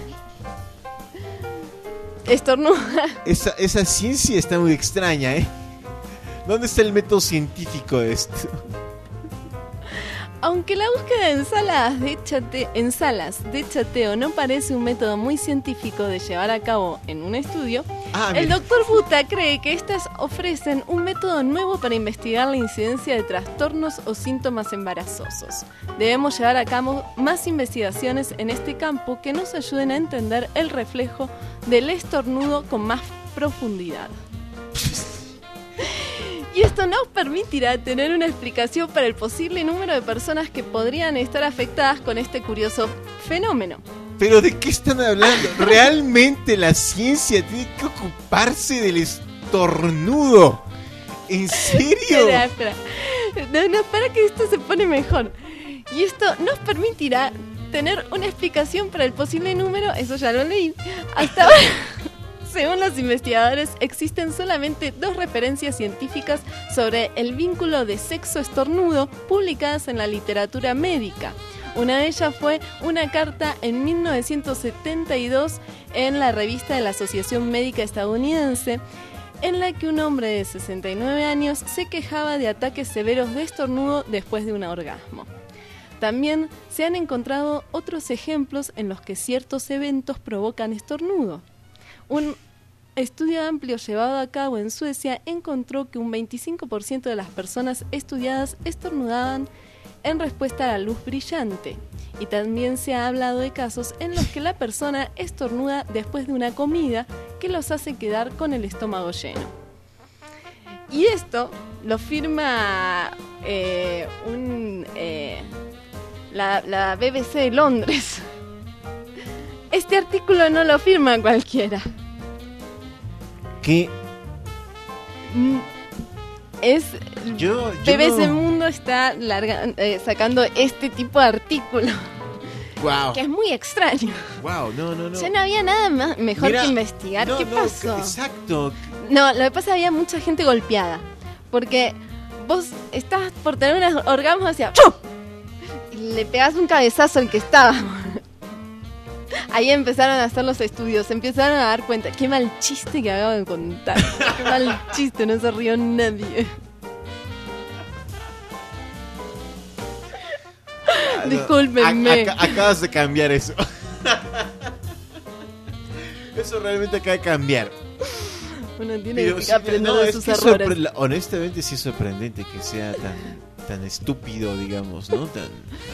[SPEAKER 9] estornuda.
[SPEAKER 10] Esa, esa ciencia está muy extraña, ¿eh? ¿Dónde está el método científico de esto?
[SPEAKER 9] Aunque la búsqueda en salas de chate- en salas de chateo no parece un método muy científico de llevar a cabo en un estudio,
[SPEAKER 10] Ah,
[SPEAKER 9] el
[SPEAKER 10] mira.
[SPEAKER 9] doctor Buta cree que estas ofrecen un método nuevo para investigar la incidencia de trastornos o síntomas embarazosos. Debemos llevar a cabo más investigaciones en este campo que nos ayuden a entender el reflejo del estornudo con más profundidad. Y esto nos permitirá tener una explicación para el posible número de personas que podrían estar afectadas con este curioso fenómeno.
[SPEAKER 10] ¿Pero de qué están hablando? ¿Realmente la ciencia tiene que ocuparse del estornudo? ¿En serio?
[SPEAKER 9] Espera, espera. No, no, para que esto se pone mejor. Y esto nos permitirá tener una explicación para el posible número, eso ya lo leí, hasta ahora. Según los investigadores, existen solamente dos referencias científicas sobre el vínculo de sexo-estornudo publicadas en la literatura médica. Una de ellas fue una carta en mil novecientos setenta y dos en la revista de la Asociación Médica Estadounidense, en la que un hombre de sesenta y nueve años se quejaba de ataques severos de estornudo después de un orgasmo. También se han encontrado otros ejemplos en los que ciertos eventos provocan estornudo. Un estudio amplio llevado a cabo en Suecia encontró que un veinticinco por ciento de las personas estudiadas estornudaban en respuesta a la luz brillante. Y también se ha hablado de casos en los que la persona estornuda después de una comida que los hace quedar con el estómago lleno. Y esto lo firma eh, un, eh, la, la B B C de Londres. Este artículo no lo firma cualquiera.
[SPEAKER 10] ¿Qué?
[SPEAKER 9] Mm, Es
[SPEAKER 10] Yo, yo
[SPEAKER 9] B B C
[SPEAKER 10] no-
[SPEAKER 9] Mundo está larga- eh, sacando este tipo de artículo
[SPEAKER 10] Wow.
[SPEAKER 9] que es muy extraño.
[SPEAKER 10] Wow, no, no, no.
[SPEAKER 9] Ya no había nada más, mejor
[SPEAKER 10] Mira,
[SPEAKER 9] que investigar.
[SPEAKER 10] no,
[SPEAKER 9] ¿Qué
[SPEAKER 10] no,
[SPEAKER 9] pasó?
[SPEAKER 10] Exacto.
[SPEAKER 9] No, lo que pasa había mucha gente golpeada. Porque vos estabas por tener un orgasmo hacia y le pegás un cabezazo al que estaba. Ahí empezaron a hacer los estudios, se empezaron a dar cuenta. Qué mal chiste que acabo de contar. Qué mal chiste, no se rió nadie.
[SPEAKER 10] Ah, no.
[SPEAKER 9] Discúlpenme.
[SPEAKER 10] Ac- ac- acabas de cambiar eso. Eso realmente acaba de cambiar.
[SPEAKER 9] Uno tiene
[SPEAKER 10] Pero
[SPEAKER 9] que
[SPEAKER 10] sí,
[SPEAKER 9] aprender
[SPEAKER 10] no,
[SPEAKER 9] de
[SPEAKER 10] es
[SPEAKER 9] sus
[SPEAKER 10] que
[SPEAKER 9] errores.
[SPEAKER 10] sorpre- honestamente sí es sorprendente que sea tan, tan estúpido, digamos, ¿no? Tan...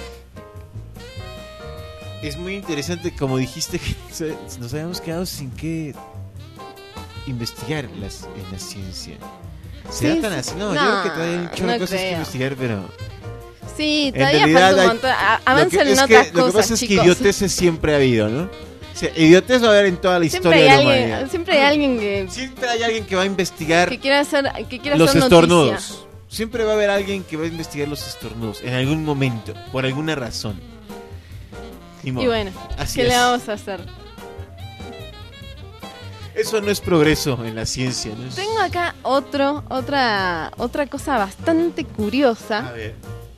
[SPEAKER 10] Es muy interesante, como dijiste, que se- nos habíamos quedado sin qué investigar las, en la ciencia. ¿Será
[SPEAKER 9] Sí,
[SPEAKER 10] tan
[SPEAKER 9] sí.
[SPEAKER 10] así? No,
[SPEAKER 9] No,
[SPEAKER 10] yo creo que todavía hay un chorro
[SPEAKER 9] no
[SPEAKER 10] de cosas que
[SPEAKER 9] creo.
[SPEAKER 10] investigar, pero...
[SPEAKER 9] Sí,
[SPEAKER 10] En
[SPEAKER 9] todavía
[SPEAKER 10] realidad
[SPEAKER 9] falta un
[SPEAKER 10] hay-
[SPEAKER 9] montón. A-
[SPEAKER 10] lo que-
[SPEAKER 9] Avancen en
[SPEAKER 10] es
[SPEAKER 9] otras
[SPEAKER 10] que Lo que
[SPEAKER 9] cosas,
[SPEAKER 10] pasa es
[SPEAKER 9] chicos.
[SPEAKER 10] que idioteces siempre ha habido, ¿no? O sea, idiotez va a haber en toda la
[SPEAKER 9] Siempre
[SPEAKER 10] historia
[SPEAKER 9] hay,
[SPEAKER 10] de la
[SPEAKER 9] alguien,
[SPEAKER 10] humanidad.
[SPEAKER 9] siempre hay alguien que,
[SPEAKER 10] Siempre hay alguien que va a investigar
[SPEAKER 9] que quiera hacer, que quiera
[SPEAKER 10] los
[SPEAKER 9] hacer
[SPEAKER 10] estornudos.
[SPEAKER 9] noticia.
[SPEAKER 10] Siempre va a haber alguien que va a investigar los estornudos en algún momento, por alguna razón. Ni modo.
[SPEAKER 9] Y bueno,
[SPEAKER 10] Así
[SPEAKER 9] ¿qué
[SPEAKER 10] es.
[SPEAKER 9] le vamos a hacer?
[SPEAKER 10] Eso no es progreso en la ciencia, ¿no? Es-
[SPEAKER 9] Tengo acá otro, otra, otra cosa bastante curiosa.
[SPEAKER 10] A ver.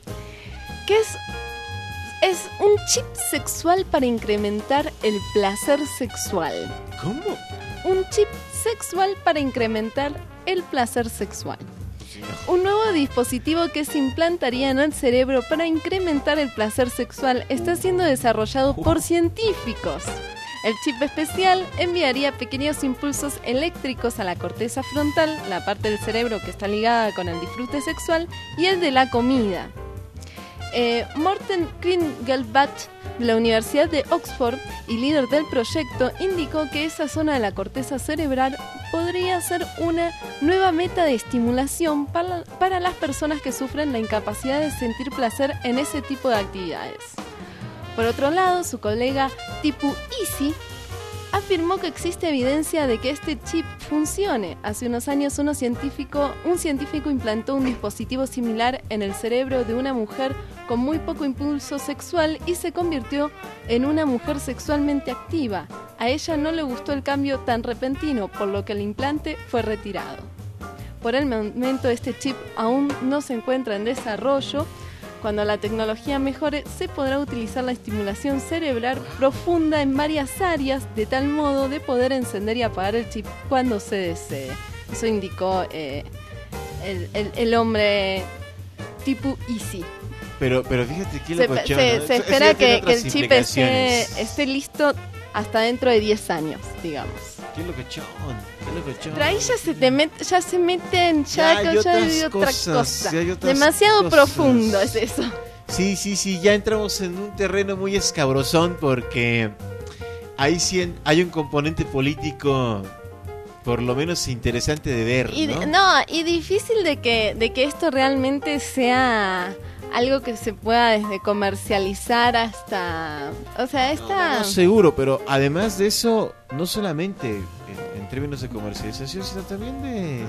[SPEAKER 9] Que es, es un chip sexual para incrementar el placer sexual.
[SPEAKER 10] ¿Cómo?
[SPEAKER 9] Un chip sexual para incrementar el placer sexual. Un nuevo dispositivo que se implantaría en el cerebro para incrementar el placer sexual está siendo desarrollado por científicos. El chip especial enviaría pequeños impulsos eléctricos a la corteza frontal, la parte del cerebro que está ligada con el disfrute sexual, y el de la comida. Eh, Morten Kringelbach, de la Universidad de Oxford y líder del proyecto, indicó que esa zona de la corteza cerebral podría ser una nueva meta de estimulación para, para las personas que sufren la incapacidad de sentir placer en ese tipo de actividades. Por otro lado, su colega Tipu Isi afirmó que existe evidencia de que este chip funcione. Hace unos años uno científico, un científico implantó un dispositivo similar en el cerebro de una mujer con muy poco impulso sexual y se convirtió en una mujer sexualmente activa. A ella no le gustó el cambio tan repentino, por lo que el implante fue retirado. Por el momento este chip aún no se encuentra en desarrollo. Cuando la tecnología mejore, se podrá utilizar la estimulación cerebral profunda en varias áreas, de tal modo de poder encender y apagar el chip cuando se desee. Eso indicó eh, el, el, el hombre Tipu Isi.
[SPEAKER 10] Pero, pero fíjate que
[SPEAKER 9] Se,
[SPEAKER 10] lo
[SPEAKER 9] se- se espera que, que el chip esté, esté listo hasta dentro de diez años, digamos.
[SPEAKER 10] Qué locochón, qué locochón.
[SPEAKER 9] Pero ahí ya se te met- ya se meten, ya,
[SPEAKER 10] Ya hay
[SPEAKER 9] ya hay
[SPEAKER 10] otras
[SPEAKER 9] otra
[SPEAKER 10] cosas,
[SPEAKER 9] cosa.
[SPEAKER 10] ya hay otras
[SPEAKER 9] Demasiado
[SPEAKER 10] cosas.
[SPEAKER 9] profundo es eso.
[SPEAKER 10] Sí, sí, sí, ya entramos en un terreno muy escabrosón porque ahí sí en- hay un componente político por lo menos interesante de ver,
[SPEAKER 9] Y,
[SPEAKER 10] ¿no?
[SPEAKER 9] no, y difícil de que, de que esto realmente sea algo que se pueda desde comercializar hasta... O sea, esta...
[SPEAKER 10] No, seguro, pero además de eso, no solamente en, en términos de comercialización, sino también de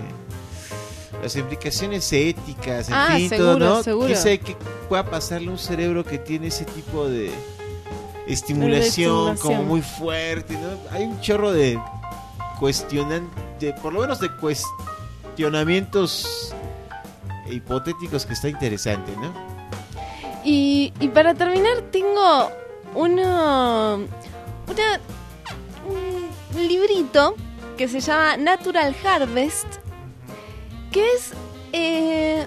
[SPEAKER 10] las implicaciones éticas, en
[SPEAKER 9] Ah,
[SPEAKER 10] fin,
[SPEAKER 9] seguro,
[SPEAKER 10] todo, ¿no?
[SPEAKER 9] seguro.
[SPEAKER 10] ¿Qué sé que pueda pasarle a un cerebro que tiene ese tipo de estimulación,
[SPEAKER 9] estimulación.
[SPEAKER 10] como muy fuerte, ¿no? Hay un chorro de cuestionante, por lo menos de cuestionamientos hipotéticos que está interesante, ¿no?
[SPEAKER 9] Y, y para terminar tengo uno, una, un librito que se llama Natural Harvest, que es eh,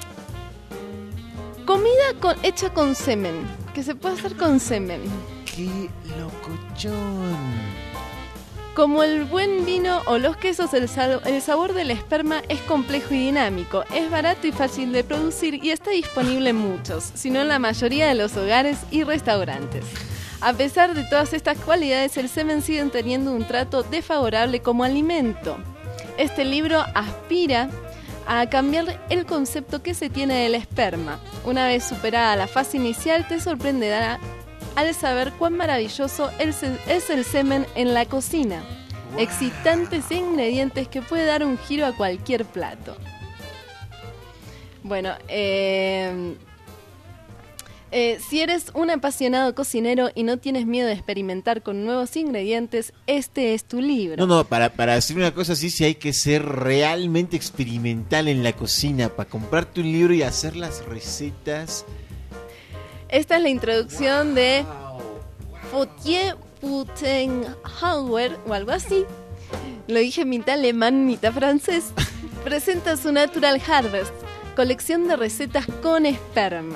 [SPEAKER 9] comida con, hecha con semen, que se puede hacer con semen.
[SPEAKER 10] ¡Qué locochón!
[SPEAKER 9] Como el buen vino o los quesos, el, sal- el sabor del esperma es complejo y dinámico, es barato y fácil de producir y está disponible en muchos, sino en la mayoría de los hogares y restaurantes. A pesar de todas estas cualidades, el semen sigue teniendo un trato desfavorable como alimento. Este libro aspira a cambiar el concepto que se tiene del esperma. Una vez superada la fase inicial, te sorprenderá al saber cuán maravilloso el se- es el semen en la cocina. Excitantes e ingredientes que puede dar un giro a cualquier plato. Bueno, eh, eh, si eres un apasionado cocinero y no tienes miedo de experimentar con nuevos ingredientes, este es tu libro.
[SPEAKER 10] No, no, para, para hacer una cosa así sí hay que ser realmente experimental en la cocina, para comprarte un libro y hacer las recetas.
[SPEAKER 9] Esta es la introducción de Fautier Schopenhauer o algo así, lo dije mitad alemán, mitad francés, presenta su Natural Harvest, colección de recetas con esperma.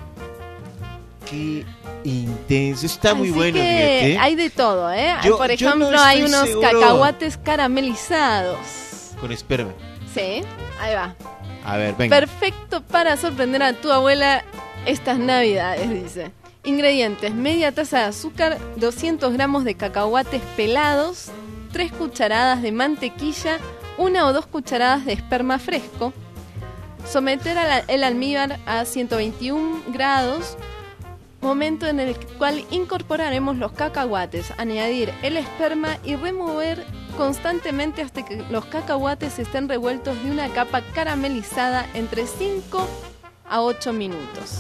[SPEAKER 10] Qué intenso, está
[SPEAKER 9] Así
[SPEAKER 10] muy bueno.
[SPEAKER 9] Que
[SPEAKER 10] fíjate.
[SPEAKER 9] hay de todo, ¿eh?
[SPEAKER 10] Yo-
[SPEAKER 9] Por
[SPEAKER 10] yo
[SPEAKER 9] ejemplo,
[SPEAKER 10] no
[SPEAKER 9] hay
[SPEAKER 10] estoy
[SPEAKER 9] unos
[SPEAKER 10] seguro.
[SPEAKER 9] cacahuates caramelizados.
[SPEAKER 10] Con esperma.
[SPEAKER 9] Sí, ahí va.
[SPEAKER 10] A ver, venga.
[SPEAKER 9] Perfecto para sorprender a tu abuela estas navidades, dice. Ingredientes: media taza de azúcar, doscientos gramos de cacahuates pelados, tres cucharadas de mantequilla, una o dos cucharadas de esperma fresco. Someter a la- el almíbar a ciento veintiún grados, momento en el cual incorporaremos los cacahuates, añadir el esperma y remover constantemente hasta que los cacahuates estén revueltos de una capa caramelizada entre cinco a ocho minutos.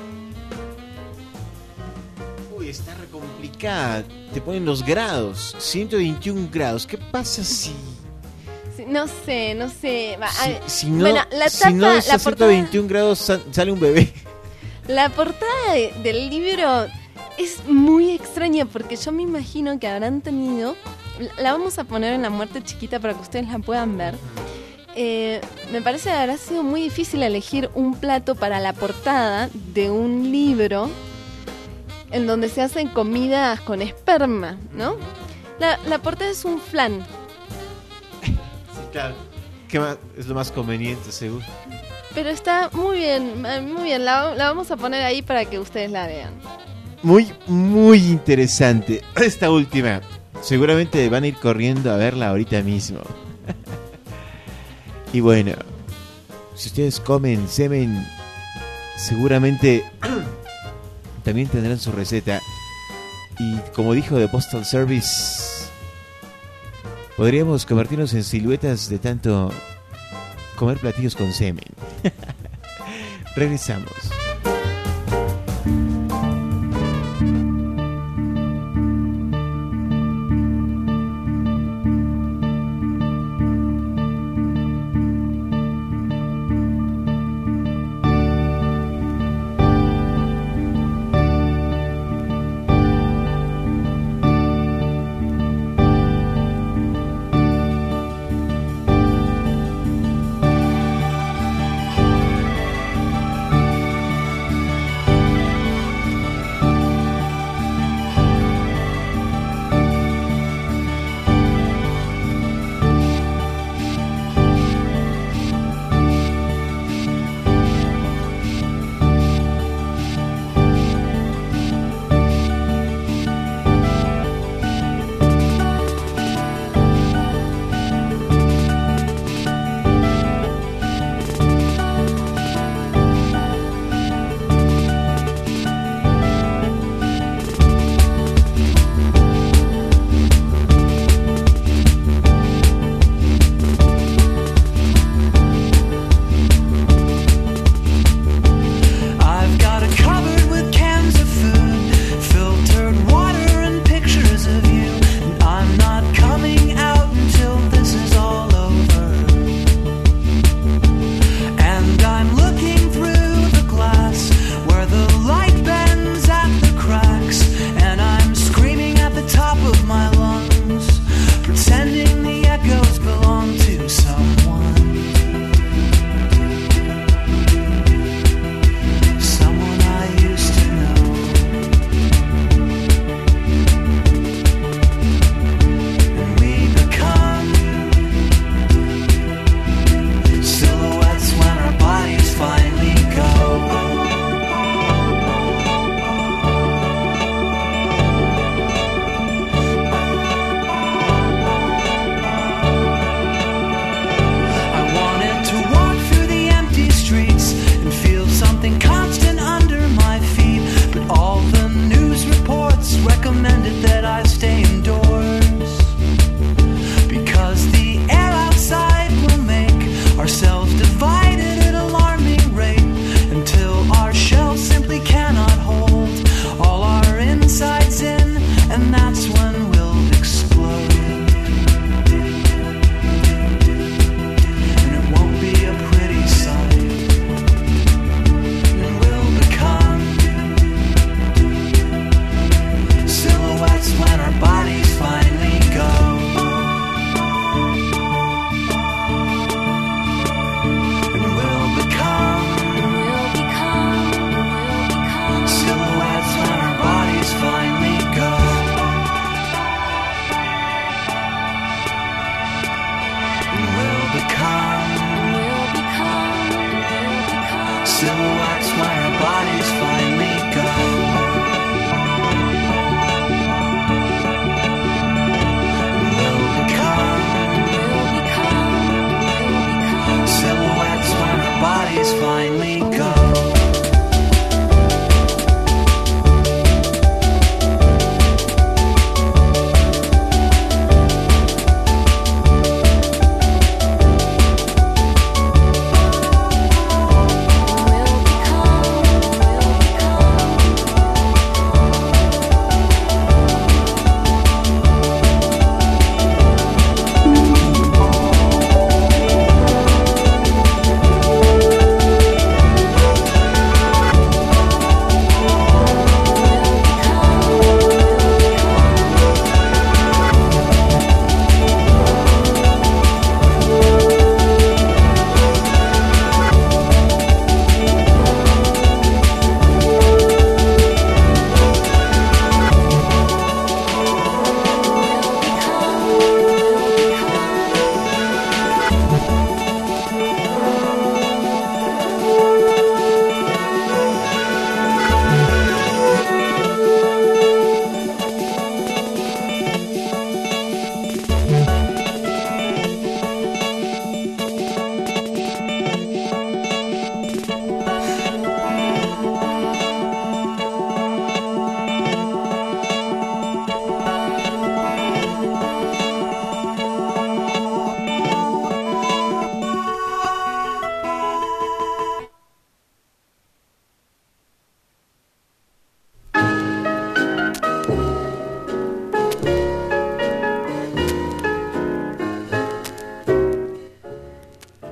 [SPEAKER 10] Uy, está re complicada. Te ponen los grados. ciento veintiún grados. ¿Qué pasa si...
[SPEAKER 9] Sí, no sé, no sé. Va,
[SPEAKER 10] Si,
[SPEAKER 9] ay,
[SPEAKER 10] si no,
[SPEAKER 9] bueno, la
[SPEAKER 10] si
[SPEAKER 9] tapa,
[SPEAKER 10] no es a
[SPEAKER 9] la
[SPEAKER 10] ciento
[SPEAKER 9] portada,
[SPEAKER 10] veintiún grados sa- sale un bebé.
[SPEAKER 9] la portada de- del libro es muy extraña porque yo me imagino que habrán tenido. La vamos a poner en La Muerte Chiquita para que ustedes la puedan ver. Eh, me parece que habrá sido muy difícil elegir un plato para la portada de un libro en donde se hacen comidas con esperma, ¿no? La, la portada es un flan.
[SPEAKER 10] Sí, claro. ¿Qué más? Es lo más conveniente, seguro.
[SPEAKER 9] Pero está muy bien, muy bien. La, la vamos a poner ahí para que ustedes la vean.
[SPEAKER 10] Muy, muy interesante. Esta última. Seguramente van a ir corriendo a verla ahorita mismo. Y bueno, si ustedes comen semen, seguramente también tendrán su receta. Y como dijo The Postal Service, podríamos convertirnos en siluetas de tanto comer platillos con semen. Regresamos.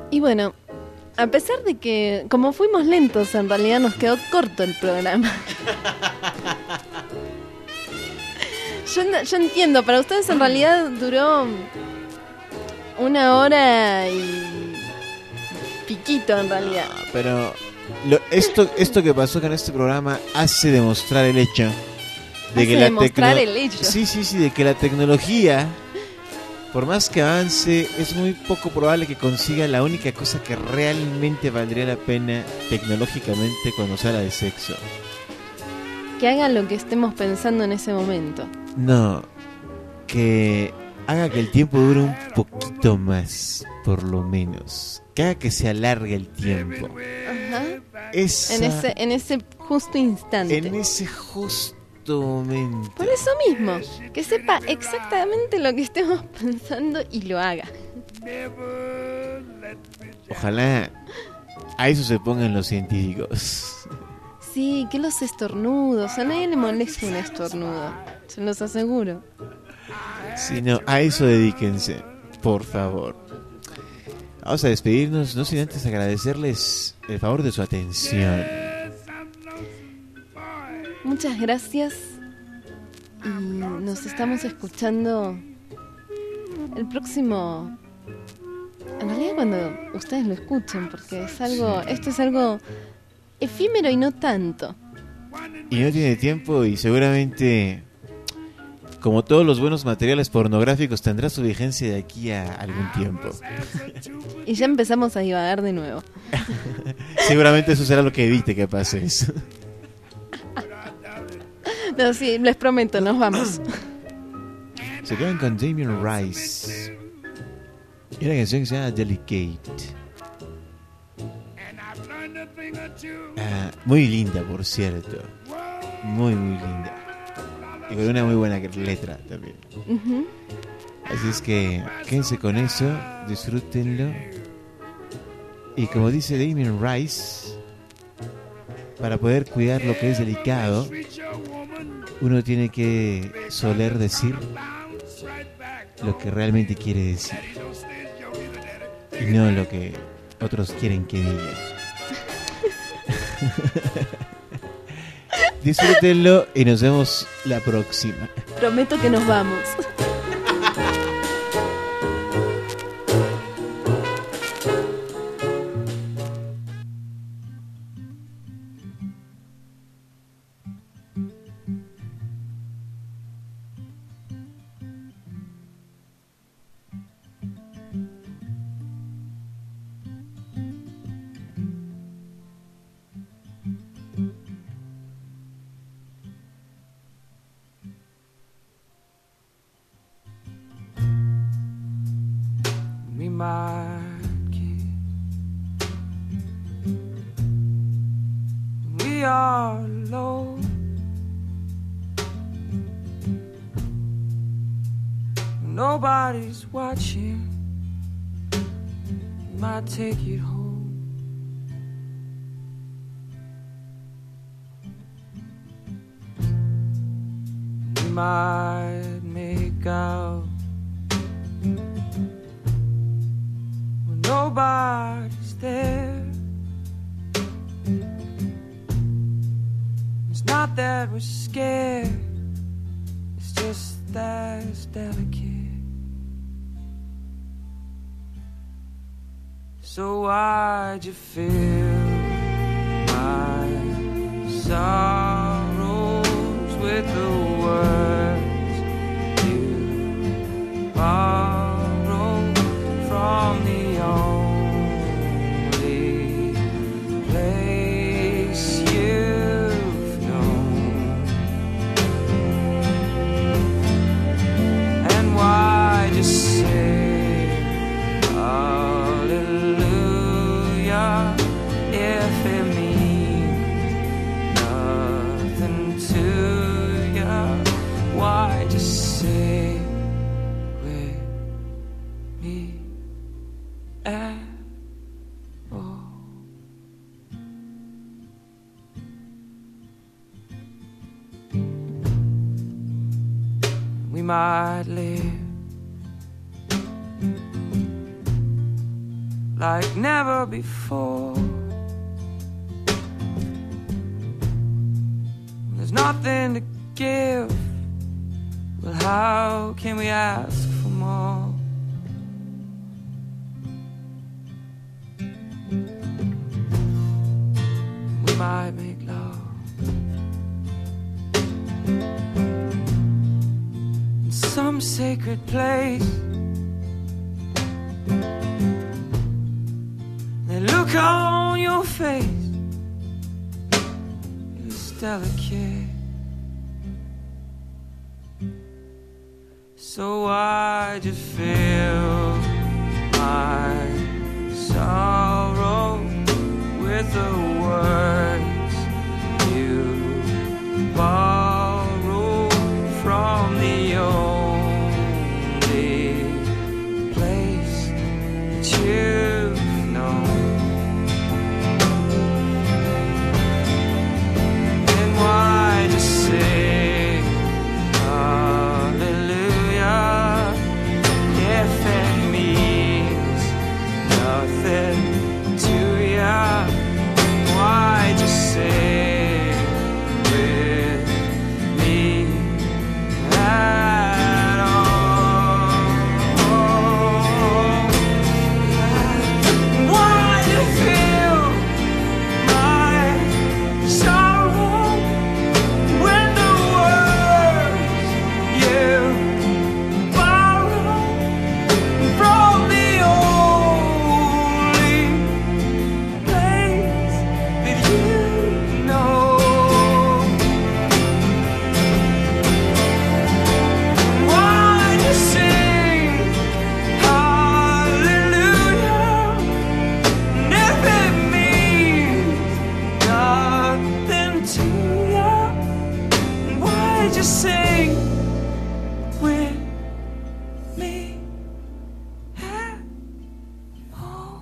[SPEAKER 21] Y bueno, a pesar de que, como fuimos lentos, en realidad nos quedó corto el programa. yo, yo entiendo, para ustedes en realidad duró una hora y piquito en realidad.
[SPEAKER 10] Pero lo, esto, esto que pasó con este programa hace demostrar el hecho de
[SPEAKER 21] hace
[SPEAKER 10] que la
[SPEAKER 21] demostrar
[SPEAKER 10] tecno-
[SPEAKER 21] el hecho.
[SPEAKER 10] Sí, sí, sí, de que la tecnología, por más que avance, es muy poco probable que consiga la única cosa que realmente valdría la pena tecnológicamente cuando se habla de sexo.
[SPEAKER 21] Que haga lo que estemos pensando en ese momento.
[SPEAKER 10] No, que haga que el tiempo dure un poquito más, por lo menos. Que haga que se alargue el tiempo.
[SPEAKER 21] Ajá.
[SPEAKER 10] Esa-
[SPEAKER 21] En ese, en ese justo instante.
[SPEAKER 10] En ese justo momento.
[SPEAKER 21] Por eso mismo, que sepa exactamente lo que estemos pensando y lo haga.
[SPEAKER 10] Ojalá a eso se pongan los científicos.
[SPEAKER 21] Sí, que los estornudos, a nadie le molesta un estornudo, se los aseguro.
[SPEAKER 10] Si no, a eso dedíquense, por favor. Vamos a despedirnos, no sin antes agradecerles el favor de su atención.
[SPEAKER 21] Muchas gracias y nos estamos escuchando el próximo... En realidad cuando ustedes lo escuchen, porque es algo, esto es algo efímero y no tanto.
[SPEAKER 10] Y no tiene tiempo y seguramente, como todos los buenos materiales pornográficos, tendrá su vigencia de aquí a algún tiempo.
[SPEAKER 21] Y ya empezamos a divagar de nuevo.
[SPEAKER 10] Seguramente eso será lo que evite que pase eso.
[SPEAKER 21] No, sí, les prometo, nos vamos.
[SPEAKER 10] Se quedan con Damien Rice y una canción que se llama Delicate. Ah, muy linda, por cierto. Muy, muy linda. Y con una muy buena letra también.
[SPEAKER 21] Uh-huh.
[SPEAKER 10] Así es que quédense con eso, disfrútenlo. Y como dice Damien Rice, para poder cuidar lo que es delicado, uno tiene que soler decir lo que realmente quiere decir y no lo que otros quieren que diga. Disfrútenlo y nos vemos la próxima.
[SPEAKER 21] Prometo que nos vamos.
[SPEAKER 6] We might kiss. We are alone. Nobody's watching. We might take it home. We might make out. Nobody's there. It's not that we're scared, it's just that it's delicate. So why'd you fill my sorrows with the words you borrowed from the only place you've known? And why just say hallelujah if it means nothing to you? Why just say with me at all? We might live like never before. There's nothing to give. Well, how can we ask for more? We might make love in some sacred place. The look on your face is delicate. So I just fill my sorrow with the words you borrow from the only place that you've known. And why just say hallelujah if it means nothing to ya? Why just say with me at all? Why do you feel my sorrow when the words you borrow from the only place that you know? Why just sing hallelujah? And if it means nothing to ya, why just sing with me at all?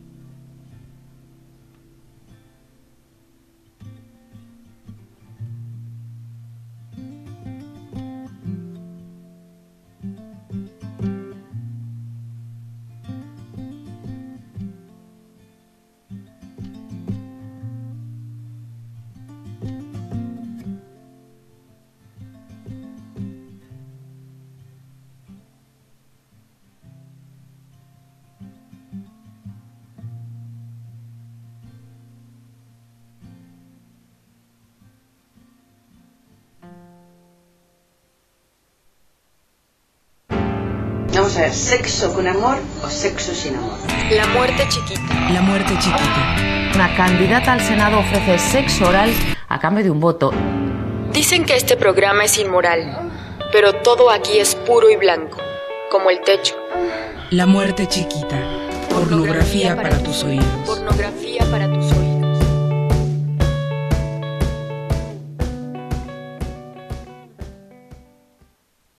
[SPEAKER 3] Vamos a ver, ¿sexo con amor o sexo sin amor?
[SPEAKER 2] La muerte chiquita.
[SPEAKER 5] La muerte chiquita.
[SPEAKER 22] Una candidata al Senado ofrece sexo oral a cambio de un voto.
[SPEAKER 2] Dicen que este programa es inmoral, pero todo aquí es puro y blanco, como el techo.
[SPEAKER 5] La muerte chiquita. Pornografía para tus oídos.
[SPEAKER 2] Pornografía para tus oídos.